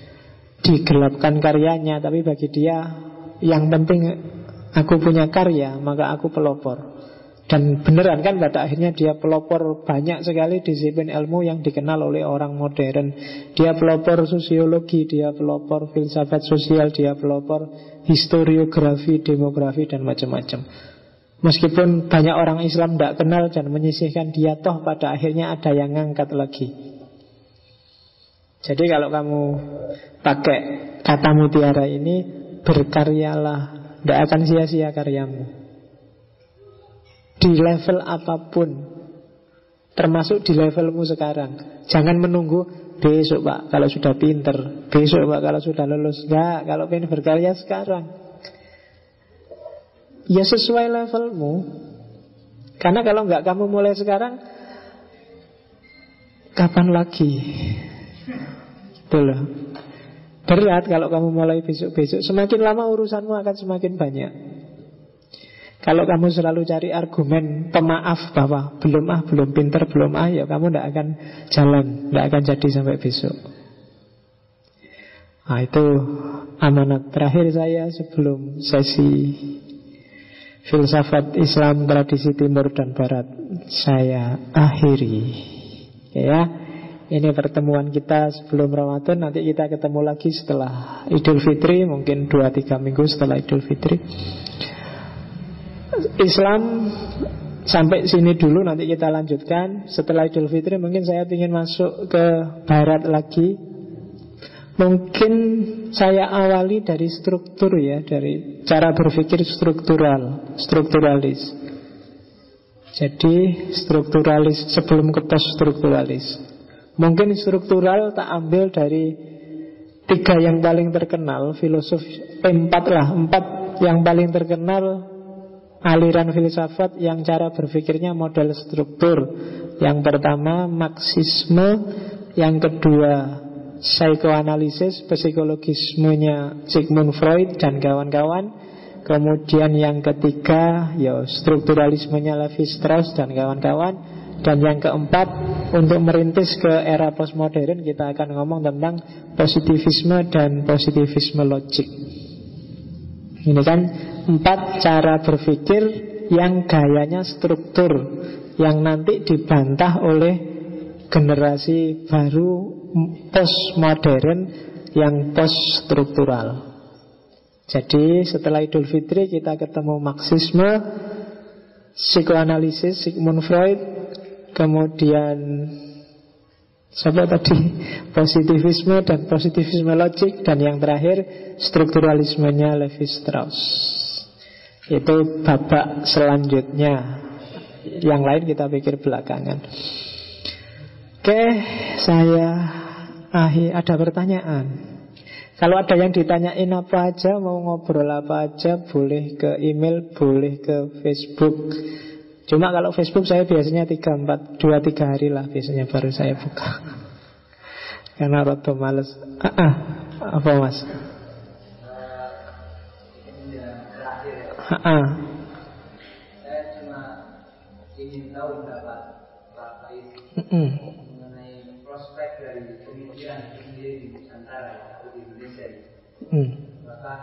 digelapkan karyanya, tapi bagi dia yang penting aku punya karya, maka aku pelopor. Dan beneran kan pada akhirnya dia pelopor banyak sekali disiplin ilmu yang dikenal oleh orang modern. Dia pelopor sosiologi, dia pelopor filsafat sosial, dia pelopor historiografi, demografi, dan macam-macam. Meskipun banyak orang Islam tidak kenal dan menyisihkan dia, toh pada akhirnya ada yang ngangkat lagi. Jadi kalau kamu pakai kata mutiara ini, berkaryalah, tidak akan sia-sia karyamu. Di level apapun, termasuk di levelmu sekarang. Jangan menunggu besok Pak kalau sudah pinter, besok Pak kalau sudah lulus. Enggak, kalau pengen berkarya sekarang. Ya sesuai levelmu. Karena kalau enggak kamu mulai sekarang, kapan lagi? Gitu loh. Berat kalau kamu mulai besok-besok. Semakin lama urusanmu akan semakin banyak. Kalau kamu selalu cari argumen pemaaf bahwa belum pinter, ya kamu tidak akan jalan, tidak akan jadi sampai besok. Nah itu amanat terakhir saya sebelum sesi filsafat Islam tradisi Timur dan Barat saya akhiri. Ya, ini pertemuan kita sebelum Ramadan. Nanti kita ketemu lagi setelah Idul Fitri, mungkin 2-3 minggu setelah Idul Fitri. Islam sampai sini dulu, nanti kita lanjutkan. Setelah Idul Fitri mungkin saya ingin masuk ke Barat lagi. Mungkin saya awali dari struktur ya, dari cara berpikir strukturalis. Jadi strukturalis sebelum ke poststrukturalis. Mungkin struktural tak ambil dari 3 yang paling terkenal, filosof 4 yang paling terkenal aliran filsafat yang cara berpikirnya model struktur. Yang pertama Marxisme, yang kedua psikoanalisis, psikologismenya Sigmund Freud dan kawan-kawan. Kemudian yang ketiga ya strukturalismenya Levi-Strauss dan kawan-kawan. Dan yang keempat, untuk merintis ke era postmodern, kita akan ngomong tentang positivisme dan positivisme logik. Ini kan 4 cara berpikir yang gayanya struktur, yang nanti dibantah oleh generasi baru postmodern yang poststruktural. Jadi setelah Idul Fitri kita ketemu Marxisme, psikoanalisis Sigmund Freud, kemudian siapa tadi? Positivisme dan positivisme logik, dan yang terakhir strukturalismenya Levi-Strauss. Itu babak selanjutnya. Yang lain kita pikir belakangan. Oke, saya ada pertanyaan. Kalau ada yang ditanyain apa aja, mau ngobrol apa aja, boleh ke email, boleh ke Facebook. Cuma kalau Facebook saya biasanya 2-3 hari lah biasanya baru saya buka. Karena rada males. Apa mas? Saya cuma ingin tahu pendapat Pak Faiz mengenai prospek dari pemikiran sendiri di Nusantara atau di Indonesia. Maka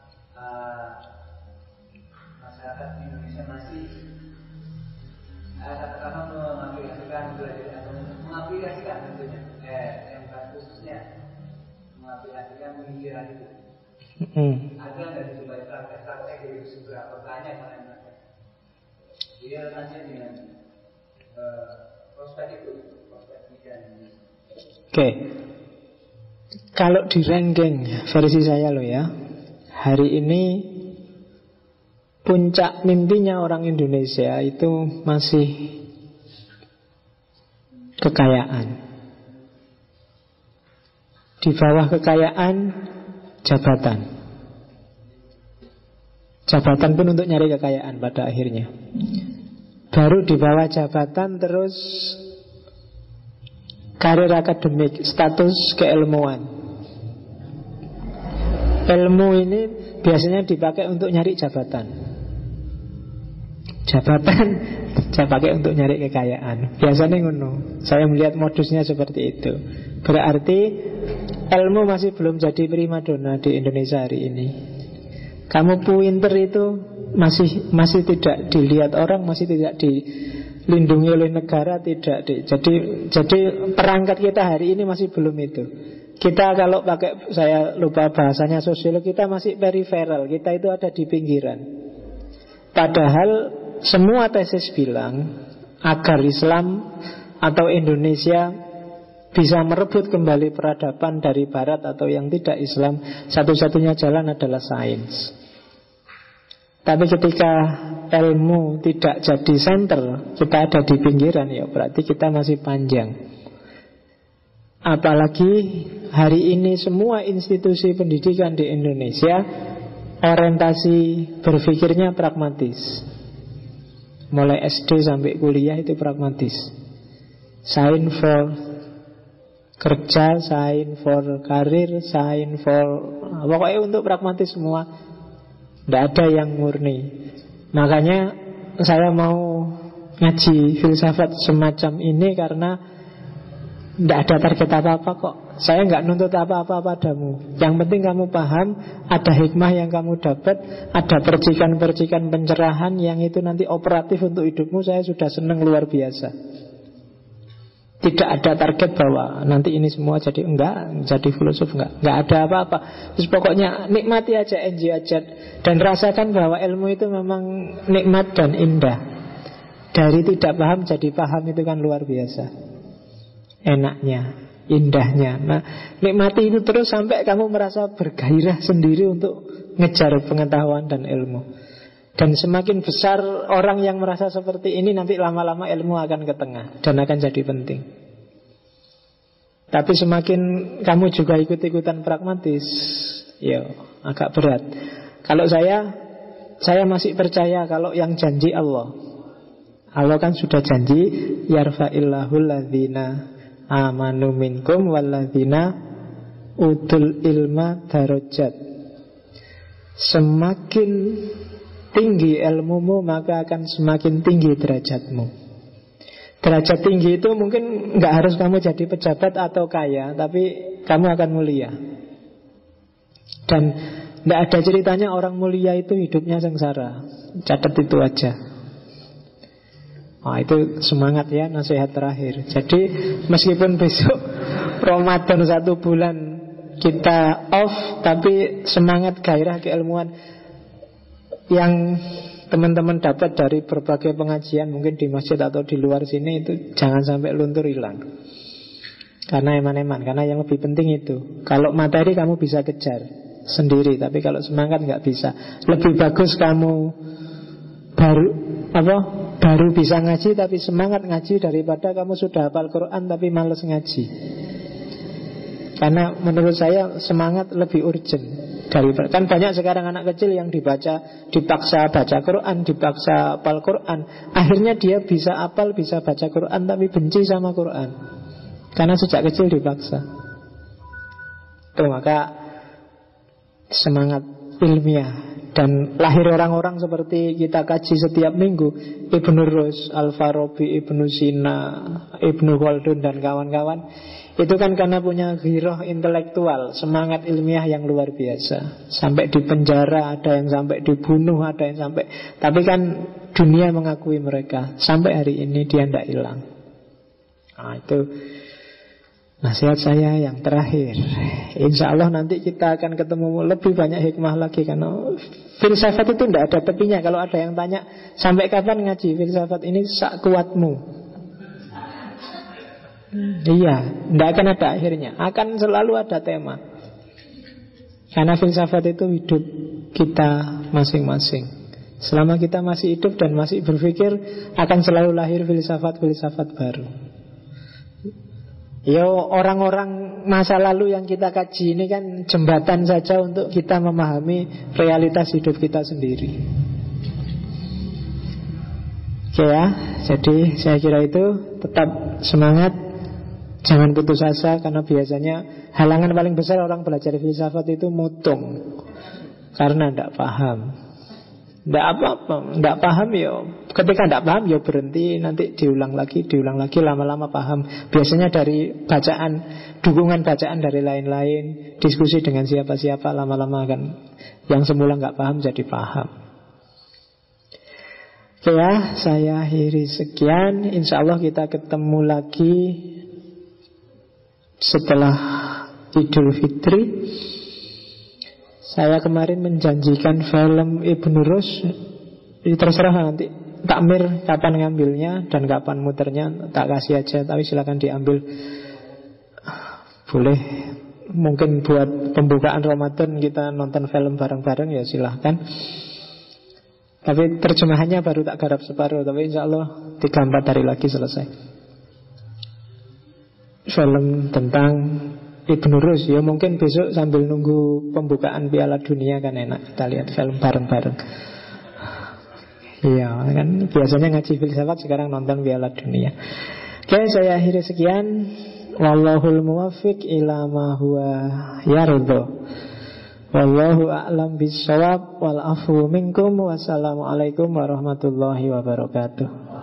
masyarakat di Indonesia masih katakanlah mengaplikasikan tentunya, yang khususnya mengaplikasikan pemikiran itu. Ada nggak dicoba praktek-praktek dari seberapa banyak mana? Jadi relasinya dengan prospek itu, prospek pemikiran ini. Oke. Kalau di ranking versi saya loh ya, hari ini puncak mimpinya orang Indonesia itu masih kekayaan. Di bawah kekayaan jabatan. Jabatan pun untuk nyari kekayaan pada akhirnya. Baru di bawah jabatan terus karir akademik, status keilmuan. Ilmu ini biasanya dipakai untuk nyari jabatan. Jabatan saya pakai untuk nyari kekayaan. Biasanya ngono. Saya melihat modusnya seperti itu. Berarti ilmu masih belum jadi primadona di Indonesia hari ini. Kamu pinter itu masih tidak dilihat orang, masih tidak dilindungi oleh negara, tidak. Jadi perangkat kita hari ini masih belum itu. Kita kalau pakai, saya lupa bahasanya sosiolog, kita masih periferal. Kita itu ada di pinggiran. Padahal semua tesis bilang agar Islam atau Indonesia bisa merebut kembali peradaban dari Barat atau yang tidak Islam, satu-satunya jalan adalah sains. Tapi ketika ilmu tidak jadi center, kita ada di pinggiran, ya berarti kita masih panjang. Apalagi hari ini semua institusi pendidikan di Indonesia orientasi berpikirnya pragmatis. Mulai SD sampai kuliah itu pragmatis. Sign for kerja, sign for karir, sign for pokoknya untuk pragmatis semua. Tidak ada yang murni. Makanya saya mau ngaji filsafat semacam ini karena tidak ada target apa-apa kok. Saya nggak nuntut apa-apa padamu. Yang penting kamu paham, ada hikmah yang kamu dapat, ada percikan-percikan pencerahan yang itu nanti operatif untuk hidupmu. Saya sudah senang luar biasa. Tidak ada target bahwa nanti ini semua jadi jadi filosof enggak ada apa-apa. Terus pokoknya nikmati aja, enjoy aja, dan rasakan bahwa ilmu itu memang nikmat dan indah. Dari tidak paham jadi paham itu kan luar biasa. Enaknya, indahnya. Nah, nikmati itu terus sampai kamu merasa bergairah sendiri untuk ngejar pengetahuan dan ilmu. Dan semakin besar orang yang merasa seperti ini, nanti lama-lama ilmu akan ke tengah dan akan jadi penting. Tapi semakin kamu juga ikut-ikutan pragmatis, ya agak berat. Kalau saya masih percaya kalau yang janji Allah kan sudah janji, yarfa'illahul ladzina amanu minkum walladzina utul ilma darajat. Semakin tinggi ilmumu, maka akan semakin tinggi derajatmu. Derajat tinggi itu mungkin nggak harus kamu jadi pejabat atau kaya, tapi kamu akan mulia. Dan nggak ada ceritanya orang mulia itu hidupnya sengsara. Catat itu aja. Itu semangat ya, nasihat terakhir. Jadi meskipun besok Ramadan 1 bulan kita off, tapi semangat gairah keilmuan yang teman-teman dapat dari berbagai pengajian mungkin di masjid atau di luar sini itu jangan sampai luntur hilang. Karena eman-eman, karena yang lebih penting itu. Kalau materi kamu bisa kejar sendiri, tapi kalau semangat nggak bisa. Lebih bagus kamu baru bisa ngaji tapi semangat ngaji daripada kamu sudah hafal Quran tapi malas ngaji. Karena menurut saya semangat lebih urgent. Kan banyak sekarang anak kecil yang dipaksa baca Quran, dipaksa hafal Quran. Akhirnya dia bisa hafal, bisa baca Quran, tapi benci sama Quran. Karena sejak kecil dipaksa. Maka semangat ilmiah. Dan lahir orang-orang seperti kita kaji setiap minggu, Ibnu Rus, Al-Farabi, Ibnu Sina, Ibnu Khaldun dan kawan-kawan. Itu kan karena punya ghiroh intelektual, semangat ilmiah yang luar biasa. Sampai di penjara, ada yang sampai dibunuh, ada yang sampai. Tapi kan dunia mengakui mereka. Sampai hari ini dia tidak hilang. Itu nasihat saya yang terakhir. Insya Allah nanti kita akan ketemu lebih banyak hikmah lagi. Karena filsafat itu tidak ada tepinya. Kalau ada yang tanya, sampai kapan ngaji filsafat ini sak kuatmu? Iya, tidak akan ada akhirnya. Akan selalu ada tema. Karena filsafat itu hidup kita masing-masing. Selama kita masih hidup dan masih berpikir, akan selalu lahir filsafat-filsafat baru. Orang-orang masa lalu yang kita kaji ini kan jembatan saja untuk kita memahami realitas hidup kita sendiri. Oke ya, jadi saya kira itu tetap semangat. Jangan putus asa, karena biasanya halangan paling besar orang belajar filsafat itu mutung. Karena tidak paham. Tidak apa-apa, tidak paham ya. Ketika tidak paham ya berhenti, nanti diulang lagi, lama-lama paham. Biasanya dari bacaan, dukungan bacaan dari lain-lain, diskusi dengan siapa-siapa, lama-lama kan yang semula nggak paham jadi paham. Oke ya, saya akhiri sekian. Insya Allah kita ketemu lagi setelah Idul Fitri. Saya kemarin menjanjikan film Ibnu Rus. Terserah nanti takmir kapan ngambilnya dan kapan muternya, tak kasih aja. Tapi silakan diambil. Boleh. Mungkin buat pembukaan Ramadan kita nonton film bareng-bareng ya silahkan. Tapi terjemahannya baru tak garap separuh. Tapi insya Allah 3-4 hari lagi selesai. Film tentang Ibnu Rus. Ya mungkin besok sambil nunggu pembukaan Piala Dunia kan enak kita lihat film bareng-bareng. Iya kan biasanya ngaji filsafat, sekarang nonton Piala Dunia. Oke, saya akhiri sekian. Wallahul muwaffiq ila ma huwa yarda. Wallahu a'lam bissawab. Wal afu minkum. Wassalamualaikum warahmatullahi wabarakatuh.